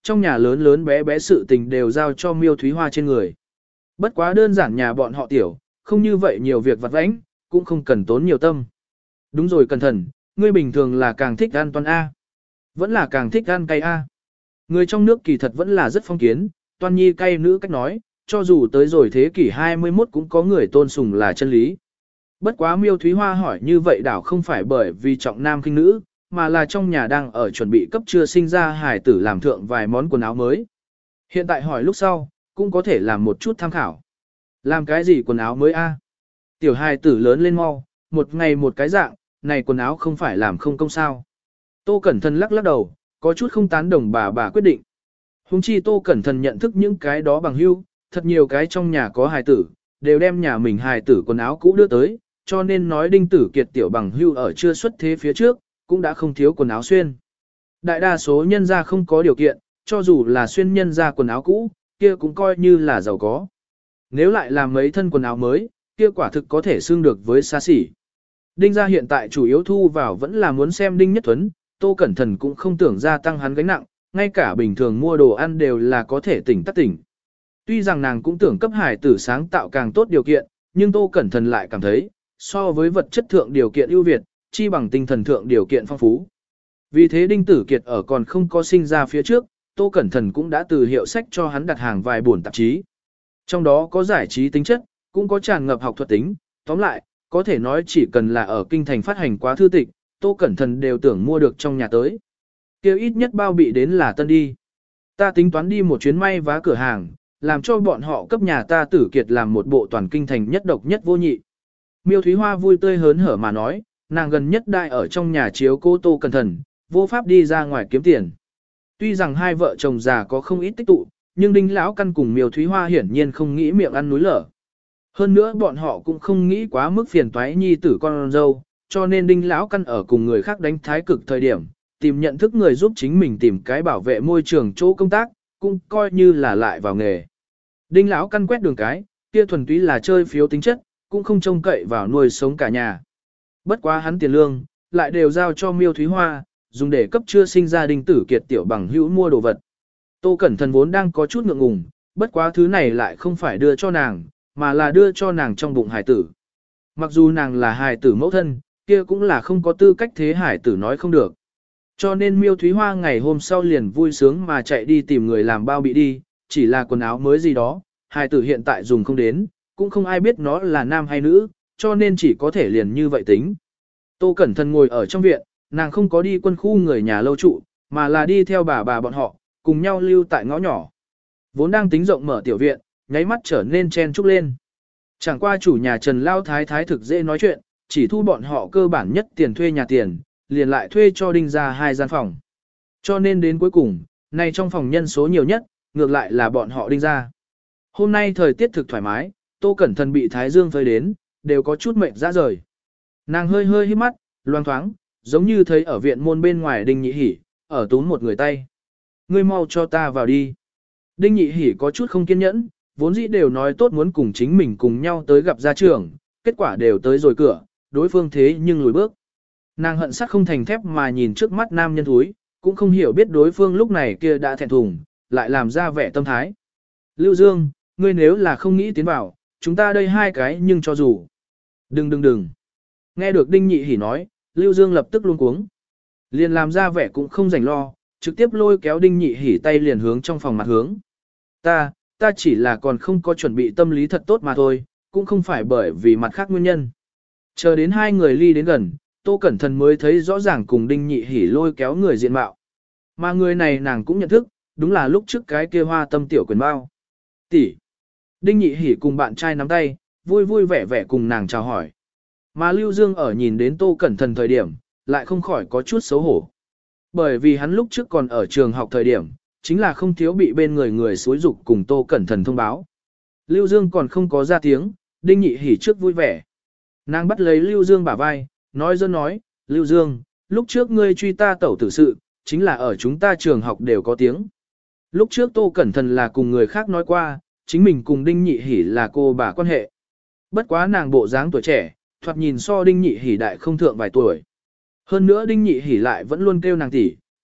trong nhà lớn lớn bé bé sự tình đều giao cho Miêu Thúy Hoa trên người. Bất quá đơn giản nhà bọn họ tiểu, không như vậy nhiều việc vặt vãnh, cũng không cần tốn nhiều tâm. Đúng rồi cẩn thận, ngươi bình thường là càng thích ăn toan A. Vẫn là càng thích ăn cay A. Người trong nước kỳ thật vẫn là rất phong kiến, toan nhi cay nữ cách nói, cho dù tới rồi thế kỷ hai mươi mốt cũng có người tôn sùng là chân lý. Bất quá Miêu Thúy Hoa hỏi như vậy đảo không phải bởi vì trọng nam khinh nữ, mà là trong nhà đang ở chuẩn bị cấp chưa sinh ra hài tử làm thượng vài món quần áo mới. Hiện tại hỏi lúc sau, cũng có thể làm một chút tham khảo. Làm cái gì quần áo mới a? Tiểu hài tử lớn lên mau, một ngày một cái dạng, này quần áo không phải làm không công sao. Tô Cẩn Thận lắc lắc đầu, có chút không tán đồng bà bà quyết định. Hùng chi Tô Cẩn Thận nhận thức những cái đó bằng hữu, thật nhiều cái trong nhà có hài tử, đều đem nhà mình hài tử quần áo cũ đưa tới, cho nên nói Đinh Tử Kiệt tiểu bằng hữu ở chưa xuất thế phía trước, cũng đã không thiếu quần áo xuyên. Đại đa số nhân gia không có điều kiện, cho dù là xuyên nhân gia quần áo cũ, kia cũng coi như là giàu có. Nếu lại làm mấy thân quần áo mới, kia quả thực có thể xưng được với xa xỉ. Đinh gia hiện tại chủ yếu thu vào vẫn là muốn xem Đinh Nhất Tuấn, Tô Cẩn Thận cũng không tưởng gia tăng hắn gánh nặng, ngay cả bình thường mua đồ ăn đều là có thể tỉnh tắc tỉnh. Tuy rằng nàng cũng tưởng cấp hải tử sáng tạo càng tốt điều kiện, nhưng Tô Cẩn Thận lại cảm thấy, so với vật chất thượng điều kiện ưu việt, chi bằng tinh thần thượng điều kiện phong phú. Vì thế Đinh Tử Kiệt ở còn không có sinh ra phía trước, Tô Cẩn Thận cũng đã từ hiệu sách cho hắn đặt hàng vài buồn tạp chí. Trong đó có giải trí tính chất, cũng có tràn ngập học thuật tính, tóm lại, có thể nói chỉ cần là ở kinh thành phát hành quá thư tịch, Tô Cẩn Thận đều tưởng mua được trong nhà tới. Kêu ít nhất bao bị đến là tân đi. Ta tính toán đi một chuyến may vá cửa hàng, làm cho bọn họ cấp nhà ta Tử Kiệt làm một bộ toàn kinh thành nhất độc nhất vô nhị. Miêu Thúy Hoa vui tươi hớn hở mà nói, nàng gần nhất đại ở trong nhà chiếu cô Tô Cẩn Thận, vô pháp đi ra ngoài kiếm tiền. Tuy rằng hai vợ chồng già có không ít tích tụ, nhưng Đinh lão căn cùng Miêu Thúy Hoa hiển nhiên không nghĩ miệng ăn núi lở. Hơn nữa bọn họ cũng không nghĩ quá mức phiền toái nhi tử con dâu, cho nên Đinh lão căn ở cùng người khác đánh thái cực thời điểm, tìm nhận thức người giúp chính mình tìm cái bảo vệ môi trường chỗ công tác, cũng coi như là lại vào nghề. Đinh lão căn quét đường cái, kia thuần túy là chơi phiếu tính chất, cũng không trông cậy vào nuôi sống cả nhà. Bất quá hắn tiền lương, lại đều giao cho Miêu Thúy Hoa, dùng để cấp chưa sinh ra Đinh Tử Kiệt tiểu bằng hữu mua đồ vật. Tô Cẩn Thận vốn đang có chút ngượng ngùng, bất quá thứ này lại không phải đưa cho nàng, mà là đưa cho nàng trong bụng hải tử. Mặc dù nàng là hải tử mẫu thân, kia cũng là không có tư cách thế hải tử nói không được. Cho nên Miêu Thúy Hoa ngày hôm sau liền vui sướng mà chạy đi tìm người làm bao bị đi, chỉ là quần áo mới gì đó, hải tử hiện tại dùng không đến, cũng không ai biết nó là nam hay nữ, cho nên chỉ có thể liền như vậy tính. Tô Cẩn Thận ngồi ở trong viện, nàng không có đi quân khu người nhà lâu trụ, mà là đi theo bà bà bọn họ, cùng nhau lưu tại ngõ nhỏ. Vốn đang tính rộng mở tiểu viện, nháy mắt trở nên chen trúc lên. Chẳng qua chủ nhà Trần Lao Thái Thái thực dễ nói chuyện, chỉ thu bọn họ cơ bản nhất tiền thuê nhà tiền, liền lại thuê cho Đinh ra hai gian phòng. Cho nên đến cuối cùng, này trong phòng nhân số nhiều nhất, ngược lại là bọn họ Đinh ra. Hôm nay thời tiết thực thoải mái, Tô Cẩn Thận bị Thái Dương phơi đến, đều có chút mệt ra rời. Nàng hơi hơi hít mắt, loang thoáng, giống như thấy ở viện môn bên ngoài Đinh Nhị Hỉ, ở túm một người tay. Ngươi mau cho ta vào đi. Đinh Nhị Hỉ có chút không kiên nhẫn, vốn dĩ đều nói tốt muốn cùng chính mình cùng nhau tới gặp gia trưởng, kết quả đều tới rồi cửa, đối phương thế nhưng lùi bước. Nàng hận sắc không thành thép mà nhìn trước mắt nam nhân thúi, cũng không hiểu biết đối phương lúc này kia đã thẹn thùng, lại làm ra vẻ tâm thái. Lưu Dương, ngươi nếu là không nghĩ tiến vào, chúng ta đây hai cái nhưng cho dù. Đừng đừng đừng. Nghe được Đinh Nhị Hỉ nói, Lưu Dương lập tức luống cuống. Liền làm ra vẻ cũng không rảnh lo, trực tiếp lôi kéo Đinh Nhị Hỉ tay liền hướng trong phòng mặt hướng. Ta, ta chỉ là còn không có chuẩn bị tâm lý thật tốt mà thôi, cũng không phải bởi vì mặt khác nguyên nhân. Chờ đến hai người ly đến gần, Tô Cẩn Thận mới thấy rõ ràng cùng Đinh Nhị Hỉ lôi kéo người diện mạo. Mà người này nàng cũng nhận thức, đúng là lúc trước cái kia hoa tâm tiểu quyền bao. Tỷ. Đinh Nhị Hỉ cùng bạn trai nắm tay, vui vui vẻ vẻ cùng nàng chào hỏi. Mà Lưu Dương ở nhìn đến Tô Cẩn Thận thời điểm, lại không khỏi có chút xấu hổ. Bởi vì hắn lúc trước còn ở trường học thời điểm, chính là không thiếu bị bên người người xúi dục cùng Tô Cẩn Thận thông báo. Lưu Dương còn không có ra tiếng, Đinh Nhị Hỉ trước vui vẻ. Nàng bắt lấy Lưu Dương bả vai, nói dân nói, Lưu Dương, lúc trước ngươi truy ta tẩu tử sự, chính là ở chúng ta trường học đều có tiếng. Lúc trước Tô Cẩn Thận là cùng người khác nói qua, chính mình cùng Đinh Nhị Hỉ là cô bà quan hệ. Bất quá nàng bộ dáng tuổi trẻ, thoạt nhìn so Đinh Nhị Hỉ đại không thượng vài tuổi. Hơn nữa Đinh Nhị Hỉ lại vẫn luôn kêu nàng tỷ,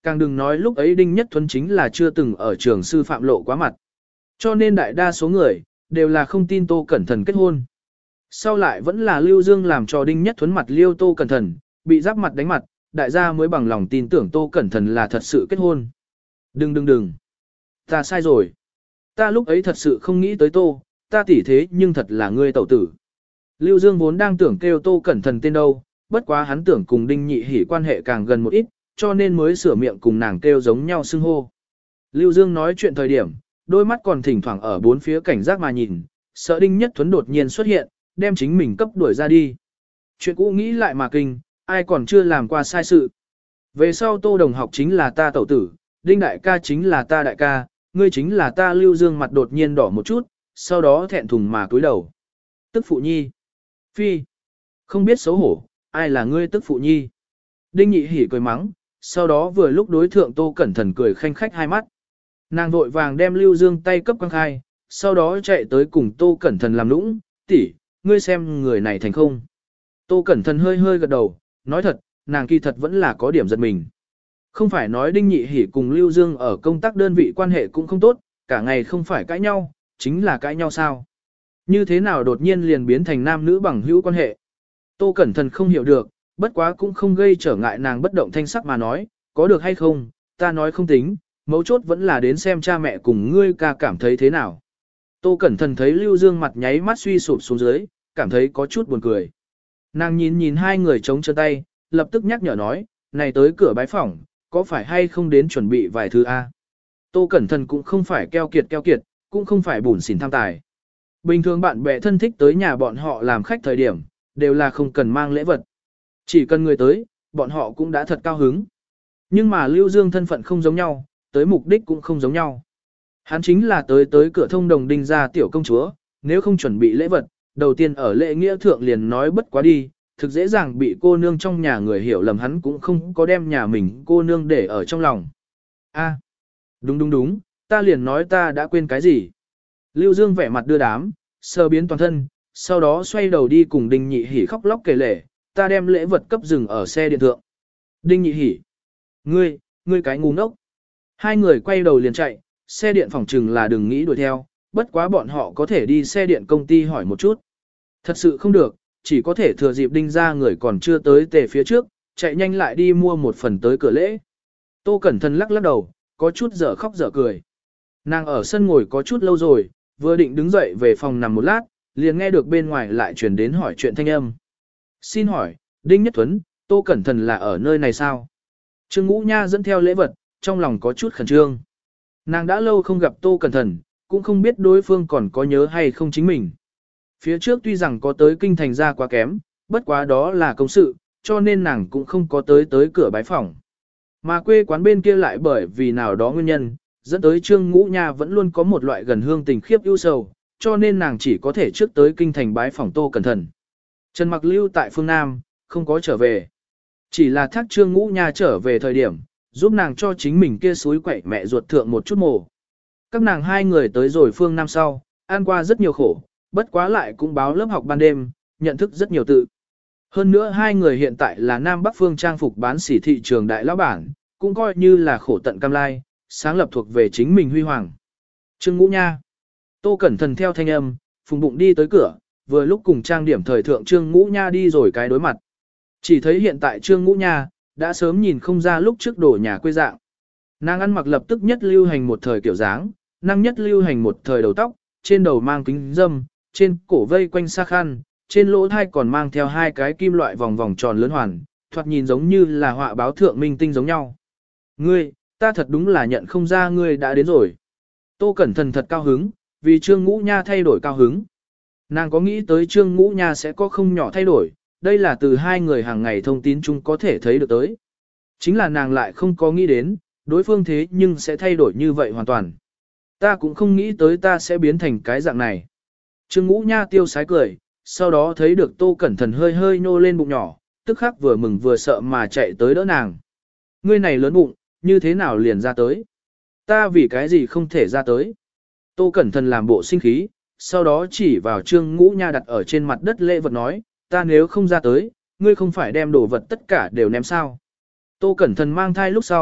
Càng đừng nói lúc ấy Đinh Nhất Thuấn chính là chưa từng ở trường sư phạm lộ quá mặt. Cho nên đại đa số người, đều là không tin Tô Cẩn Thần kết hôn. Sau lại vẫn là Lưu Dương làm cho Đinh Nhất Thuấn mặt liêu Tô Cẩn Thần, bị giáp mặt đánh mặt, đại gia mới bằng lòng tin tưởng Tô Cẩn Thần là thật sự kết hôn. Đừng đừng đừng. Ta sai rồi. Ta lúc ấy thật sự không nghĩ tới Tô, ta tỉ thế nhưng thật là ngươi tẩu tử. Lưu Dương vốn đang tưởng kêu Tô Cẩn Thần tên đâu, bất quá hắn tưởng cùng Đinh Nhị Hỉ quan hệ càng gần một ít, cho nên mới sửa miệng cùng nàng kêu giống nhau xưng hô. Lưu Dương nói chuyện thời điểm, đôi mắt còn thỉnh thoảng ở bốn phía cảnh giác mà nhìn, sợ Đinh Nhất Thuấn đột nhiên xuất hiện, đem chính mình cấp đuổi ra đi. Chuyện cũ nghĩ lại mà kinh, ai còn chưa làm qua sai sự. Về sau Tô đồng học chính là ta tẩu tử, Đinh đại ca chính là ta đại ca, ngươi chính là ta. Lưu Dương mặt đột nhiên đỏ một chút, sau đó thẹn thùng mà cúi đầu. Tức phụ nhi. Phi. Không biết xấu hổ, ai là ngươi tức phụ nhi. Đinh Nhị Hỉ cười mắng, sau đó vừa lúc đối thượng Tô Cẩn Thần cười khanh khách hai mắt. Nàng vội vàng đem Lưu Dương tay cấp quăng khai, sau đó chạy tới cùng Tô Cẩn Thần làm nũng, tỷ, ngươi xem người này thành không. Tô Cẩn Thần hơi hơi gật đầu, nói thật, nàng kỳ thật vẫn là có điểm giật mình. Không phải nói Đinh Nhị Hỉ cùng Lưu Dương ở công tác đơn vị quan hệ cũng không tốt, cả ngày không phải cãi nhau, chính là cãi nhau sao. Như thế nào đột nhiên liền biến thành nam nữ bằng hữu quan hệ. Tô Cẩn Thần không hiểu được, bất quá cũng không gây trở ngại nàng bất động thanh sắc mà nói, có được hay không, ta nói không tính, mấu chốt vẫn là đến xem cha mẹ cùng ngươi ca cảm thấy thế nào. Tô Cẩn Thần thấy Lưu Dương mặt nháy mắt suy sụp xuống dưới, cảm thấy có chút buồn cười. Nàng nhìn nhìn hai người chống chân tay, lập tức nhắc nhở nói, này tới cửa bái phỏng, có phải hay không đến chuẩn bị vài thứ A. Tô Cẩn Thần cũng không phải keo kiệt keo kiệt, cũng không phải bùn xỉn tham tài. Bình thường bạn bè thân thích tới nhà bọn họ làm khách thời điểm, đều là không cần mang lễ vật. Chỉ cần người tới, bọn họ cũng đã thật cao hứng. Nhưng mà Lưu Dương thân phận không giống nhau, tới mục đích cũng không giống nhau. Hắn chính là tới tới cửa thông đồng Đinh gia tiểu công chúa, nếu không chuẩn bị lễ vật, đầu tiên ở lễ nghĩa thượng liền nói bất quá đi, thực dễ dàng bị cô nương trong nhà người hiểu lầm hắn cũng không có đem nhà mình cô nương để ở trong lòng. A, đúng đúng đúng, ta liền nói ta đã quên cái gì. Lưu Dương vẻ mặt đưa đám, sờ biến toàn thân, sau đó xoay đầu đi cùng Đinh Nhị Hỉ khóc lóc kể lể, ta đem lễ vật cấp dừng ở xe điện thượng. Đinh Nhị Hỉ, ngươi, ngươi cái ngu ngốc. Hai người quay đầu liền chạy, xe điện phòng trừng là đừng nghĩ đuổi theo, bất quá bọn họ có thể đi xe điện công ty hỏi một chút. Thật sự không được, chỉ có thể thừa dịp Đinh ra người còn chưa tới tề phía trước, chạy nhanh lại đi mua một phần tới cửa lễ. Tô Cẩn Thần lắc lắc đầu, có chút dở khóc dở cười. Nàng ở sân ngồi có chút lâu rồi, vừa định đứng dậy về phòng nằm một lát, liền nghe được bên ngoài lại truyền đến hỏi chuyện thanh âm. Xin hỏi, Đinh Nhất Thuấn, Tô Cẩn Thần là ở nơi này sao? Trương Ngũ Nha dẫn theo lễ vật, trong lòng có chút khẩn trương. Nàng đã lâu không gặp Tô Cẩn Thần, cũng không biết đối phương còn có nhớ hay không chính mình. Phía trước tuy rằng có tới kinh thành ra quá kém, bất quá đó là công sự, cho nên nàng cũng không có tới tới cửa bái phòng. Mà quê quán bên kia lại bởi vì nào đó nguyên nhân, dẫn tới Trương Ngũ Nha vẫn luôn có một loại gần hương tình khiếp ưu sầu, cho nên nàng chỉ có thể trước tới kinh thành bái phòng Tô Cẩn Thần. Trần Mặc lưu tại phương Nam, không có trở về. Chỉ là thác Trương Ngũ Nha trở về thời điểm, giúp nàng cho chính mình kia suối quậy mẹ ruột thượng một chút mồ. Các nàng hai người tới rồi phương Nam sau, ăn qua rất nhiều khổ, bất quá lại cũng báo lớp học ban đêm, nhận thức rất nhiều tự. Hơn nữa hai người hiện tại là Nam Bắc phương trang phục bán sỉ thị trường đại lão bản, cũng coi như là khổ tận cam lai, sáng lập thuộc về chính mình huy hoàng. Trương Ngũ Nha. Tô Cẩn Thần theo thanh âm, phùng bụng đi tới cửa, vừa lúc cùng trang điểm thời thượng Trương Ngũ Nha đi rồi cái đối mặt. Chỉ thấy hiện tại Trương Ngũ Nha, đã sớm nhìn không ra lúc trước đổ nhà quê dạng. Nàng ăn mặc lập tức nhất lưu hành một thời kiểu dáng, năng nhất lưu hành một thời đầu tóc, trên đầu mang kính dâm, trên cổ vây quanh sa khăn, trên lỗ thai còn mang theo hai cái kim loại vòng vòng tròn lớn hoàn, thoạt nhìn giống như là họa báo thượng minh tinh giống nhau. Ngươi, ta thật đúng là nhận không ra ngươi đã đến rồi. Tô Cẩn Thần thật cao hứng, vì Trương Ngũ Nha thay đổi cao hứng. Nàng có nghĩ tới Trương Ngũ Nha sẽ có không nhỏ thay đổi, đây là từ hai người hàng ngày thông tin chung có thể thấy được tới. Chính là nàng lại không có nghĩ đến, đối phương thế nhưng sẽ thay đổi như vậy hoàn toàn. Ta cũng không nghĩ tới ta sẽ biến thành cái dạng này. Trương Ngũ Nha tiêu sái cười, sau đó thấy được Tô Cẩn Thần hơi hơi nô lên bụng nhỏ, tức khắc vừa mừng vừa sợ mà chạy tới đỡ nàng. Ngươi này lớn bụng, như thế nào liền ra tới? Ta vì cái gì không thể ra tới? Tô Cẩn Thần làm bộ sinh khí, sau đó chỉ vào Trương Ngũ Nha đặt ở trên mặt đất lễ vật nói, ta nếu không ra tới, ngươi không phải đem đồ vật tất cả đều ném sao? Tô Cẩn Thần mang thai lúc sau,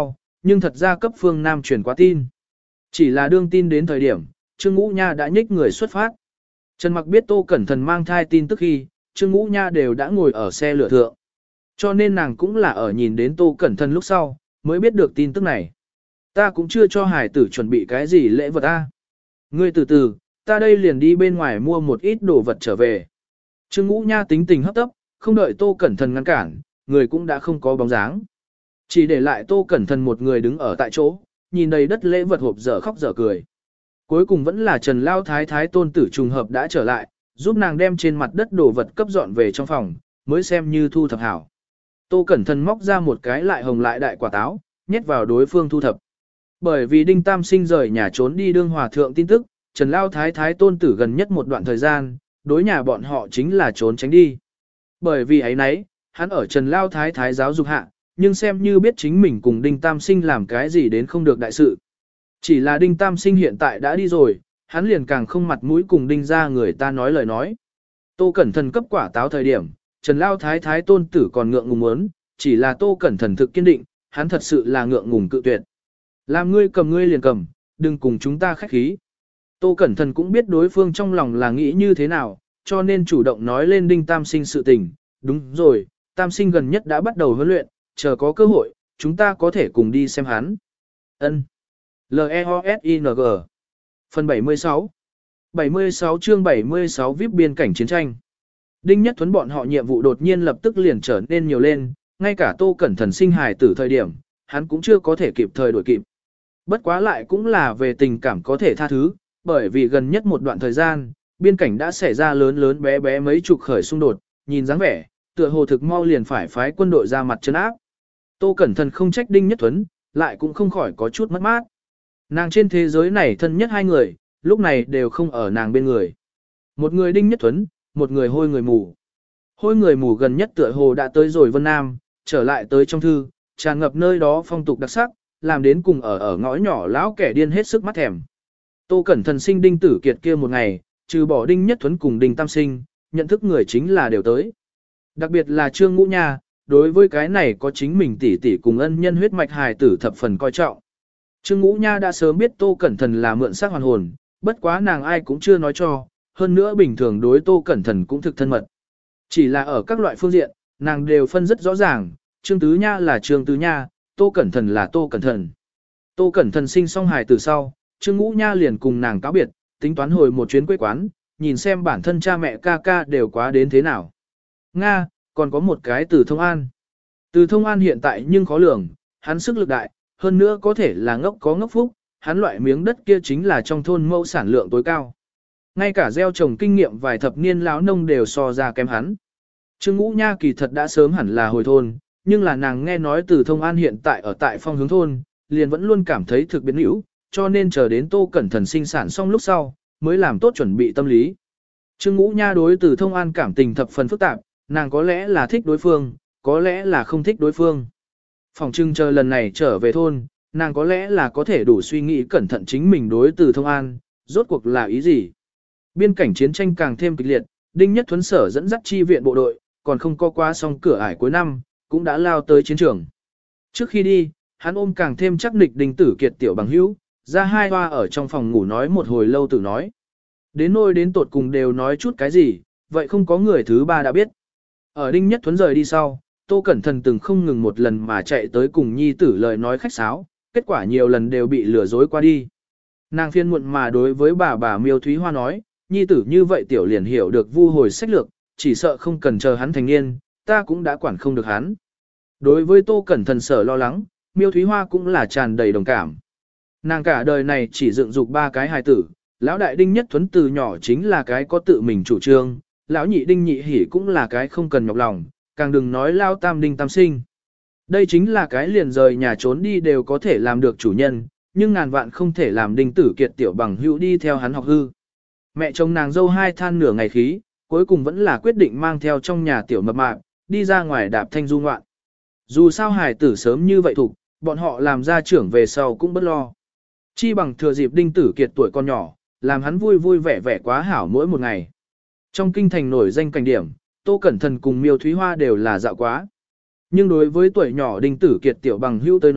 nhưng thật ra cấp phương Nam truyền quá tin. Chỉ là đương tin đến thời điểm, Trương Ngũ Nha đã nhích người xuất phát. Trần Mặc biết Tô Cẩn Thần mang thai tin tức khi, Trương Ngũ Nha đều đã ngồi ở xe lửa thượng. Cho nên nàng cũng là ở nhìn đến Tô Cẩn Thần lúc sau, mới biết được tin tức này. Ta cũng chưa cho hải tử chuẩn bị cái gì lễ vật ta. Ngươi từ từ, ta đây liền đi bên ngoài mua một ít đồ vật trở về. Trương Ngũ Nha tính tình hấp tấp, không đợi Tô Cẩn Thần ngăn cản, người cũng đã không có bóng dáng. Chỉ để lại Tô Cẩn Thần một người đứng ở tại chỗ, nhìn đầy đất lễ vật hộp dở khóc dở cười. Cuối cùng vẫn là Trần Lao Thái Thái tôn tử trùng hợp đã trở lại, giúp nàng đem trên mặt đất đồ vật cấp dọn về trong phòng, mới xem như thu thập hảo. Tô Cẩn Thần móc ra một cái lại hồng lại đại quả táo, nhét vào đối phương thu thập. Bởi vì Đinh Tam Sinh rời nhà trốn đi đương hòa thượng tin tức, Trần Lao Thái Thái tôn tử gần nhất một đoạn thời gian, đối nhà bọn họ chính là trốn tránh đi. Bởi vì ấy nấy, hắn ở Trần Lao Thái Thái giáo dục hạ, nhưng xem như biết chính mình cùng Đinh Tam Sinh làm cái gì đến không được đại sự. Chỉ là Đinh Tam Sinh hiện tại đã đi rồi, hắn liền càng không mặt mũi cùng Đinh ra người ta nói lời nói. Tô Cẩn Thần cấp quả táo thời điểm, Trần Lao Thái Thái tôn tử còn ngượng ngùng muốn, chỉ là Tô Cẩn Thần thực kiên định, hắn thật sự là ngượng ngùng cự tuyệt. Làm ngươi cầm ngươi liền cầm, đừng cùng chúng ta khách khí. Tô Cẩn Thần cũng biết đối phương trong lòng là nghĩ như thế nào, cho nên chủ động nói lên Đinh Tam Sinh sự tình. Đúng rồi, Tam Sinh gần nhất đã bắt đầu huấn luyện, chờ có cơ hội, chúng ta có thể cùng đi xem hắn. Ân. L E O S I N G Phần bảy mươi sáu bảy mươi sáu chương bảy mươi sáu vê i pê biên cảnh chiến tranh. Đinh Nhất Thuấn bọn họ nhiệm vụ đột nhiên lập tức liền trở nên nhiều lên, ngay cả Tô Cẩn Thần sinh hài tử thời điểm, hắn cũng chưa có thể kịp thời đuổi kịp. Bất quá lại cũng là về tình cảm có thể tha thứ, bởi vì gần nhất một đoạn thời gian, biên cảnh đã xảy ra lớn lớn bé bé mấy chục khởi xung đột, nhìn dáng vẻ, tựa hồ thực mau liền phải phái quân đội ra mặt trấn áp. Tô Cẩn Thần không trách Đinh Nhất Thuấn, lại cũng không khỏi có chút mất mát. Nàng trên thế giới này thân nhất hai người, lúc này đều không ở nàng bên người. Một người Đinh Nhất Thuấn, một người hôi người mù. Hôi người mù gần nhất tựa hồ đã tới rồi Vân Nam, trở lại tới trong thư, tràn ngập nơi đó phong tục đặc sắc, làm đến cùng ở ở ngõ nhỏ lão kẻ điên hết sức mắt thèm. Tô Cẩn Thần sinh Đinh Tử Kiệt kia một ngày, trừ bỏ Đinh Nhất Thuấn cùng Đinh Tam Sinh, nhận thức người chính là đều tới. Đặc biệt là Trương Ngũ Nha, đối với cái này có chính mình tỷ tỷ cùng ân nhân huyết mạch hài tử thập phần coi trọng. Trương Ngũ Nha đã sớm biết Tô Cẩn Thần là mượn xác hoàn hồn, bất quá nàng ai cũng chưa nói cho, hơn nữa bình thường đối Tô Cẩn Thần cũng thực thân mật. Chỉ là ở các loại phương diện, nàng đều phân rất rõ ràng, Trương Tứ Nha là Trương Tứ Nha, Tô Cẩn Thần là Tô Cẩn Thần. Tô Cẩn Thần sinh xong hài từ sau, Trương Ngũ Nha liền cùng nàng cáo biệt, tính toán hồi một chuyến quê quán, nhìn xem bản thân cha mẹ ca ca đều quá đến thế nào. Nga, còn có một cái Từ Thông An. Từ Thông An hiện tại nhưng khó lường, hắn sức lực đại, hơn nữa có thể là ngốc có ngốc phúc, hắn loại miếng đất kia chính là trong thôn mẫu sản lượng tối cao. Ngay cả gieo trồng kinh nghiệm vài thập niên lão nông đều so ra kém hắn. Trương Ngũ Nha kỳ thật đã sớm hẳn là hồi thôn, nhưng là nàng nghe nói Từ Thông An hiện tại ở tại Phong Hướng thôn, liền vẫn luôn cảm thấy thực biến hữu, cho nên chờ đến Tô Cẩn Thần sinh sản xong lúc sau, mới làm tốt chuẩn bị tâm lý. Trương Ngũ Nha đối Từ Thông An cảm tình thập phần phức tạp, nàng có lẽ là thích đối phương, có lẽ là không thích đối phương. Phòng trưng chờ lần này trở về thôn, nàng có lẽ là có thể đủ suy nghĩ cẩn thận chính mình đối Từ Thông An, rốt cuộc là ý gì. Biên cảnh chiến tranh càng thêm kịch liệt, Đinh Nhất Thuấn sở dẫn dắt chi viện bộ đội, còn không có qua xong cửa ải cuối năm, cũng đã lao tới chiến trường. Trước khi đi, hắn ôm càng thêm chắc nịch Đinh Tử Kiệt tiểu bằng hữu, ra hai hoa ở trong phòng ngủ nói một hồi lâu tử nói. Đến nôi đến tột cùng đều nói chút cái gì, vậy không có người thứ ba đã biết. Ở Đinh Nhất Thuấn rời đi sau, Tô Cẩn Thần từng không ngừng một lần mà chạy tới cùng nhi tử lời nói khách sáo, kết quả nhiều lần đều bị lừa dối qua đi. Nàng phiên muộn mà đối với bà bà Miêu Thúy Hoa nói, nhi tử như vậy tiểu liền hiểu được vu hồi sách lược, chỉ sợ không cần chờ hắn thành niên, ta cũng đã quản không được hắn. Đối với Tô Cẩn Thần sở lo lắng, Miêu Thúy Hoa cũng là tràn đầy đồng cảm. Nàng cả đời này chỉ dựng dục ba cái hài tử, lão đại Đinh Nhất Thuấn từ nhỏ chính là cái có tự mình chủ trương, lão nhị Đinh Nhị Hỉ cũng là cái không cần nhọc lòng, càng đừng nói lao tam Đinh Tam Sinh. Đây chính là cái liền rời nhà trốn đi đều có thể làm được chủ nhân, nhưng ngàn vạn không thể làm Đinh Tử Kiệt tiểu bằng hữu đi theo hắn học hư. Mẹ chồng nàng dâu hai than nửa ngày khí, cuối cùng vẫn là quyết định mang theo trong nhà tiểu mập mạp, đi ra ngoài đạp thanh du ngoạn. Dù sao hài tử sớm như vậy thục, bọn họ làm gia trưởng về sau cũng bất lo. Chi bằng thừa dịp Đinh Tử Kiệt tuổi con nhỏ, làm hắn vui vui vẻ vẻ quá hảo mỗi một ngày. Trong kinh thành nổi danh cảnh điểm, Tô Cẩn Thần cùng Miêu Thúy Hoa đều là dạo quá. Nhưng đối với tuổi nhỏ Đinh Tử Kiệt tiểu bằng hữu tới nói,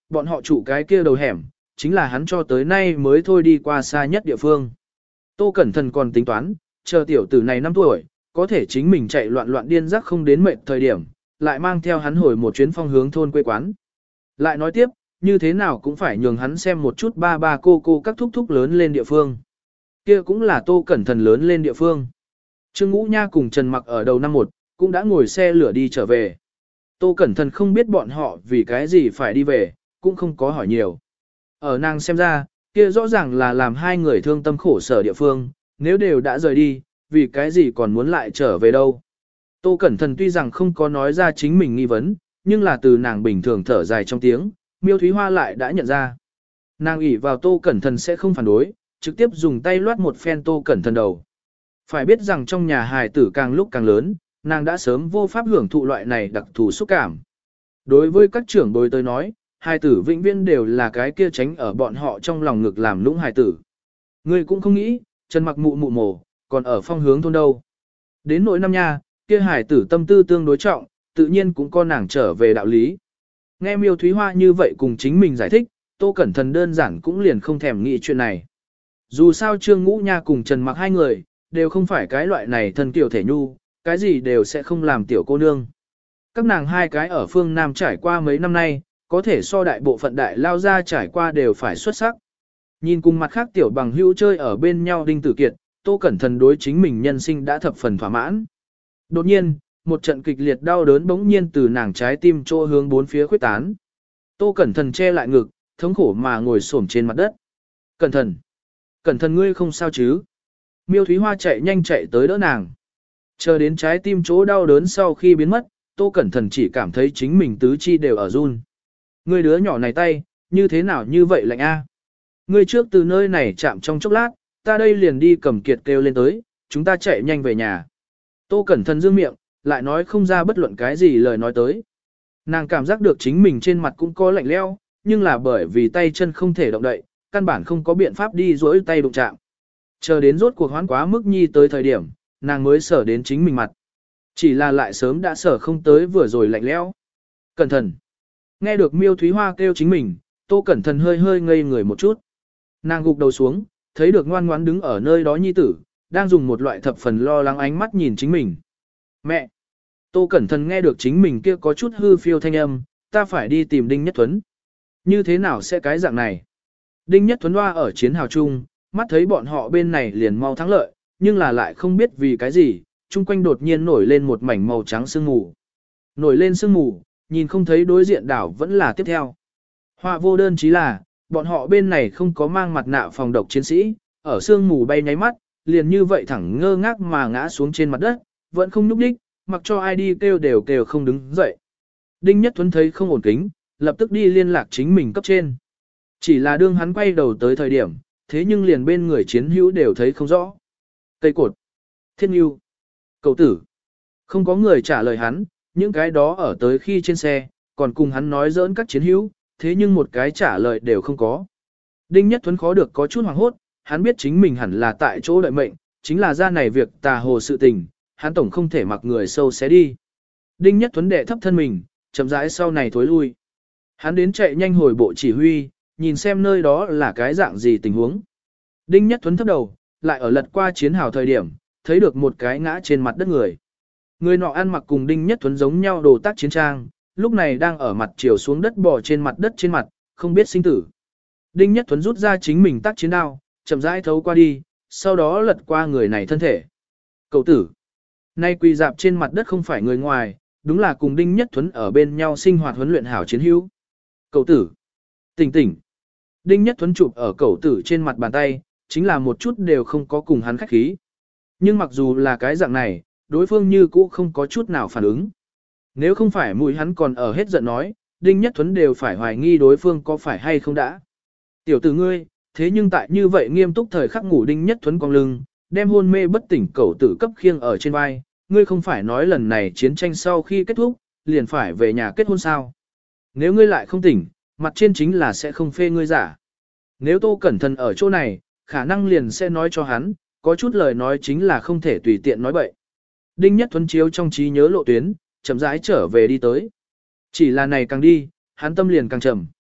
bọn họ trụ cái kia đầu hẻm, chính là hắn cho tới nay mới thôi đi qua xa nhất địa phương. Tô Cẩn Thận còn tính toán, chờ tiểu tử này năm tuổi, có thể chính mình chạy loạn loạn điên rắc không đến mệt thời điểm, lại mang theo hắn hồi một chuyến phong hướng thôn quê quán. Lại nói tiếp, như thế nào cũng phải nhường hắn xem một chút ba ba cô cô các thúc thúc lớn lên địa phương. Kia cũng là Tô Cẩn Thận lớn lên địa phương. Trương Ngũ Nha cùng Trần Mặc ở đầu năm một, cũng đã ngồi xe lửa đi trở về. Tô Cẩn Thận không biết bọn họ vì cái gì phải đi về, cũng không có hỏi nhiều. Ở nàng xem ra, kia rõ ràng là làm hai người thương tâm khổ sở địa phương, nếu đều đã rời đi, vì cái gì còn muốn lại trở về đâu. Tô Cẩn Thận tuy rằng không có nói ra chính mình nghi vấn, nhưng là từ nàng bình thường thở dài trong tiếng, Miêu Thúy Hoa lại đã nhận ra. Nàng ỷ vào Tô Cẩn Thận sẽ không phản đối, trực tiếp dùng tay loát một phen Tô Cẩn Thận đầu. Phải biết rằng trong nhà hài tử càng lúc càng lớn, nàng đã sớm vô pháp hưởng thụ loại này đặc thù xúc cảm. Đối với các trưởng bối tới nói, hài tử vĩnh viễn đều là cái kia tránh ở bọn họ trong lòng ngực làm lũng hài tử. Ngươi cũng không nghĩ, Trần Mặc mụ mụ mồ, còn ở phong hướng thôn đâu. Đến nỗi năm nha, kia hài tử tâm tư tương đối trọng, tự nhiên cũng có nàng trở về đạo lý. Nghe Miêu Thúy Hoa như vậy cùng chính mình giải thích, Tô Cẩn Thận đơn giản cũng liền không thèm nghĩ chuyện này. Dù sao Trương Ngũ Nha cùng Trần Mặc hai người, đều không phải cái loại này thân tiểu thể nhu, cái gì đều sẽ không làm tiểu cô nương. Các nàng hai cái ở phương Nam trải qua mấy năm nay, có thể so đại bộ phận đại lao ra trải qua đều phải xuất sắc. Nhìn cùng mặt khác tiểu bằng hữu chơi ở bên nhau Đinh Tử Kiệt, Tô Cẩn Thận đối chính mình nhân sinh đã thập phần thỏa mãn. Đột nhiên, một trận kịch liệt đau đớn bỗng nhiên từ nàng trái tim trô hướng bốn phía khuếch tán. Tô Cẩn Thận che lại ngực, thống khổ mà ngồi xổm trên mặt đất. Cẩn thận! Cẩn thận ngươi không sao chứ? Miêu Thúy Hoa chạy nhanh chạy tới đỡ nàng. Chờ đến trái tim chỗ đau đớn sau khi biến mất, Tô Cẩn Thận chỉ cảm thấy chính mình tứ chi đều ở run. Ngươi đứa nhỏ này tay, như thế nào như vậy lạnh a? Ngươi trước từ nơi này chạm trong chốc lát, ta đây liền đi cầm Kiệt kêu lên tới, chúng ta chạy nhanh về nhà. Tô Cẩn Thận dương miệng, lại nói không ra bất luận cái gì lời nói tới. Nàng cảm giác được chính mình trên mặt cũng có lạnh leo, nhưng là bởi vì tay chân không thể động đậy, căn bản không có biện pháp đi dỗi tay đụng chạm. Chờ đến rốt cuộc hoán quá mức nhi tới thời điểm, nàng mới sở đến chính mình mặt. Chỉ là lại sớm đã sở không tới vừa rồi lạnh lẽo. Cẩn thận! Nghe được Miêu Thúy Hoa kêu chính mình, Tô Cẩn Thận hơi hơi ngây người một chút. Nàng gục đầu xuống, thấy được ngoan ngoãn đứng ở nơi đó nhi tử, đang dùng một loại thập phần lo lắng ánh mắt nhìn chính mình. Mẹ! Tô Cẩn Thận nghe được chính mình kia có chút hư phiêu thanh âm, ta phải đi tìm Đinh Nhất Thuấn. Như thế nào sẽ cái dạng này? Đinh Nhất Thuấn Hoa ở chiến hào chung, mắt thấy bọn họ bên này liền mau thắng lợi, nhưng là lại không biết vì cái gì, chung quanh đột nhiên nổi lên một mảnh màu trắng sương mù. Nổi lên sương mù, nhìn không thấy đối diện đảo vẫn là tiếp theo. Họa vô đơn chí là, bọn họ bên này không có mang mặt nạ phòng độc chiến sĩ, ở sương mù bay nháy mắt, liền như vậy thẳng ngơ ngác mà ngã xuống trên mặt đất, vẫn không nhúc đích, mặc cho ai đi kêu đều kêu không đứng dậy. Đinh Nhất Thuấn thấy không ổn kính, lập tức đi liên lạc chính mình cấp trên. Chỉ là đương hắn quay đầu tới thời điểm, thế nhưng liền bên người chiến hữu đều thấy không rõ. Cây cột, Thiên Nhu, cậu tử. Không có người trả lời hắn, những cái đó ở tới khi trên xe, còn cùng hắn nói giỡn các chiến hữu, thế nhưng một cái trả lời đều không có. Đinh Nhất Thuấn khó được có chút hoảng hốt, hắn biết chính mình hẳn là tại chỗ đợi mệnh, chính là ra này việc tà hồ sự tình, hắn tổng không thể mặc người sâu xé đi. Đinh Nhất Thuấn đệ thấp thân mình, chậm rãi sau này thối lui. Hắn đến chạy nhanh hồi bộ chỉ huy, nhìn xem nơi đó là cái dạng gì tình huống. Đinh Nhất Thuấn thấp đầu, lại ở lật qua chiến hào thời điểm, thấy được một cái ngã trên mặt đất người. Người nọ ăn mặc cùng Đinh Nhất Thuấn giống nhau đồ tác chiến trang, lúc này đang ở mặt chiều xuống đất bò trên mặt đất trên mặt, không biết sinh tử. Đinh Nhất Thuấn rút ra chính mình tác chiến đao, chậm rãi thấu qua đi, sau đó lật qua người này thân thể. Cậu tử, nay quỳ dạp trên mặt đất không phải người ngoài, đúng là cùng Đinh Nhất Thuấn ở bên nhau sinh hoạt huấn luyện hảo chiến hữu. Cậu tử, tỉnh tỉnh. Đinh Nhất Thuấn chụp ở cậu tử trên mặt bàn tay, chính là một chút đều không có cùng hắn khách khí. Nhưng mặc dù là cái dạng này, đối phương như cũ không có chút nào phản ứng. Nếu không phải mùi hắn còn ở hết giận nói, Đinh Nhất Thuấn đều phải hoài nghi đối phương có phải hay không đã. Tiểu tử ngươi, thế nhưng tại như vậy nghiêm túc thời khắc ngủ Đinh Nhất Thuấn cong lưng, đem hôn mê bất tỉnh cậu tử cấp khiêng ở trên vai, ngươi không phải nói lần này chiến tranh sau khi kết thúc, liền phải về nhà kết hôn sao. Nếu ngươi lại không tỉnh, mặt trên chính là sẽ không phê ngươi giả. Nếu Tô Cẩn Thận ở chỗ này, khả năng liền sẽ nói cho hắn, có chút lời nói chính là không thể tùy tiện nói bậy. Đinh Nhất Thuấn chiếu trong trí nhớ lộ tuyến, chậm rãi trở về đi tới. Chỉ là này càng đi, hắn tâm liền càng trầm.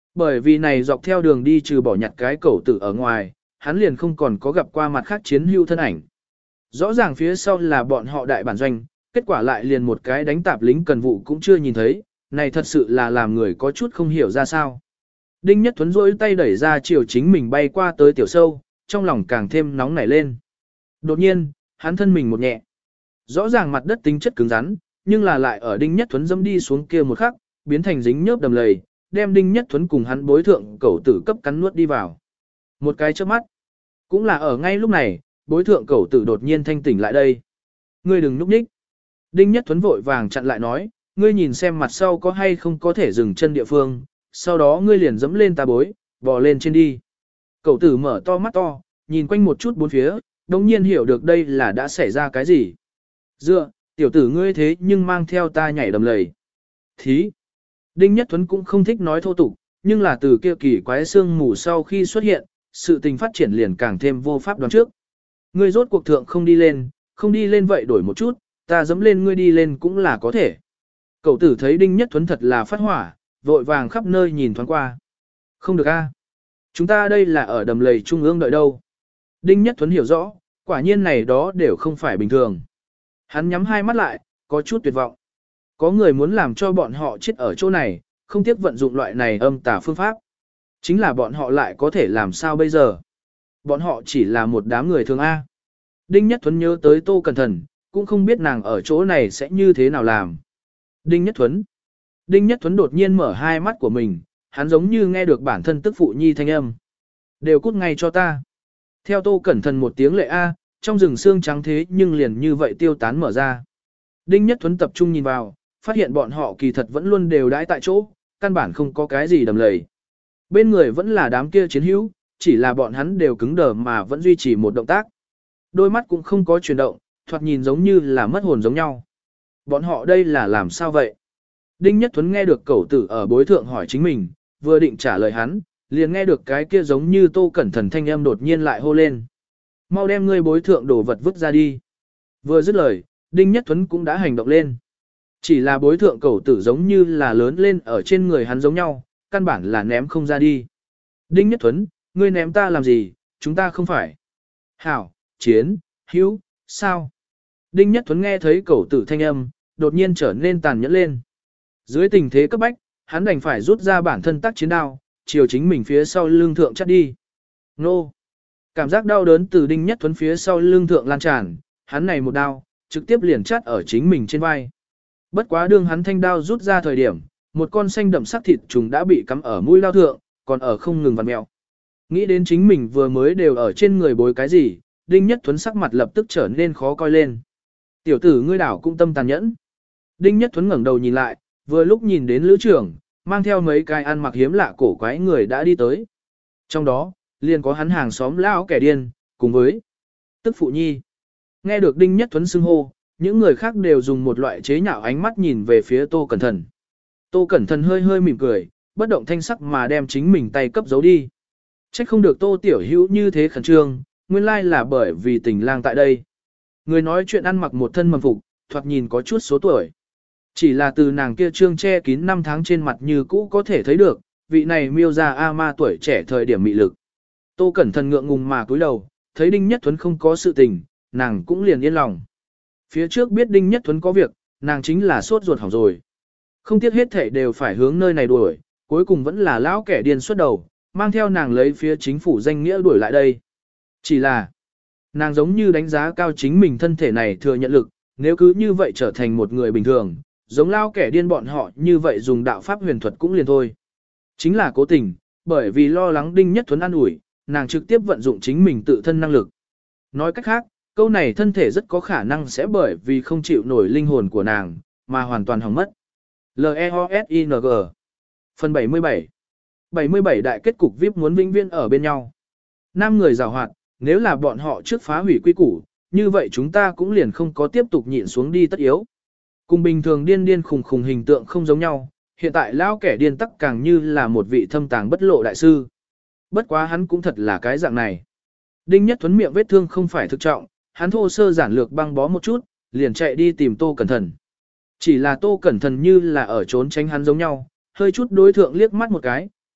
Bởi vì này dọc theo đường đi trừ bỏ nhặt cái cẩu tử ở ngoài, hắn liền không còn có gặp qua mặt khác chiến hữu thân ảnh. Rõ ràng phía sau là bọn họ đại bản doanh, kết quả lại liền một cái đánh tạp lính cần vụ cũng chưa nhìn thấy, này thật sự là làm người có chút không hiểu ra sao. Đinh Nhất Thuấn rỗi tay đẩy ra chiều chính mình bay qua tới tiểu sâu, trong lòng càng thêm nóng nảy lên. Đột nhiên, hắn thân mình một nhẹ. Rõ ràng mặt đất tính chất cứng rắn, nhưng là lại ở Đinh Nhất Thuấn dẫm đi xuống kia một khắc, biến thành dính nhớp đầm lầy, đem Đinh Nhất Thuấn cùng hắn bối thượng cẩu tử cấp cắn nuốt đi vào. Một cái chớp mắt, cũng là ở ngay lúc này, bối thượng cẩu tử đột nhiên thanh tỉnh lại đây. Ngươi đừng núp nhích. Đinh Nhất Thuấn vội vàng chặn lại nói, ngươi nhìn xem mặt sau có hay không có thể dừng chân địa phương, sau đó ngươi liền dẫm lên ta bối, bò lên trên đi. Cẩu tử mở to mắt to, nhìn quanh một chút bốn phía, đồng nhiên hiểu được đây là đã xảy ra cái gì. Dựa, tiểu tử ngươi thế nhưng mang theo ta nhảy đầm lầy. Thí. Đinh Nhất Thuấn cũng không thích nói thô tục, nhưng là từ kia kỳ quái xương mù sau khi xuất hiện, sự tình phát triển liền càng thêm vô pháp đoán trước. Ngươi rốt cuộc thượng không đi lên, không đi lên vậy đổi một chút, ta dẫm lên ngươi đi lên cũng là có thể. Cậu tử thấy Đinh Nhất Thuấn thật là phát hỏa, vội vàng khắp nơi nhìn thoáng qua. Không được a, chúng ta đây là ở đầm lầy trung ương đợi đâu. Đinh Nhất Thuấn hiểu rõ, quả nhiên này đó đều không phải bình thường. Hắn nhắm hai mắt lại, có chút tuyệt vọng. Có người muốn làm cho bọn họ chết ở chỗ này, không tiếc vận dụng loại này âm tà phương pháp. Chính là bọn họ lại có thể làm sao bây giờ? Bọn họ chỉ là một đám người thường A. Đinh Nhất Thuấn nhớ tới Tô Cẩn Thận, cũng không biết nàng ở chỗ này sẽ như thế nào làm. Đinh Nhất Thuấn. Đinh Nhất Thuấn đột nhiên mở hai mắt của mình, hắn giống như nghe được bản thân tức phụ nhi thanh âm. Đều cút ngay cho ta. Theo Tô Cẩn Thận một tiếng lệ A, trong rừng xương trắng thế nhưng liền như vậy tiêu tán mở ra. Đinh Nhất Thuấn tập trung nhìn vào, phát hiện bọn họ kỳ thật vẫn luôn đều đãi tại chỗ, căn bản không có cái gì đầm lầy. Bên người vẫn là đám kia chiến hữu, chỉ là bọn hắn đều cứng đờ mà vẫn duy trì một động tác. Đôi mắt cũng không có chuyển động, thoạt nhìn giống như là mất hồn giống nhau. Bọn họ đây là làm sao vậy? Đinh Nhất Thuấn nghe được cẩu tử ở bối thượng hỏi chính mình, vừa định trả lời hắn, liền nghe được cái kia giống như Tô Cẩn Thận thanh âm đột nhiên lại hô lên. Mau đem ngươi bối thượng đồ vật vứt ra đi. Vừa dứt lời, Đinh Nhất Thuấn cũng đã hành động lên. Chỉ là bối thượng cẩu tử giống như là lớn lên ở trên người hắn giống nhau, căn bản là ném không ra đi. Đinh Nhất Thuấn, ngươi ném ta làm gì, chúng ta không phải. Hảo, chiến, hữu, sao? Đinh Nhất Thuấn nghe thấy cẩu tử thanh âm, đột nhiên trở nên tàn nhẫn lên. Dưới tình thế cấp bách, hắn đành phải rút ra bản thân tác chiến đao, chiều chính mình phía sau lưng thượng chắt đi. Nô! Cảm giác đau đớn từ Đinh Nhất Thuấn phía sau lưng thượng lan tràn, hắn này một đao, trực tiếp liền chắt ở chính mình trên vai. Bất quá đương hắn thanh đao rút ra thời điểm, một con xanh đậm sắc thịt trùng đã bị cắm ở mũi đao thượng, còn ở không ngừng vặn mèo. Nghĩ đến chính mình vừa mới đều ở trên người bối cái gì, Đinh Nhất Thuấn sắc mặt lập tức trở nên khó coi lên. Tiểu tử ngươi đảo cũng tâm tàn nhẫn. Đinh Nhất Thuấn ngẩng đầu nhìn lại, vừa lúc nhìn đến lữ trưởng, mang theo mấy cái ăn mặc hiếm lạ cổ quái người đã đi tới. Trong đó, liền có hắn hàng xóm lão kẻ điên, cùng với tức phụ nhi. Nghe được Đinh Nhất Thuấn xưng hô, những người khác đều dùng một loại chế nhạo ánh mắt nhìn về phía Tô Cẩn Thận. Tô Cẩn Thận hơi hơi mỉm cười, bất động thanh sắc mà đem chính mình tay cấp giấu đi. Trách không được Tô Tiểu Hữu như thế khẩn trương, nguyên lai là bởi vì tình lang tại đây. Người nói chuyện ăn mặc một thân mầm phục, thoạt nhìn có chút số tuổi. Chỉ là từ nàng kia trương che kín năm tháng trên mặt như cũ có thể thấy được, vị này miêu ra A ma tuổi trẻ thời điểm mị lực. Tô Cẩn Thận ngượng ngùng mà cúi đầu, thấy Đinh Nhất Thuấn không có sự tình, nàng cũng liền yên lòng. Phía trước biết Đinh Nhất Thuấn có việc, nàng chính là sốt ruột hỏng rồi. Không tiếc hết thể đều phải hướng nơi này đuổi, cuối cùng vẫn là lão kẻ điên xuất đầu, mang theo nàng lấy phía chính phủ danh nghĩa đuổi lại đây. Chỉ là, nàng giống như đánh giá cao chính mình thân thể này thừa nhận lực, nếu cứ như vậy trở thành một người bình thường, giống lao kẻ điên bọn họ như vậy dùng đạo pháp huyền thuật cũng liền thôi. Chính là cố tình, bởi vì lo lắng Đinh Nhất Thuấn an ủi, nàng trực tiếp vận dụng chính mình tự thân năng lực. Nói cách khác, câu này thân thể rất có khả năng sẽ bởi vì không chịu nổi linh hồn của nàng, mà hoàn toàn hỏng mất. L E O S I N G Phần bảy mươi bảy bảy mươi bảy đại kết cục vi ai pi muốn vĩnh viễn ở bên nhau. Nam người giàu hoạt, nếu là bọn họ trước phá hủy quy củ, như vậy chúng ta cũng liền không có tiếp tục nhịn xuống đi tất yếu. Cùng bình thường điên điên khùng khùng hình tượng không giống nhau, hiện tại lão kẻ điên tắc càng như là một vị thâm tàng bất lộ đại sư. Bất quá hắn cũng thật là cái dạng này. Đinh Nhất Thuấn miệng vết thương không phải thực trọng, hắn thô sơ giản lược băng bó một chút, liền chạy đi tìm Tô Cẩn Thận. Chỉ là Tô Cẩn Thận như là ở trốn tránh hắn giống nhau, hơi chút đối thượng liếc mắt một cái,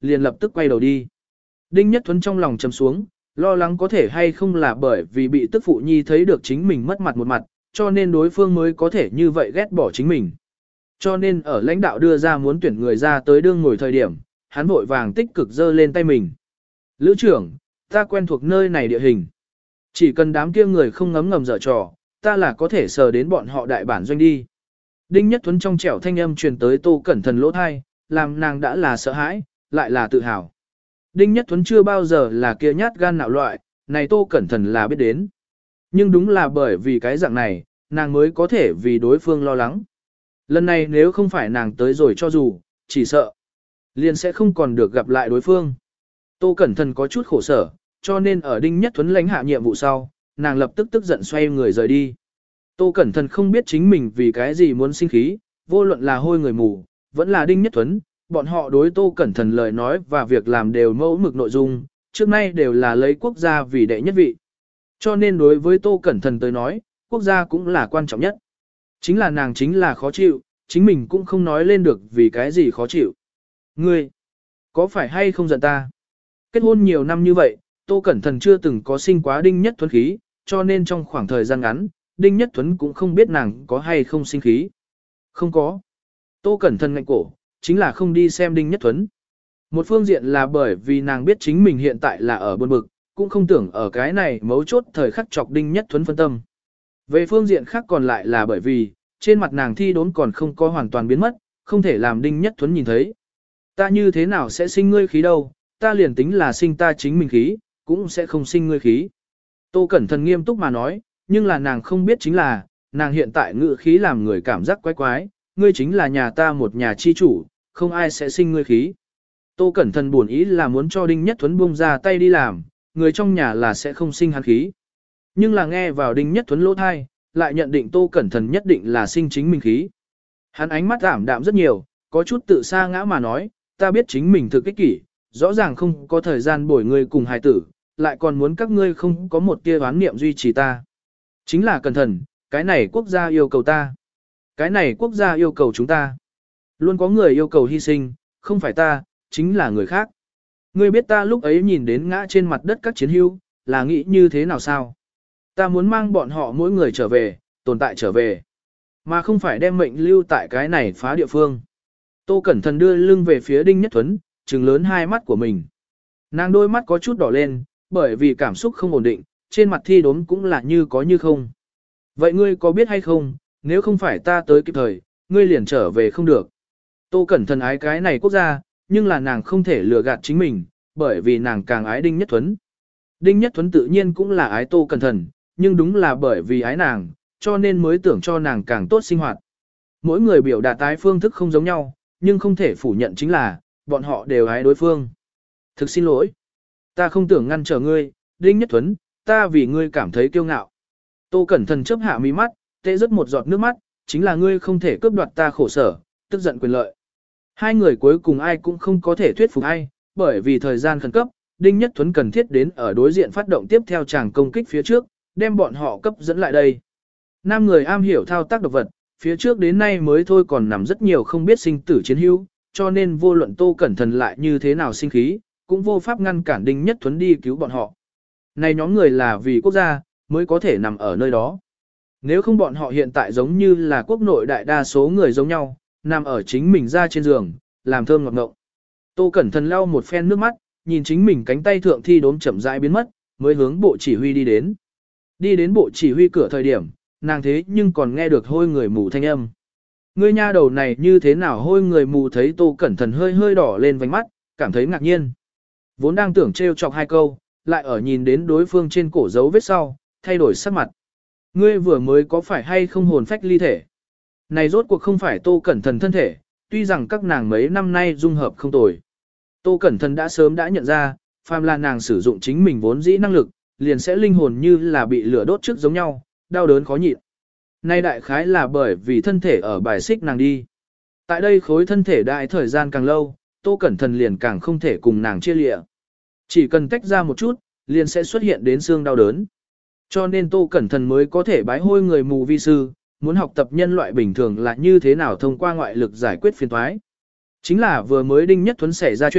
liền lập tức quay đầu đi. Đinh Nhất Thuấn trong lòng trầm xuống, lo lắng có thể hay không là bởi vì bị tức phụ nhi thấy được chính mình mất mặt một mặt, cho nên đối phương mới có thể như vậy ghét bỏ chính mình. Cho nên ở lãnh đạo đưa ra muốn tuyển người ra tới đương ngồi thời điểm, hắn vội vàng tích cực giơ lên tay mình. Lữ trưởng, ta quen thuộc nơi này địa hình. Chỉ cần đám kia người không ngấm ngầm dở trò, ta là có thể sờ đến bọn họ đại bản doanh đi. Đinh Nhất Thuấn trong trẻo thanh âm truyền tới Tô Cẩn Thần lỗ thai, làm nàng đã là sợ hãi, lại là tự hào. Đinh Nhất Thuấn chưa bao giờ là kia nhát gan nạo loại, này Tô Cẩn Thần là biết đến. Nhưng đúng là bởi vì cái dạng này, nàng mới có thể vì đối phương lo lắng. Lần này nếu không phải nàng tới rồi cho dù, chỉ sợ, liền sẽ không còn được gặp lại đối phương. Tô Cẩn Thần có chút khổ sở, cho nên ở Đinh Nhất Thuấn lãnh hạ nhiệm vụ sau, nàng lập tức tức giận xoay người rời đi. Tô Cẩn Thần không biết chính mình vì cái gì muốn sinh khí, vô luận là hôi người mù, vẫn là Đinh Nhất Thuấn, bọn họ đối Tô Cẩn Thần lời nói và việc làm đều mẫu mực nội dung, trước nay đều là lấy quốc gia vì đệ nhất vị. Cho nên đối với Tô Cẩn Thần tới nói, quốc gia cũng là quan trọng nhất. Chính là nàng chính là khó chịu, chính mình cũng không nói lên được vì cái gì khó chịu. Ngươi, có phải hay không giận ta? Kết hôn nhiều năm như vậy, Tô Cẩn Thần chưa từng có sinh quá Đinh Nhất Thuấn khí, cho nên trong khoảng thời gian ngắn, Đinh Nhất Thuấn cũng không biết nàng có hay không sinh khí. Không có. Tô Cẩn Thần ngạnh cổ, chính là không đi xem Đinh Nhất Thuấn. Một phương diện là bởi vì nàng biết chính mình hiện tại là ở buồn bực, cũng không tưởng ở cái này mấu chốt thời khắc chọc Đinh Nhất Thuấn phân tâm. Về phương diện khác còn lại là bởi vì, trên mặt nàng thi đốn còn không có hoàn toàn biến mất, không thể làm Đinh Nhất Thuấn nhìn thấy. Ta như thế nào sẽ sinh ngươi khí đâu, ta liền tính là sinh ta chính mình khí, cũng sẽ không sinh ngươi khí. Tô Cẩn Thần nghiêm túc mà nói, nhưng là nàng không biết chính là, nàng hiện tại ngự khí làm người cảm giác quái quái, ngươi chính là nhà ta một nhà chi chủ, không ai sẽ sinh ngươi khí. Tô Cẩn Thần buồn ý là muốn cho Đinh Nhất Thuấn buông ra tay đi làm, người trong nhà là sẽ không sinh hắn khí. Nhưng là nghe vào Đinh Nhất Thuấn lỗ thai, lại nhận định Tô Cẩn Thần nhất định là sinh chính mình khí. Hắn ánh mắt ảm đạm rất nhiều, có chút tự sa ngã mà nói, ta biết chính mình thực ích kỷ, rõ ràng không có thời gian bồi ngươi cùng hài tử, lại còn muốn các ngươi không có một tia oán niệm duy trì ta. Chính là Cẩn Thần, cái này quốc gia yêu cầu ta. Cái này quốc gia yêu cầu chúng ta. Luôn có người yêu cầu hy sinh, không phải ta, chính là người khác. Ngươi biết ta lúc ấy nhìn đến ngã trên mặt đất các chiến hữu, là nghĩ như thế nào sao? Ta muốn mang bọn họ mỗi người trở về, tồn tại trở về. Mà không phải đem mệnh lưu tại cái này phá địa phương. Tô Cẩn Thần đưa lưng về phía Đinh Nhất Thuấn, trừng lớn hai mắt của mình. Nàng đôi mắt có chút đỏ lên, bởi vì cảm xúc không ổn định, trên mặt thi đốm cũng là như có như không. Vậy ngươi có biết hay không, nếu không phải ta tới kịp thời, ngươi liền trở về không được. Tô Cẩn Thần ái cái này quốc gia, nhưng là nàng không thể lừa gạt chính mình, bởi vì nàng càng ái Đinh Nhất Thuấn. Đinh Nhất Thuấn tự nhiên cũng là ái Tô Cẩn Thần, nhưng đúng là bởi vì ái nàng, cho nên mới tưởng cho nàng càng tốt sinh hoạt. Mỗi người biểu đạt tái phương thức không giống nhau, nhưng không thể phủ nhận chính là, bọn họ đều ái đối phương. Thực xin lỗi. Ta không tưởng ngăn trở ngươi, Đinh Nhất Thuấn, ta vì ngươi cảm thấy kiêu ngạo. Tô Cẩn Thần chớp hạ mí mắt, tê rớt một giọt nước mắt, chính là ngươi không thể cướp đoạt ta khổ sở, tức giận quyền lợi. Hai người cuối cùng ai cũng không có thể thuyết phục ai, bởi vì thời gian khẩn cấp, Đinh Nhất Thuấn cần thiết đến ở đối diện phát động tiếp theo tràng công kích phía trước, đem bọn họ cấp dẫn lại đây. Nam người am hiểu thao tác độc vật, phía trước đến nay mới thôi còn nằm rất nhiều không biết sinh tử chiến hữu, cho nên vô luận Tô Cẩn Thần lại như thế nào sinh khí, cũng vô pháp ngăn cản Đinh Nhất Thuấn đi cứu bọn họ. Này nhóm người là vì quốc gia, mới có thể nằm ở nơi đó. Nếu không bọn họ hiện tại giống như là quốc nội đại đa số người giống nhau, nằm ở chính mình ra trên giường, làm thơm ngọt ngộng. Tô Cẩn Thần lau một phen nước mắt, nhìn chính mình cánh tay thượng thi đốm chậm rãi biến mất, mới hướng bộ chỉ huy đi đến. Đi đến bộ chỉ huy cửa thời điểm, nàng thế nhưng còn nghe được hôi người mù thanh âm. Ngươi nha đầu này như thế nào hôi người mù thấy Tô Cẩn Thần hơi hơi đỏ lên vành mắt, cảm thấy ngạc nhiên. Vốn đang tưởng trêu chọc hai câu, lại ở nhìn đến đối phương trên cổ dấu vết sau, thay đổi sắc mặt. Ngươi vừa mới có phải hay không hồn phách ly thể? Này rốt cuộc không phải Tô Cẩn Thần thân thể, tuy rằng các nàng mấy năm nay dung hợp không tồi. Tô Cẩn Thần đã sớm đã nhận ra, phàm là nàng sử dụng chính mình vốn dĩ năng lực, liền sẽ linh hồn như là bị lửa đốt trước giống nhau, đau đớn khó nhịn. Nay đại khái là bởi vì thân thể ở bài xích nàng đi. Tại đây khối thân thể đại thời gian càng lâu, Tô Cẩn Thần liền càng không thể cùng nàng chia lịa. Chỉ cần tách ra một chút, liền sẽ xuất hiện đến xương đau đớn. Cho nên Tô Cẩn Thần mới có thể bái hôi người mù vi sư, muốn học tập nhân loại bình thường là như thế nào thông qua ngoại lực giải quyết phiền toái. Chính là vừa mới Đinh Nhất Thuấn xảy ra chuyện,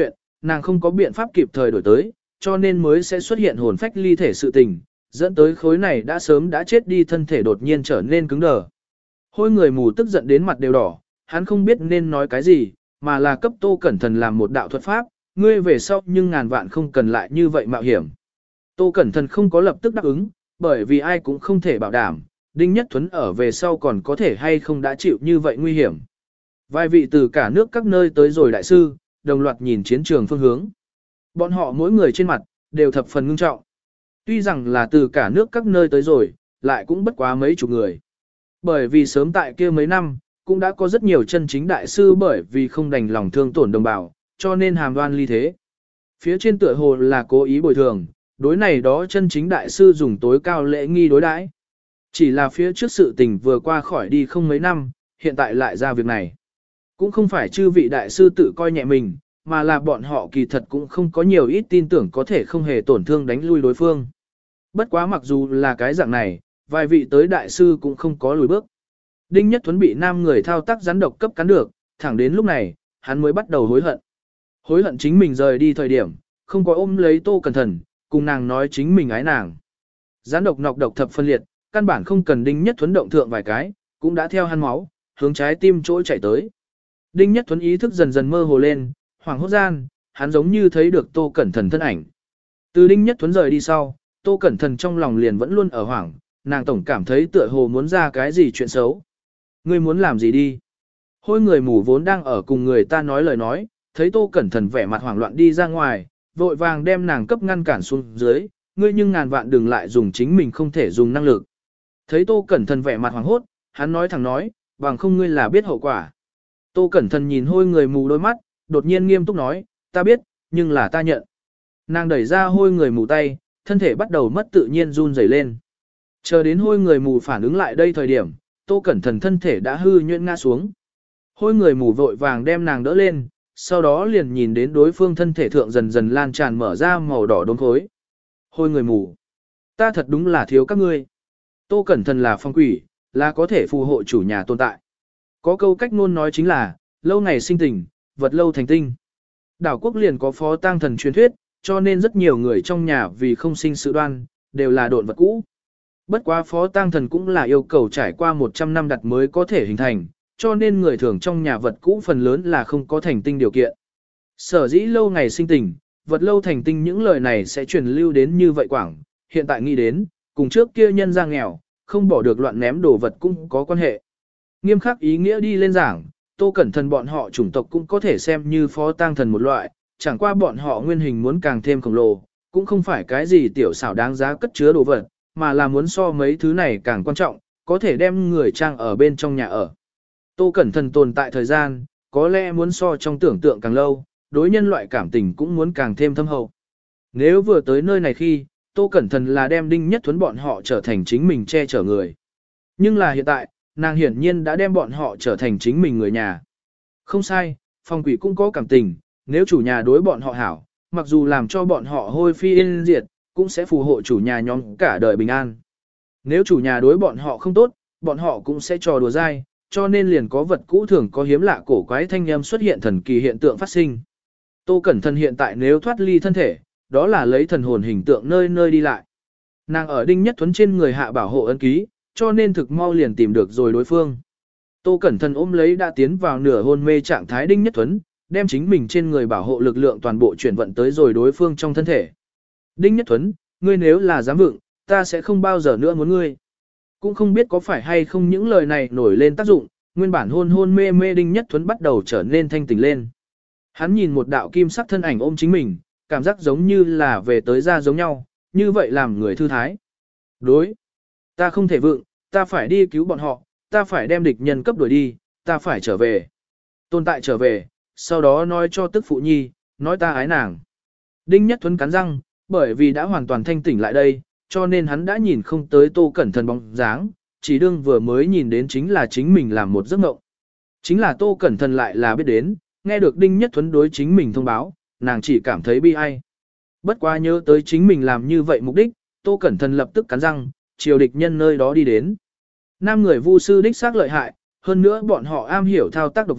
nàng không có biện pháp kịp thời đổi tới, cho nên mới sẽ xuất hiện hồn phách ly thể sự tình, dẫn tới khối này đã sớm đã chết đi thân thể đột nhiên trở nên cứng đờ. Hôi người mù tức giận đến mặt đều đỏ, hắn không biết nên nói cái gì, mà là cấp Tô Cẩn Thần làm một đạo thuật pháp, ngươi về sau nhưng ngàn vạn không cần lại như vậy mạo hiểm. Tô Cẩn Thần không có lập tức đáp ứng, bởi vì ai cũng không thể bảo đảm, Đinh Nhất Thuấn ở về sau còn có thể hay không đã chịu như vậy nguy hiểm. Vài vị từ cả nước các nơi tới rồi đại sư, đồng loạt nhìn chiến trường phương hướng. Bọn họ mỗi người trên mặt, đều thập phần ngưng trọng. Tuy rằng là từ cả nước các nơi tới rồi, lại cũng bất quá mấy chục người. Bởi vì sớm tại kia mấy năm, cũng đã có rất nhiều chân chính đại sư bởi vì không đành lòng thương tổn đồng bào, cho nên hàm đoan ly thế. Phía trên tựa hồ là cố ý bồi thường, đối này đó chân chính đại sư dùng tối cao lễ nghi đối đãi. Chỉ là phía trước sự tình vừa qua khỏi đi không mấy năm, hiện tại lại ra việc này. Cũng không phải chư vị đại sư tự coi nhẹ mình, mà là bọn họ kỳ thật cũng không có nhiều ít tin tưởng có thể không hề tổn thương đánh lui đối phương. Bất quá mặc dù là cái dạng này, vài vị tới đại sư cũng không có lùi bước. Đinh Nhất Thuấn bị nam người thao tác rắn độc cấp cắn được, thẳng đến lúc này, hắn mới bắt đầu hối hận. Hối hận chính mình rời đi thời điểm, không có ôm lấy Tô Cẩn Thần, cùng nàng nói chính mình ái nàng. Rắn độc nọc độc thập phân liệt, căn bản không cần Đinh Nhất Thuấn động thượng vài cái, cũng đã theo hắn máu, hướng trái tim chỗ chạy tới. Đinh Nhất Thuấn ý thức dần dần mơ hồ lên, hoảng hốt gian, hắn giống như thấy được Tô Cẩn Thần thân ảnh. Từ Đinh Nhất Thuấn rời đi sau, Tô Cẩn Thần trong lòng liền vẫn luôn ở hoảng, nàng tổng cảm thấy tựa hồ muốn ra cái gì chuyện xấu. Ngươi muốn làm gì đi? Hôi người mù vốn đang ở cùng người ta nói lời nói, thấy Tô Cẩn Thần vẻ mặt hoảng loạn đi ra ngoài, vội vàng đem nàng cấp ngăn cản xuống dưới, ngươi nhưng ngàn vạn đừng lại dùng chính mình không thể dùng năng lực. Thấy Tô Cẩn Thần vẻ mặt hoảng hốt, hắn nói thẳng nói, bằng không ngươi là biết hậu quả. Tô Cẩn Thần nhìn hôi người mù đôi mắt, đột nhiên nghiêm túc nói, ta biết, nhưng là ta nhận. Nàng đẩy ra hôi người mù tay, thân thể bắt đầu mất tự nhiên run rẩy lên. Chờ đến hôi người mù phản ứng lại đây thời điểm, Tô Cẩn Thần thân thể đã hư nhuyễn ngã xuống. Hôi người mù vội vàng đem nàng đỡ lên, sau đó liền nhìn đến đối phương thân thể thượng dần dần lan tràn mở ra màu đỏ đốm khối. Hôi người mù, ta thật đúng là thiếu các ngươi. Tô Cẩn Thần là phong quỷ, là có thể phù hộ chủ nhà tồn tại. Có câu cách ngôn nói chính là, lâu ngày sinh tình, vật lâu thành tinh. Đảo quốc liền có phó tang thần truyền thuyết, cho nên rất nhiều người trong nhà vì không sinh sự đoan, đều là độn vật cũ. Bất quá phó tang thần cũng là yêu cầu trải qua một trăm năm đặt mới có thể hình thành, cho nên người thường trong nhà vật cũ phần lớn là không có thành tinh điều kiện. Sở dĩ lâu ngày sinh tình, vật lâu thành tinh những lời này sẽ truyền lưu đến như vậy quảng, hiện tại nghĩ đến, cùng trước kia nhân ra nghèo, không bỏ được loạn ném đồ vật cũng có quan hệ. Nghiêm khắc ý nghĩa đi lên giảng, Tô Cẩn Thần bọn họ chủng tộc cũng có thể xem như phó tang thần một loại, chẳng qua bọn họ nguyên hình muốn càng thêm khổng lồ, cũng không phải cái gì tiểu xảo đáng giá cất chứa đồ vật, mà là muốn so mấy thứ này càng quan trọng, có thể đem người trang ở bên trong nhà ở. Tô Cẩn Thần tồn tại thời gian, có lẽ muốn so trong tưởng tượng càng lâu, đối nhân loại cảm tình cũng muốn càng thêm thâm hậu. Nếu vừa tới nơi này khi, Tô Cẩn Thần là đem Đinh Nhất Thuấn bọn họ trở thành chính mình che chở người. Nhưng là hiện tại, nàng hiển nhiên đã đem bọn họ trở thành chính mình người nhà. Không sai, phong quỷ cũng có cảm tình, nếu chủ nhà đối bọn họ hảo, mặc dù làm cho bọn họ hôi phi yên diệt, cũng sẽ phù hộ chủ nhà nhóm cả đời bình an. Nếu chủ nhà đối bọn họ không tốt, bọn họ cũng sẽ trò đùa dai, cho nên liền có vật cũ thường có hiếm lạ cổ quái thanh âm xuất hiện thần kỳ hiện tượng phát sinh. Tô Cẩn Thần hiện tại nếu thoát ly thân thể, đó là lấy thần hồn hình tượng nơi nơi đi lại. Nàng ở Đinh Nhất Thuấn trên người hạ bảo hộ ân ký, cho nên thực mau liền tìm được rồi đối phương. Tô Cẩn Thần ôm lấy đã tiến vào nửa hôn mê trạng thái Đinh Nhất Thuấn, đem chính mình trên người bảo hộ lực lượng toàn bộ chuyển vận tới rồi đối phương trong thân thể. Đinh Nhất Thuấn, ngươi nếu là dám vượng, ta sẽ không bao giờ nữa muốn ngươi. Cũng không biết có phải hay không những lời này nổi lên tác dụng, nguyên bản hôn hôn mê mê Đinh Nhất Thuấn bắt đầu trở nên thanh tỉnh lên. Hắn nhìn một đạo kim sắc thân ảnh ôm chính mình, cảm giác giống như là về tới ra giống nhau, như vậy làm người thư thái. Đối, ta không thể vượng, ta phải đi cứu bọn họ, ta phải đem địch nhân cấp đuổi đi, ta phải trở về. Tồn tại trở về, sau đó nói cho tức phụ nhi, nói ta ái nàng. Đinh Nhất Thuấn cắn răng, bởi vì đã hoàn toàn thanh tỉnh lại đây, cho nên hắn đã nhìn không tới Tô Cẩn Thần bóng dáng, chỉ đương vừa mới nhìn đến chính là chính mình làm một giấc mộng. Chính là Tô Cẩn Thần lại là biết đến, nghe được Đinh Nhất Thuấn đối chính mình thông báo, nàng chỉ cảm thấy bi ai. Bất quá nhớ tới chính mình làm như vậy mục đích, Tô Cẩn Thần lập tức cắn răng, chiều địch nhân nơi đó đi đến. Nam người vu sư đích xác lợi hại, hơn nữa bọn họ am hiểu thao tác độc vật,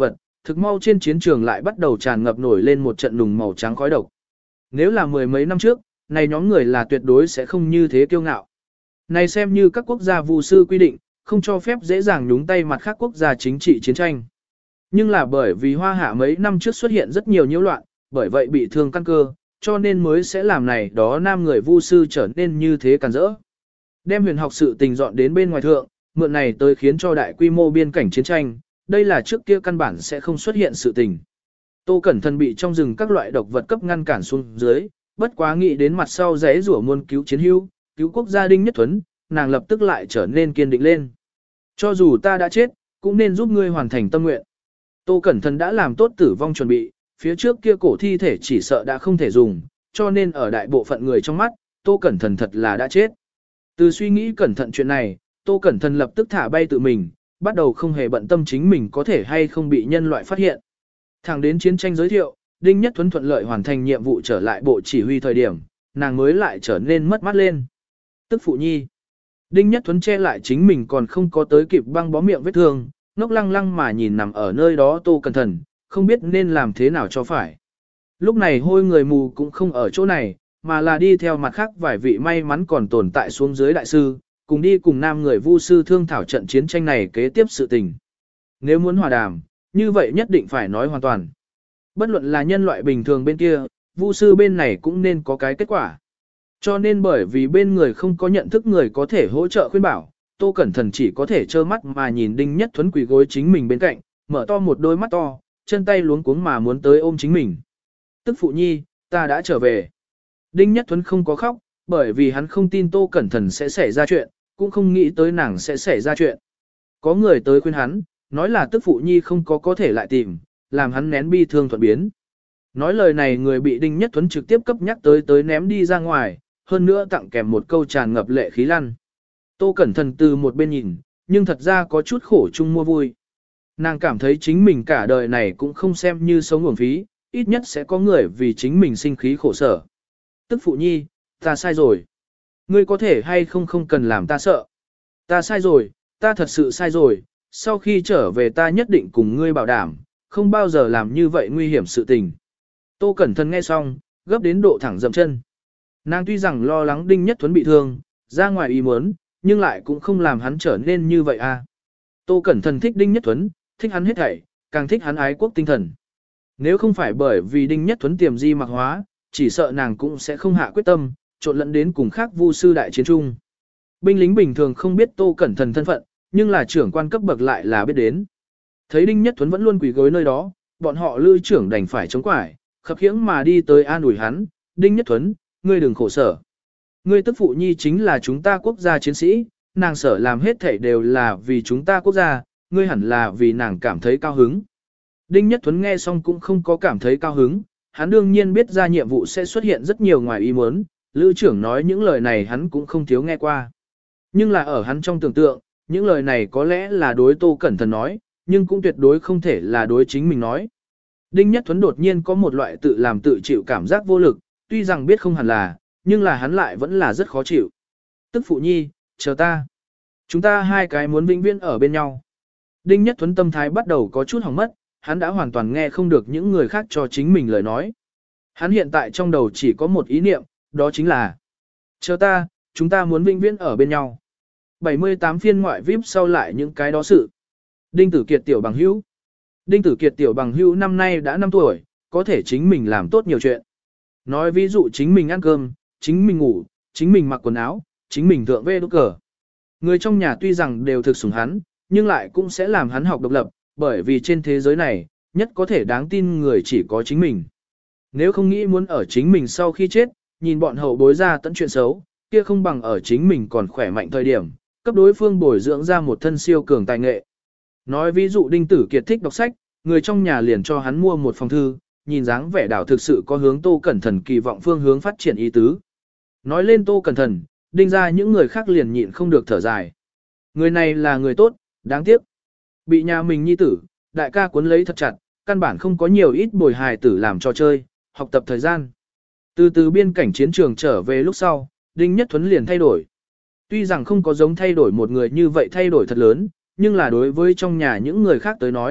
thực mau trên chiến trường lại bắt đầu tràn ngập nổi lên một trận nùng màu trắng khói độc. Nếu là mười mấy năm trước, này nhóm người là tuyệt đối sẽ không như thế kiêu ngạo. Này xem như các quốc gia vu sư quy định, không cho phép dễ dàng nhúng tay mặt khác quốc gia chính trị chiến tranh. Nhưng là bởi vì Hoa Hạ mấy năm trước xuất hiện rất nhiều nhiễu loạn, bởi vậy bị thương căn cơ, cho nên mới sẽ làm này đó nam người vu sư trở nên như thế càn rỡ. Đem huyền học sự tình dọn đến bên ngoài thượng, mượn này tới khiến cho đại quy mô biên cảnh chiến tranh, đây là trước kia căn bản sẽ không xuất hiện sự tình. Tô Cẩn Thận bị trong rừng các loại độc vật cấp ngăn cản xuống dưới, bất quá nghĩ đến mặt sau rẽ rủa muôn cứu chiến hữu, cứu quốc gia Đinh Nhất Thuấn, nàng lập tức lại trở nên kiên định lên. Cho dù ta đã chết, cũng nên giúp ngươi hoàn thành tâm nguyện. Tô Cẩn Thận đã làm tốt tử vong chuẩn bị, phía trước kia cổ thi thể chỉ sợ đã không thể dùng, cho nên ở đại bộ phận người trong mắt, Tô Cẩn Thận thật là đã chết. Từ suy nghĩ cẩn thận chuyện này, Tô Cẩn Thận lập tức thả bay tự mình, bắt đầu không hề bận tâm chính mình có thể hay không bị nhân loại phát hiện. Thẳng đến chiến tranh giới thiệu, Đinh Nhất Thuấn thuận lợi hoàn thành nhiệm vụ trở lại bộ chỉ huy thời điểm, nàng mới lại trở nên mất mát lên. Tức phụ nhi. Đinh Nhất Thuấn che lại chính mình còn không có tới kịp băng bó miệng vết thương, ngốc lăng lăng mà nhìn nằm ở nơi đó Tô Cẩn Thận, không biết nên làm thế nào cho phải. Lúc này hôi người mù cũng không ở chỗ này, mà là đi theo mặt khác vài vị may mắn còn tồn tại xuống dưới đại sư, cùng đi cùng nam người vu sư thương thảo trận chiến tranh này kế tiếp sự tình. Nếu muốn hòa đàm, như vậy nhất định phải nói hoàn toàn. Bất luận là nhân loại bình thường bên kia, vu sư bên này cũng nên có cái kết quả. Cho nên bởi vì bên người không có nhận thức người có thể hỗ trợ khuyên bảo, Tô Cẩn Thận chỉ có thể trơ mắt mà nhìn Đinh Nhất Thuấn quỳ gối chính mình bên cạnh, mở to một đôi mắt to, chân tay luống cuống mà muốn tới ôm chính mình. Tức phụ nhi, ta đã trở về. Đinh Nhất Thuấn không có khóc, bởi vì hắn không tin Tô Cẩn Thận sẽ xảy ra chuyện, cũng không nghĩ tới nàng sẽ xảy ra chuyện. Có người tới khuyên hắn, nói là tức phụ nhi không có có thể lại tìm, làm hắn nén bi thương thuận biến. Nói lời này người bị Đinh Nhất Thuấn trực tiếp cấp nhắc tới tới ném đi ra ngoài, hơn nữa tặng kèm một câu tràn ngập lệ khí lăn. Tô Cẩn Thận từ một bên nhìn, nhưng thật ra có chút khổ chung mua vui. Nàng cảm thấy chính mình cả đời này cũng không xem như sống uổng phí, ít nhất sẽ có người vì chính mình sinh khí khổ sở. Tức phụ nhi, ta sai rồi. Ngươi có thể hay không không cần làm ta sợ. Ta sai rồi, ta thật sự sai rồi, sau khi trở về ta nhất định cùng ngươi bảo đảm, không bao giờ làm như vậy nguy hiểm sự tình. Tô Cẩn Thận nghe xong, gấp đến độ thẳng dậm chân. Nàng tuy rằng lo lắng Đinh Nhất Thuấn bị thương, ra ngoài ý muốn, nhưng lại cũng không làm hắn trở nên như vậy à. Tô Cẩn Thận thích Đinh Nhất Thuấn, thích hắn hết thảy, càng thích hắn ái quốc tinh thần. Nếu không phải bởi vì Đinh Nhất Thuấn tiềm di mặc hóa, chỉ sợ nàng cũng sẽ không hạ quyết tâm, trộn lẫn đến cùng khác vu sư đại chiến trung. Binh lính bình thường không biết Tô Cẩn Thận thân phận, nhưng là trưởng quan cấp bậc lại là biết đến. Thấy Đinh Nhất Thuấn vẫn luôn quỳ gối nơi đó, bọn họ lưu trưởng đành phải chống quải, khập khiễng mà đi tới an ủi hắn, Đinh Nhất Thuấn, ngươi đừng khổ sở. Ngươi tức phụ nhi chính là chúng ta quốc gia chiến sĩ, nàng sở làm hết thảy đều là vì chúng ta quốc gia, ngươi hẳn là vì nàng cảm thấy cao hứng. Đinh Nhất Thuấn nghe xong cũng không có cảm thấy cao hứng, hắn đương nhiên biết ra nhiệm vụ sẽ xuất hiện rất nhiều ngoài ý muốn, lữ trưởng nói những lời này hắn cũng không thiếu nghe qua. Nhưng là ở hắn trong tưởng tượng, những lời này có lẽ là đối Tô Cẩn Thận nói, nhưng cũng tuyệt đối không thể là đối chính mình nói. Đinh Nhất Thuấn đột nhiên có một loại tự làm tự chịu cảm giác vô lực, tuy rằng biết không hẳn là, nhưng là hắn lại vẫn là rất khó chịu. Tức phụ nhi, chờ ta. Chúng ta hai cái muốn vĩnh viễn ở bên nhau. Đinh Nhất Thuấn tâm thái bắt đầu có chút hỏng mất, hắn đã hoàn toàn nghe không được những người khác cho chính mình lời nói. Hắn hiện tại trong đầu chỉ có một ý niệm, đó chính là chờ ta, chúng ta muốn vĩnh viễn ở bên nhau. bảy mươi tám phiên ngoại vi ai pi sau lại những cái đó sự. Đinh Tử Kiệt tiểu bằng hữu. Đinh Tử Kiệt tiểu bằng hữu năm nay đã năm tuổi, có thể chính mình làm tốt nhiều chuyện. Nói ví dụ chính mình ăn cơm, chính mình ngủ, chính mình mặc quần áo, chính mình thượng vê đốt cờ. Người trong nhà tuy rằng đều thực sủng hắn, nhưng lại cũng sẽ làm hắn học độc lập, bởi vì trên thế giới này, nhất có thể đáng tin người chỉ có chính mình. Nếu không nghĩ muốn ở chính mình sau khi chết, nhìn bọn hậu bối ra tận chuyện xấu, kia không bằng ở chính mình còn khỏe mạnh thời điểm, cấp đối phương bồi dưỡng ra một thân siêu cường tài nghệ. Nói ví dụ Đinh Tử Kiệt thích đọc sách, người trong nhà liền cho hắn mua một phòng thư, nhìn dáng vẻ đảo thực sự có hướng Tô Cẩn Thận kỳ vọng phương hướng phát triển ý tứ. Nói lên Tô Cẩn Thận, Đinh ra những người khác liền nhịn không được thở dài. Người này là người tốt, đáng tiếc. Bị nhà mình nhi tử, đại ca cuốn lấy thật chặt, căn bản không có nhiều ít bồi hài tử làm trò chơi, học tập thời gian. Từ từ biên cảnh chiến trường trở về lúc sau, Đinh Nhất Thuấn liền thay đổi. Tuy rằng không có giống thay đổi một người như vậy thay đổi thật lớn, nhưng là đối với trong nhà những người khác tới nói,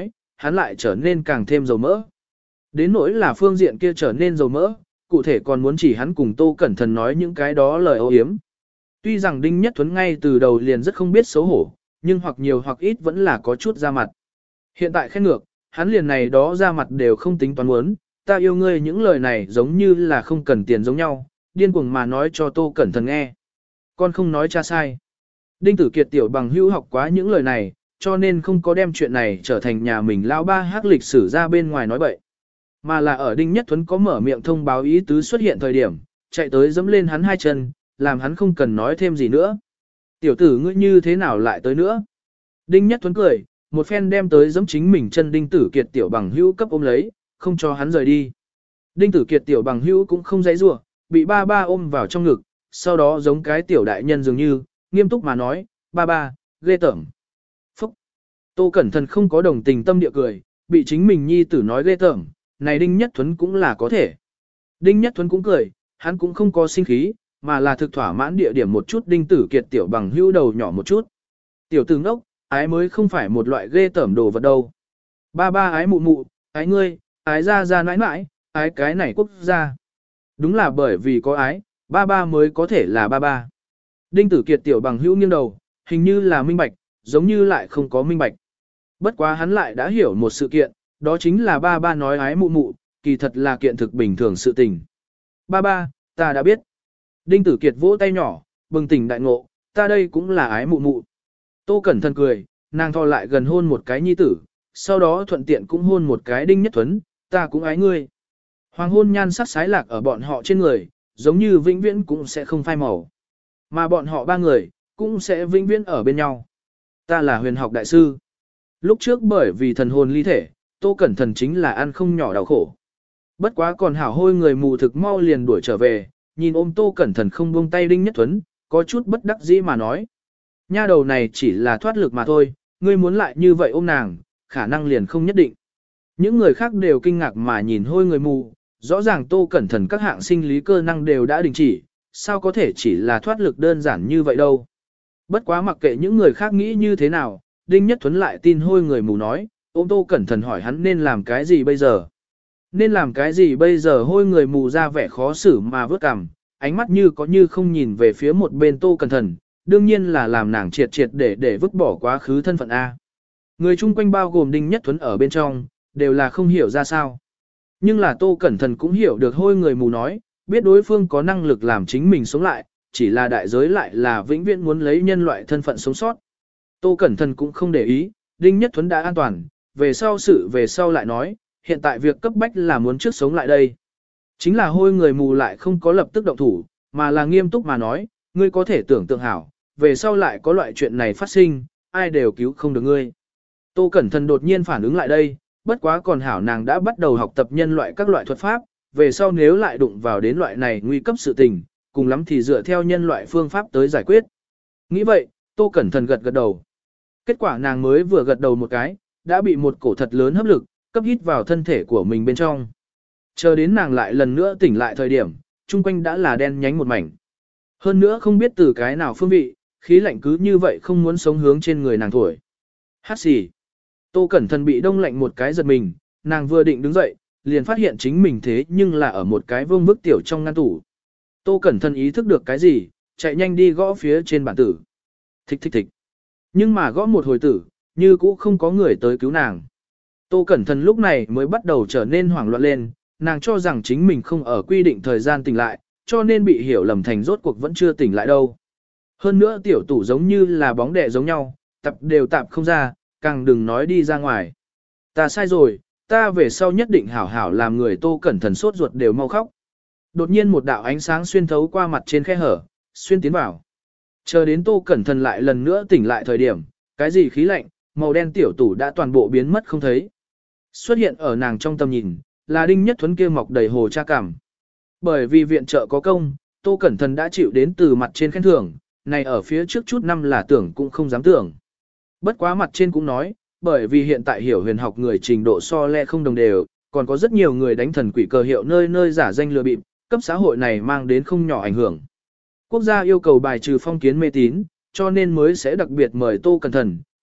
hắn lại trở nên càng thêm dầu mỡ. Đến nỗi là phương diện kia trở nên dầu mỡ, cụ thể còn muốn chỉ hắn cùng Tô Cẩn Thận nói những cái đó lời âu yếm. Tuy rằng Đinh Nhất Thuấn ngay từ đầu liền rất không biết xấu hổ, nhưng hoặc nhiều hoặc ít vẫn là có chút ra mặt. Hiện tại khen ngược, hắn liền này đó ra mặt đều không tính toán muốn, ta yêu ngươi những lời này giống như là không cần tiền giống nhau, điên cuồng mà nói cho Tô Cẩn Thận nghe. Con không nói cha sai. Đinh Tử Kiệt tiểu bằng hữu học quá những lời này, cho nên không có đem chuyện này trở thành nhà mình lao ba hát lịch sử ra bên ngoài nói bậy. Mà là ở Đinh Nhất Thuấn có mở miệng thông báo ý tứ xuất hiện thời điểm, chạy tới dẫm lên hắn hai chân, làm hắn không cần nói thêm gì nữa. Tiểu tử ngươi như thế nào lại tới nữa? Đinh Nhất Thuấn cười, một phen đem tới dẫm chính mình chân Đinh Tử Kiệt tiểu bằng hữu cấp ôm lấy, không cho hắn rời đi. Đinh Tử Kiệt tiểu bằng hữu cũng không dãy rủa, bị ba ba ôm vào trong ngực, sau đó giống cái tiểu đại nhân dường như, nghiêm túc mà nói, ba ba, ghê tởm. Phúc! Tô Cẩn Thận không có đồng tình tâm địa cười, bị chính mình nhi tử nói ghê tởm, này Đinh Nhất Thuấn cũng là có thể. Đinh Nhất Thuấn cũng cười, hắn cũng không có sinh khí, mà là thực thỏa mãn địa điểm một chút Đinh Tử Kiệt tiểu bằng hữu đầu nhỏ một chút. Tiểu tử ngốc, ái mới không phải một loại ghê tởm đồ vật đâu. Ba ba ái mụ mụ, ái ngươi, ái ra ra nãi nãi, ái cái này quốc gia. Đúng là bởi vì có ái, ba ba mới có thể là ba ba. Đinh Tử Kiệt tiểu bằng hữu nghiêng đầu, hình như là minh bạch, giống như lại không có minh bạch. Bất quá hắn lại đã hiểu một sự kiện, đó chính là ba ba nói ái mụ mụ, kỳ thật là kiện thực bình thường sự tình. Ba ba, ta đã biết. Đinh Tử Kiệt vỗ tay nhỏ, bừng tỉnh đại ngộ, ta đây cũng là ái mụ mụ. Tô Cẩn Thận cười, nàng thò lại gần hôn một cái nhi tử, sau đó thuận tiện cũng hôn một cái Đinh Nhất Thuấn, ta cũng ái ngươi. Hoàng hôn nhan sắc sái lạc ở bọn họ trên người, giống như vĩnh viễn cũng sẽ không phai màu. Mà bọn họ ba người, cũng sẽ vĩnh viễn ở bên nhau. Ta là huyền học đại sư. Lúc trước bởi vì thần hồn ly thể, Tô Cẩn Thận chính là ăn không nhỏ đau khổ. Bất quá còn hảo hôi người mù thực mau liền đuổi trở về, nhìn ôm Tô Cẩn Thận không buông tay Đinh Nhất Thuấn, có chút bất đắc dĩ mà nói. Nha đầu này chỉ là thoát lực mà thôi, ngươi muốn lại như vậy ôm nàng, khả năng liền không nhất định. Những người khác đều kinh ngạc mà nhìn hôi người mù, rõ ràng Tô Cẩn Thận các hạng sinh lý cơ năng đều đã đình chỉ, sao có thể chỉ là thoát lực đơn giản như vậy đâu. Bất quá mặc kệ những người khác nghĩ như thế nào, Đinh Nhất Thuấn lại tin hôi người mù nói, ôm Tô Cẩn Thận hỏi hắn nên làm cái gì bây giờ. Nên làm cái gì bây giờ hôi người mù ra vẻ khó xử mà vớt cằm, ánh mắt như có như không nhìn về phía một bên Tô Cẩn Thận, đương nhiên là làm nàng triệt triệt để để vứt bỏ quá khứ thân phận A. Người chung quanh bao gồm Đinh Nhất Thuấn ở bên trong, đều là không hiểu ra sao. Nhưng là Tô Cẩn Thận cũng hiểu được hôi người mù nói, biết đối phương có năng lực làm chính mình sống lại, chỉ là đại giới lại là vĩnh viễn muốn lấy nhân loại thân phận sống sót. Tô Cẩn Thận cũng không để ý, Đinh Nhất Thuấn đã an toàn, về sau sự về sau lại nói, hiện tại việc cấp bách là muốn trước sống lại đây. Chính là hôi người mù lại không có lập tức động thủ, mà là nghiêm túc mà nói, ngươi có thể tưởng tượng hảo, về sau lại có loại chuyện này phát sinh, ai đều cứu không được ngươi. Tô Cẩn Thận đột nhiên phản ứng lại đây, bất quá còn hảo nàng đã bắt đầu học tập nhân loại các loại thuật pháp, về sau nếu lại đụng vào đến loại này nguy cấp sự tình, cùng lắm thì dựa theo nhân loại phương pháp tới giải quyết. Nghĩ vậy, Tô Cẩn Thận gật gật đầu. Kết quả nàng mới vừa gật đầu một cái, đã bị một cổ thật lớn hấp lực, cấp hít vào thân thể của mình bên trong. Chờ đến nàng lại lần nữa tỉnh lại thời điểm, chung quanh đã là đen nhánh một mảnh. Hơn nữa không biết từ cái nào phương vị, khí lạnh cứ như vậy không muốn sống hướng trên người nàng thổi. Hát xì. Tô Cẩn Thận bị đông lạnh một cái giật mình, nàng vừa định đứng dậy, liền phát hiện chính mình thế nhưng là ở một cái vương bức tiểu trong ngăn tủ. Tô Cẩn Thận ý thức được cái gì, chạy nhanh đi gõ phía trên bản tử. Thích thích thích. Nhưng mà gõ một hồi tử, như cũ không có người tới cứu nàng. Tô Cẩn Thận lúc này mới bắt đầu trở nên hoảng loạn lên, nàng cho rằng chính mình không ở quy định thời gian tỉnh lại, cho nên bị hiểu lầm thành rốt cuộc vẫn chưa tỉnh lại đâu. Hơn nữa tiểu tủ giống như là bóng đè giống nhau, tập đều tạp không ra, càng đừng nói đi ra ngoài. Ta sai rồi, ta về sau nhất định hảo hảo làm người Tô Cẩn Thận sốt ruột đều mau khóc. Đột nhiên một đạo ánh sáng xuyên thấu qua mặt trên khe hở, xuyên tiến vào. Chờ đến Tô Cẩn Thận lại lần nữa tỉnh lại thời điểm, cái gì khí lạnh, màu đen tiểu tủ đã toàn bộ biến mất không thấy. Xuất hiện ở nàng trong tầm nhìn, là Đinh Nhất Thuấn kia mọc đầy hồ cha cảm. Bởi vì viện trợ có công, Tô Cẩn Thận đã chịu đến từ mặt trên khen thưởng, này ở phía trước chút năm là tưởng cũng không dám tưởng. Bất quá mặt trên cũng nói, bởi vì hiện tại hiểu huyền học người trình độ so le không đồng đều, còn có rất nhiều người đánh thần quỷ cờ hiệu nơi nơi giả danh lừa bịp, cấp xã hội này mang đến không nhỏ ảnh hưởng. Quốc gia yêu cầu bài trừ phong kiến mê tín, cho nên mới sẽ đặc biệt mời Tô Cẩn Thận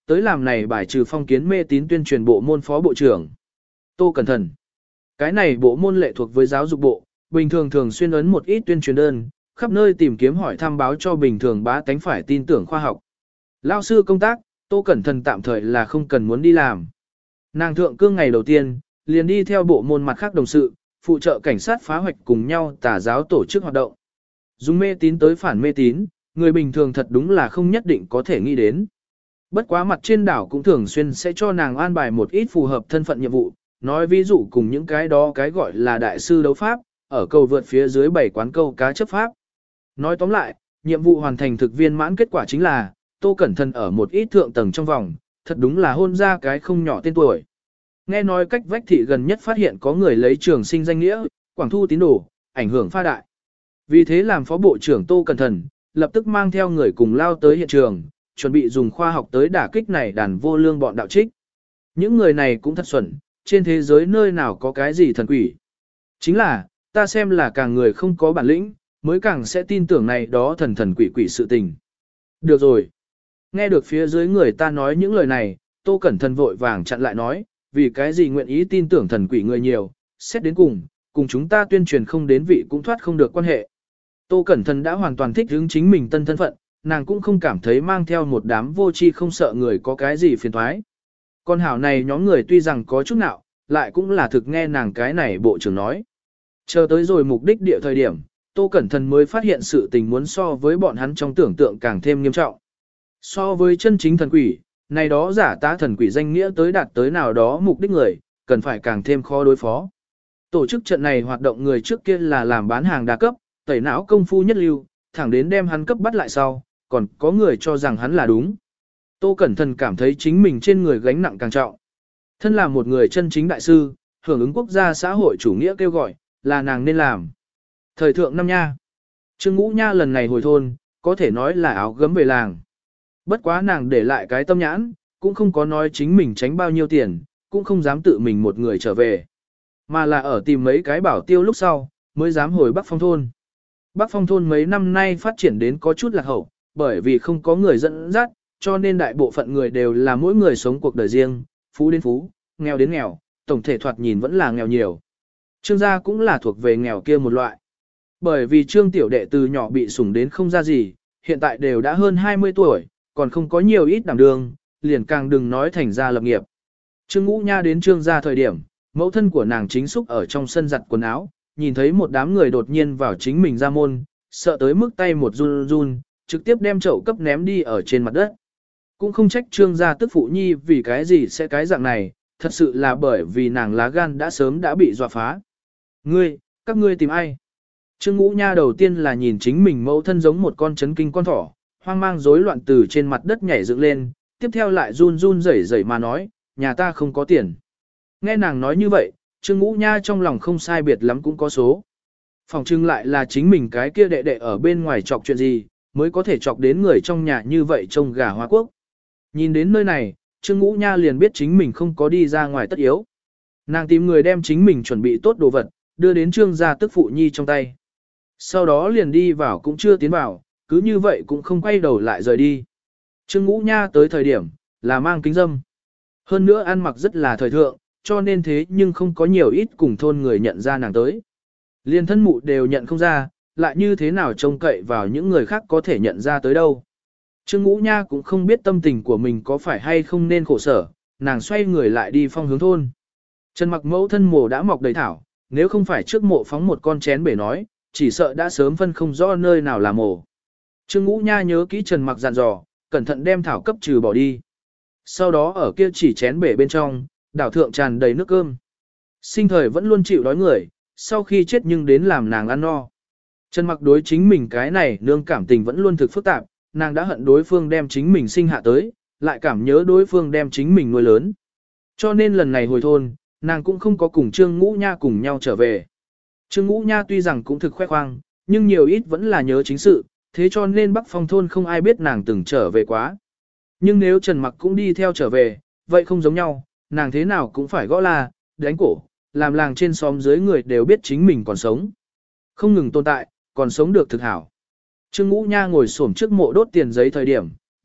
tới làm này bài trừ phong kiến mê tín tuyên truyền bộ môn phó bộ trưởng. Tô Cẩn Thận. Cái này bộ môn lệ thuộc với giáo dục bộ, bình thường thường xuyên ấn một ít tuyên truyền đơn, khắp nơi tìm kiếm hỏi thăm báo cho bình thường bá tánh phải tin tưởng khoa học. Lao sư công tác, Tô Cẩn Thận tạm thời là không cần muốn đi làm. Nàng thượng cương ngày đầu tiên, liền đi theo bộ môn mặt khác đồng sự, phụ trợ cảnh sát phá hoạch cùng nhau tà giáo tổ chức hoạt động. Dùng mê tín tới phản mê tín, người bình thường thật đúng là không nhất định có thể nghĩ đến. Bất quá mặt trên đảo cũng thường xuyên sẽ cho nàng an bài một ít phù hợp thân phận nhiệm vụ, nói ví dụ cùng những cái đó cái gọi là đại sư đấu pháp, ở cầu vượt phía dưới bảy quán câu cá chấp pháp. Nói tóm lại, nhiệm vụ hoàn thành thực viên mãn kết quả chính là, Tô Cẩn Thận ở một ít thượng tầng trong vòng, thật đúng là hôn ra cái không nhỏ tên tuổi. Nghe nói cách vách thị gần nhất phát hiện có người lấy trường sinh danh nghĩa, quảng thu tín đồ, ảnh hưởng pha đại. Vì thế làm phó bộ trưởng Tô Cẩn Thận, lập tức mang theo người cùng lao tới hiện trường, chuẩn bị dùng khoa học tới đả kích này đàn vô lương bọn đạo trích. Những người này cũng thật xuẩn, trên thế giới nơi nào có cái gì thần quỷ. Chính là, ta xem là càng người không có bản lĩnh, mới càng sẽ tin tưởng này đó thần thần quỷ quỷ sự tình. Được rồi. Nghe được phía dưới người ta nói những lời này, Tô Cẩn Thận vội vàng chặn lại nói, vì cái gì nguyện ý tin tưởng thần quỷ người nhiều, xét đến cùng, cùng chúng ta tuyên truyền không đến vị cũng thoát không được quan hệ. Tô Cẩn Thận đã hoàn toàn thích hứng chính mình tân thân phận, nàng cũng không cảm thấy mang theo một đám vô tri không sợ người có cái gì phiền thoái. Con hảo này nhóm người tuy rằng có chút nào, lại cũng là thực nghe nàng cái này bộ trưởng nói. Chờ tới rồi mục đích địa thời điểm, Tô Cẩn Thận mới phát hiện sự tình muốn so với bọn hắn trong tưởng tượng càng thêm nghiêm trọng. So với chân chính thần quỷ, này đó giả tá thần quỷ danh nghĩa tới đạt tới nào đó mục đích người, cần phải càng thêm khó đối phó. Tổ chức trận này hoạt động người trước kia là làm bán hàng đa cấp, tẩy não công phu nhất lưu, thẳng đến đem hắn cấp bắt lại sau, còn có người cho rằng hắn là đúng. Tô Cẩn Thận cảm thấy chính mình trên người gánh nặng càng trọng. Thân là một người chân chính đại sư, hưởng ứng quốc gia xã hội chủ nghĩa kêu gọi, là nàng nên làm. Thời thượng năm nha. Trương Ngũ Nha lần này hồi thôn, có thể nói là áo gấm về làng. Bất quá nàng để lại cái tâm nhãn, cũng không có nói chính mình tránh bao nhiêu tiền, cũng không dám tự mình một người trở về. Mà là ở tìm mấy cái bảo tiêu lúc sau, mới dám hồi Bắc Phong thôn. Bắc Phong thôn mấy năm nay phát triển đến có chút lạc hậu, bởi vì không có người dẫn dắt, cho nên đại bộ phận người đều là mỗi người sống cuộc đời riêng, phú đến phú, nghèo đến nghèo, tổng thể thoạt nhìn vẫn là nghèo nhiều. Trương gia cũng là thuộc về nghèo kia một loại. Bởi vì Trương tiểu đệ từ nhỏ bị sủng đến không ra gì, hiện tại đều đã hơn hai mươi tuổi, còn không có nhiều ít đảm đương, liền càng đừng nói thành ra lập nghiệp. Trương Ngũ Nha đến Trương gia thời điểm, mẫu thân của nàng chính xúc ở trong sân giặt quần áo, nhìn thấy một đám người đột nhiên vào chính mình ra môn, sợ tới mức tay một run run, trực tiếp đem chậu cấp ném đi ở trên mặt đất. Cũng không trách Trương gia tức phụ nhi vì cái gì sẽ cái dạng này, thật sự là bởi vì nàng lá gan đã sớm đã bị dọa phá. Ngươi, các ngươi tìm ai? Trương Ngũ Nha đầu tiên là nhìn chính mình mẫu thân giống một con chấn kinh con thỏ, hoang mang rối loạn từ trên mặt đất nhảy dựng lên, tiếp theo lại run run rẩy rẩy mà nói, nhà ta không có tiền. Nghe nàng nói như vậy, Trương Ngũ Nha trong lòng không sai biệt lắm cũng có số. Phòng trưng lại là chính mình cái kia đệ đệ ở bên ngoài chọc chuyện gì, mới có thể chọc đến người trong nhà như vậy trông gà Hoa Quốc. Nhìn đến nơi này, Trương Ngũ Nha liền biết chính mình không có đi ra ngoài tất yếu. Nàng tìm người đem chính mình chuẩn bị tốt đồ vật, đưa đến Trương gia tức phụ nhi trong tay. Sau đó liền đi vào cũng chưa tiến vào, cứ như vậy cũng không quay đầu lại rời đi. Trương Ngũ Nha tới thời điểm, là mang kính dâm. Hơn nữa ăn mặc rất là thời thượng, cho nên thế nhưng không có nhiều ít cùng thôn người nhận ra nàng tới. Liên thân mụ đều nhận không ra, lại như thế nào trông cậy vào những người khác có thể nhận ra tới đâu. Trương Ngũ Nha cũng không biết tâm tình của mình có phải hay không nên khổ sở, nàng xoay người lại đi phong hướng thôn. Trần Mặc mẫu thân mồ đã mọc đầy thảo, nếu không phải trước mộ phóng một con chén bể nói, chỉ sợ đã sớm phân không rõ nơi nào là mồ. Trương Ngũ Nha nhớ kỹ Trần Mặc dặn dò, cẩn thận đem thảo cấp trừ bỏ đi. Sau đó ở kia chỉ chén bể bên trong, đảo thượng tràn đầy nước cơm. Sinh thời vẫn luôn chịu đói người, sau khi chết nhưng đến làm nàng ăn no. Trần Mặc đối chính mình cái này nương cảm tình vẫn luôn thực phức tạp, nàng đã hận đối phương đem chính mình sinh hạ tới, lại cảm nhớ đối phương đem chính mình nuôi lớn. Cho nên lần này hồi thôn, nàng cũng không có cùng Trương Ngũ Nha cùng nhau trở về. Trương Ngũ Nha tuy rằng cũng thực khoe khoang, nhưng nhiều ít vẫn là nhớ chính sự, thế cho nên Bắc Phong thôn không ai biết nàng từng trở về quá. Nhưng nếu Trần Mặc cũng đi theo trở về, vậy không giống nhau, nàng thế nào cũng phải gõ la, đánh cổ, làm làng trên xóm dưới người đều biết chính mình còn sống. Không ngừng tồn tại, còn sống được thực hảo. Trương Ngũ Nha ngồi xổm trước mộ đốt tiền giấy thời điểm,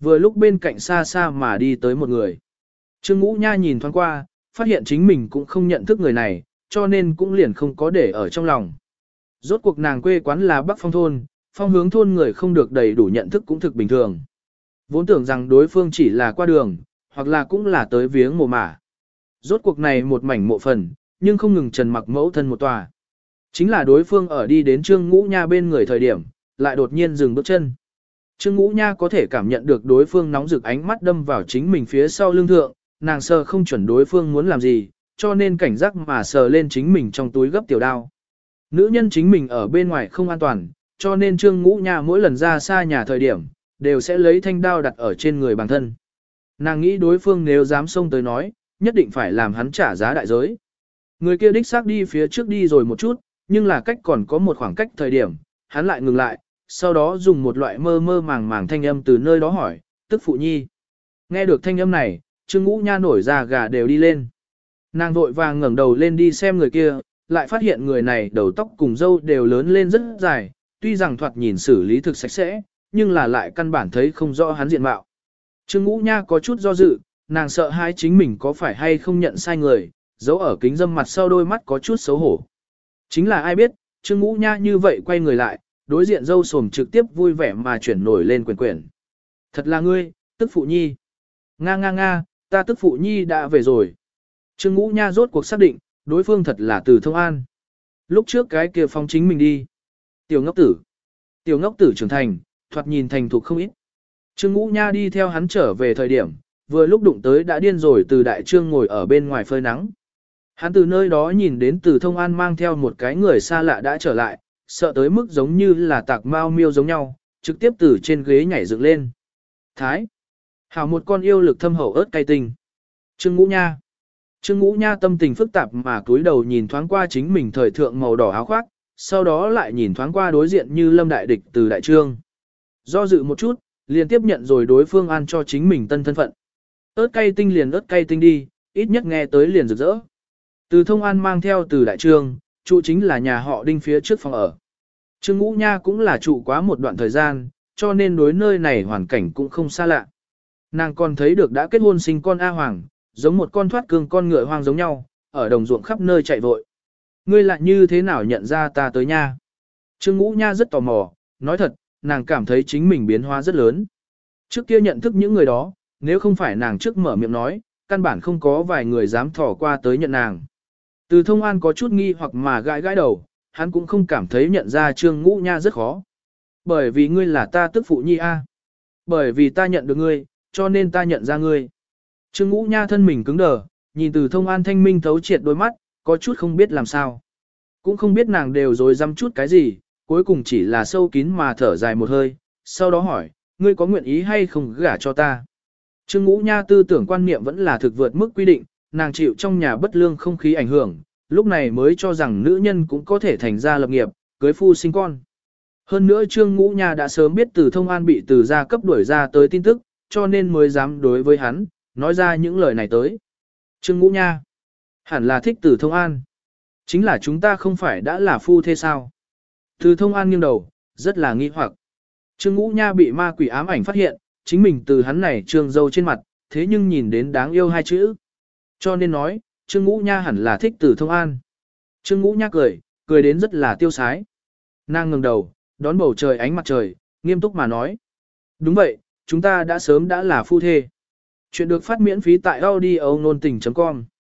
vừa lúc bên cạnh xa xa mà đi tới một người. Trương Ngũ Nha nhìn thoáng qua, phát hiện chính mình cũng không nhận thức người này, cho nên cũng liền không có để ở trong lòng. Rốt cuộc nàng quê quán là Bắc Phong thôn, phong hướng thôn người không được đầy đủ nhận thức cũng thực bình thường. Vốn tưởng rằng đối phương chỉ là qua đường, hoặc là cũng là tới viếng mồ mả. Rốt cuộc này một mảnh mộ phần, nhưng không ngừng trần mặc mẫu thân một tòa. Chính là đối phương ở đi đến Trương Ngũ Nha bên người thời điểm, lại đột nhiên dừng bước chân. Trương Ngũ Nha có thể cảm nhận được đối phương nóng rực ánh mắt đâm vào chính mình phía sau lưng thượng, nàng sờ không chuẩn đối phương muốn làm gì, cho nên cảnh giác mà sờ lên chính mình trong túi gấp tiểu đao. Nữ nhân chính mình ở bên ngoài không an toàn, cho nên Trương Ngũ Nha mỗi lần ra xa nhà thời điểm, đều sẽ lấy thanh đao đặt ở trên người bản thân. Nàng nghĩ đối phương nếu dám xông tới nói, nhất định phải làm hắn trả giá đại giới. Người kia đích xác đi phía trước đi rồi một chút, nhưng là cách còn có một khoảng cách thời điểm, hắn lại ngừng lại, sau đó dùng một loại mơ mơ màng màng thanh âm từ nơi đó hỏi, tức phụ nhi. Nghe được thanh âm này, Trương Ngũ Nha nổi da gà đều đi lên. Nàng vội vàng ngẩng đầu lên đi xem người kia, lại phát hiện người này đầu tóc cùng râu đều lớn lên rất dài, tuy rằng thoạt nhìn xử lý thực sạch sẽ, nhưng là lại căn bản thấy không rõ hắn diện mạo. Trương Ngũ Nha có chút do dự, nàng sợ hãi chính mình có phải hay không nhận sai người, giấu ở kính dâm mặt sau đôi mắt có chút xấu hổ. Chính là ai biết, Trương Ngũ Nha như vậy quay người lại, đối diện dâu sồm trực tiếp vui vẻ mà chuyển nổi lên quyền quyển. Thật là ngươi, tức phụ nhi. Nga nga nga, ta tức phụ nhi đã về rồi. Trương Ngũ Nha rốt cuộc xác định, đối phương thật là Từ Thông An. Lúc trước cái kia phong chính mình đi. Tiểu ngốc tử. Tiểu ngốc tử trưởng thành, thoạt nhìn thành thục không ít. Trương Ngũ Nha đi theo hắn trở về thời điểm, vừa lúc đụng tới đã điên rồi Từ Đại Trương ngồi ở bên ngoài phơi nắng. Hắn từ nơi đó nhìn đến Từ Thông An mang theo một cái người xa lạ đã trở lại, sợ tới mức giống như là tạc mao miêu giống nhau, trực tiếp từ trên ghế nhảy dựng lên. Thái! Hảo một con yêu lực thâm hậu ớt cay tinh. Trương Ngũ Nha! Trương Ngũ Nha tâm tình phức tạp mà cúi đầu nhìn thoáng qua chính mình thời thượng màu đỏ áo khoác, sau đó lại nhìn thoáng qua đối diện như lâm đại địch Từ Đại Trương. Do dự một chút, liền tiếp nhận rồi đối phương ăn cho chính mình tân thân phận. Ớt cay tinh liền ớt cay tinh đi, ít nhất nghe tới liền rực rỡ. Từ Thông An mang theo Từ Đại Trương, trụ chính là nhà họ Đinh phía trước phòng ở. Trương Ngũ Nha cũng là trụ quá một đoạn thời gian, cho nên đối nơi này hoàn cảnh cũng không xa lạ. Nàng còn thấy được đã kết hôn sinh con A Hoàng, giống một con thoát cương con ngựa hoang giống nhau, ở đồng ruộng khắp nơi chạy vội. Ngươi lại như thế nào nhận ra ta tới nha? Trương Ngũ Nha rất tò mò, nói thật, nàng cảm thấy chính mình biến hóa rất lớn. Trước kia nhận thức những người đó, nếu không phải nàng trước mở miệng nói, căn bản không có vài người dám thò qua tới nhận nàng. Từ Thông An có chút nghi hoặc mà gãi gãi đầu, hắn cũng không cảm thấy nhận ra Trương Ngũ Nha rất khó. Bởi vì ngươi là ta tức phụ nhi a. Bởi vì ta nhận được ngươi, cho nên ta nhận ra ngươi. Trương Ngũ Nha thân mình cứng đờ, nhìn Từ Thông An thanh minh thấu triệt đôi mắt, có chút không biết làm sao. Cũng không biết nàng đều rồi dăm chút cái gì, cuối cùng chỉ là sâu kín mà thở dài một hơi, sau đó hỏi, ngươi có nguyện ý hay không gả cho ta? Trương Ngũ Nha tư tưởng quan niệm vẫn là thực vượt mức quy định, nàng chịu trong nhà bất lương không khí ảnh hưởng, lúc này mới cho rằng nữ nhân cũng có thể thành gia lập nghiệp, cưới phu sinh con. Hơn nữa Trương Ngũ Nha đã sớm biết Từ Thông An bị Từ gia cấp đuổi ra tới tin tức, cho nên mới dám đối với hắn, nói ra những lời này tới. Trương Ngũ Nha, hẳn là thích Từ Thông An. Chính là chúng ta không phải đã là phu thế sao? Từ Thông An nghiêng đầu, rất là nghi hoặc. Trương Ngũ Nha bị ma quỷ ám ảnh phát hiện, chính mình từ hắn này trương dâu trên mặt, thế nhưng nhìn đến đáng yêu hai chữ. Cho nên nói, Trương Ngũ Nha hẳn là thích Từ Thông An. Trương Ngũ Nha cười, cười đến rất là tiêu sái. Nàng ngẩng đầu, đón bầu trời ánh mặt trời, nghiêm túc mà nói. Đúng vậy, chúng ta đã sớm đã là phu thê. Chuyện được phát miễn phí tại audio nôn tình chấm com.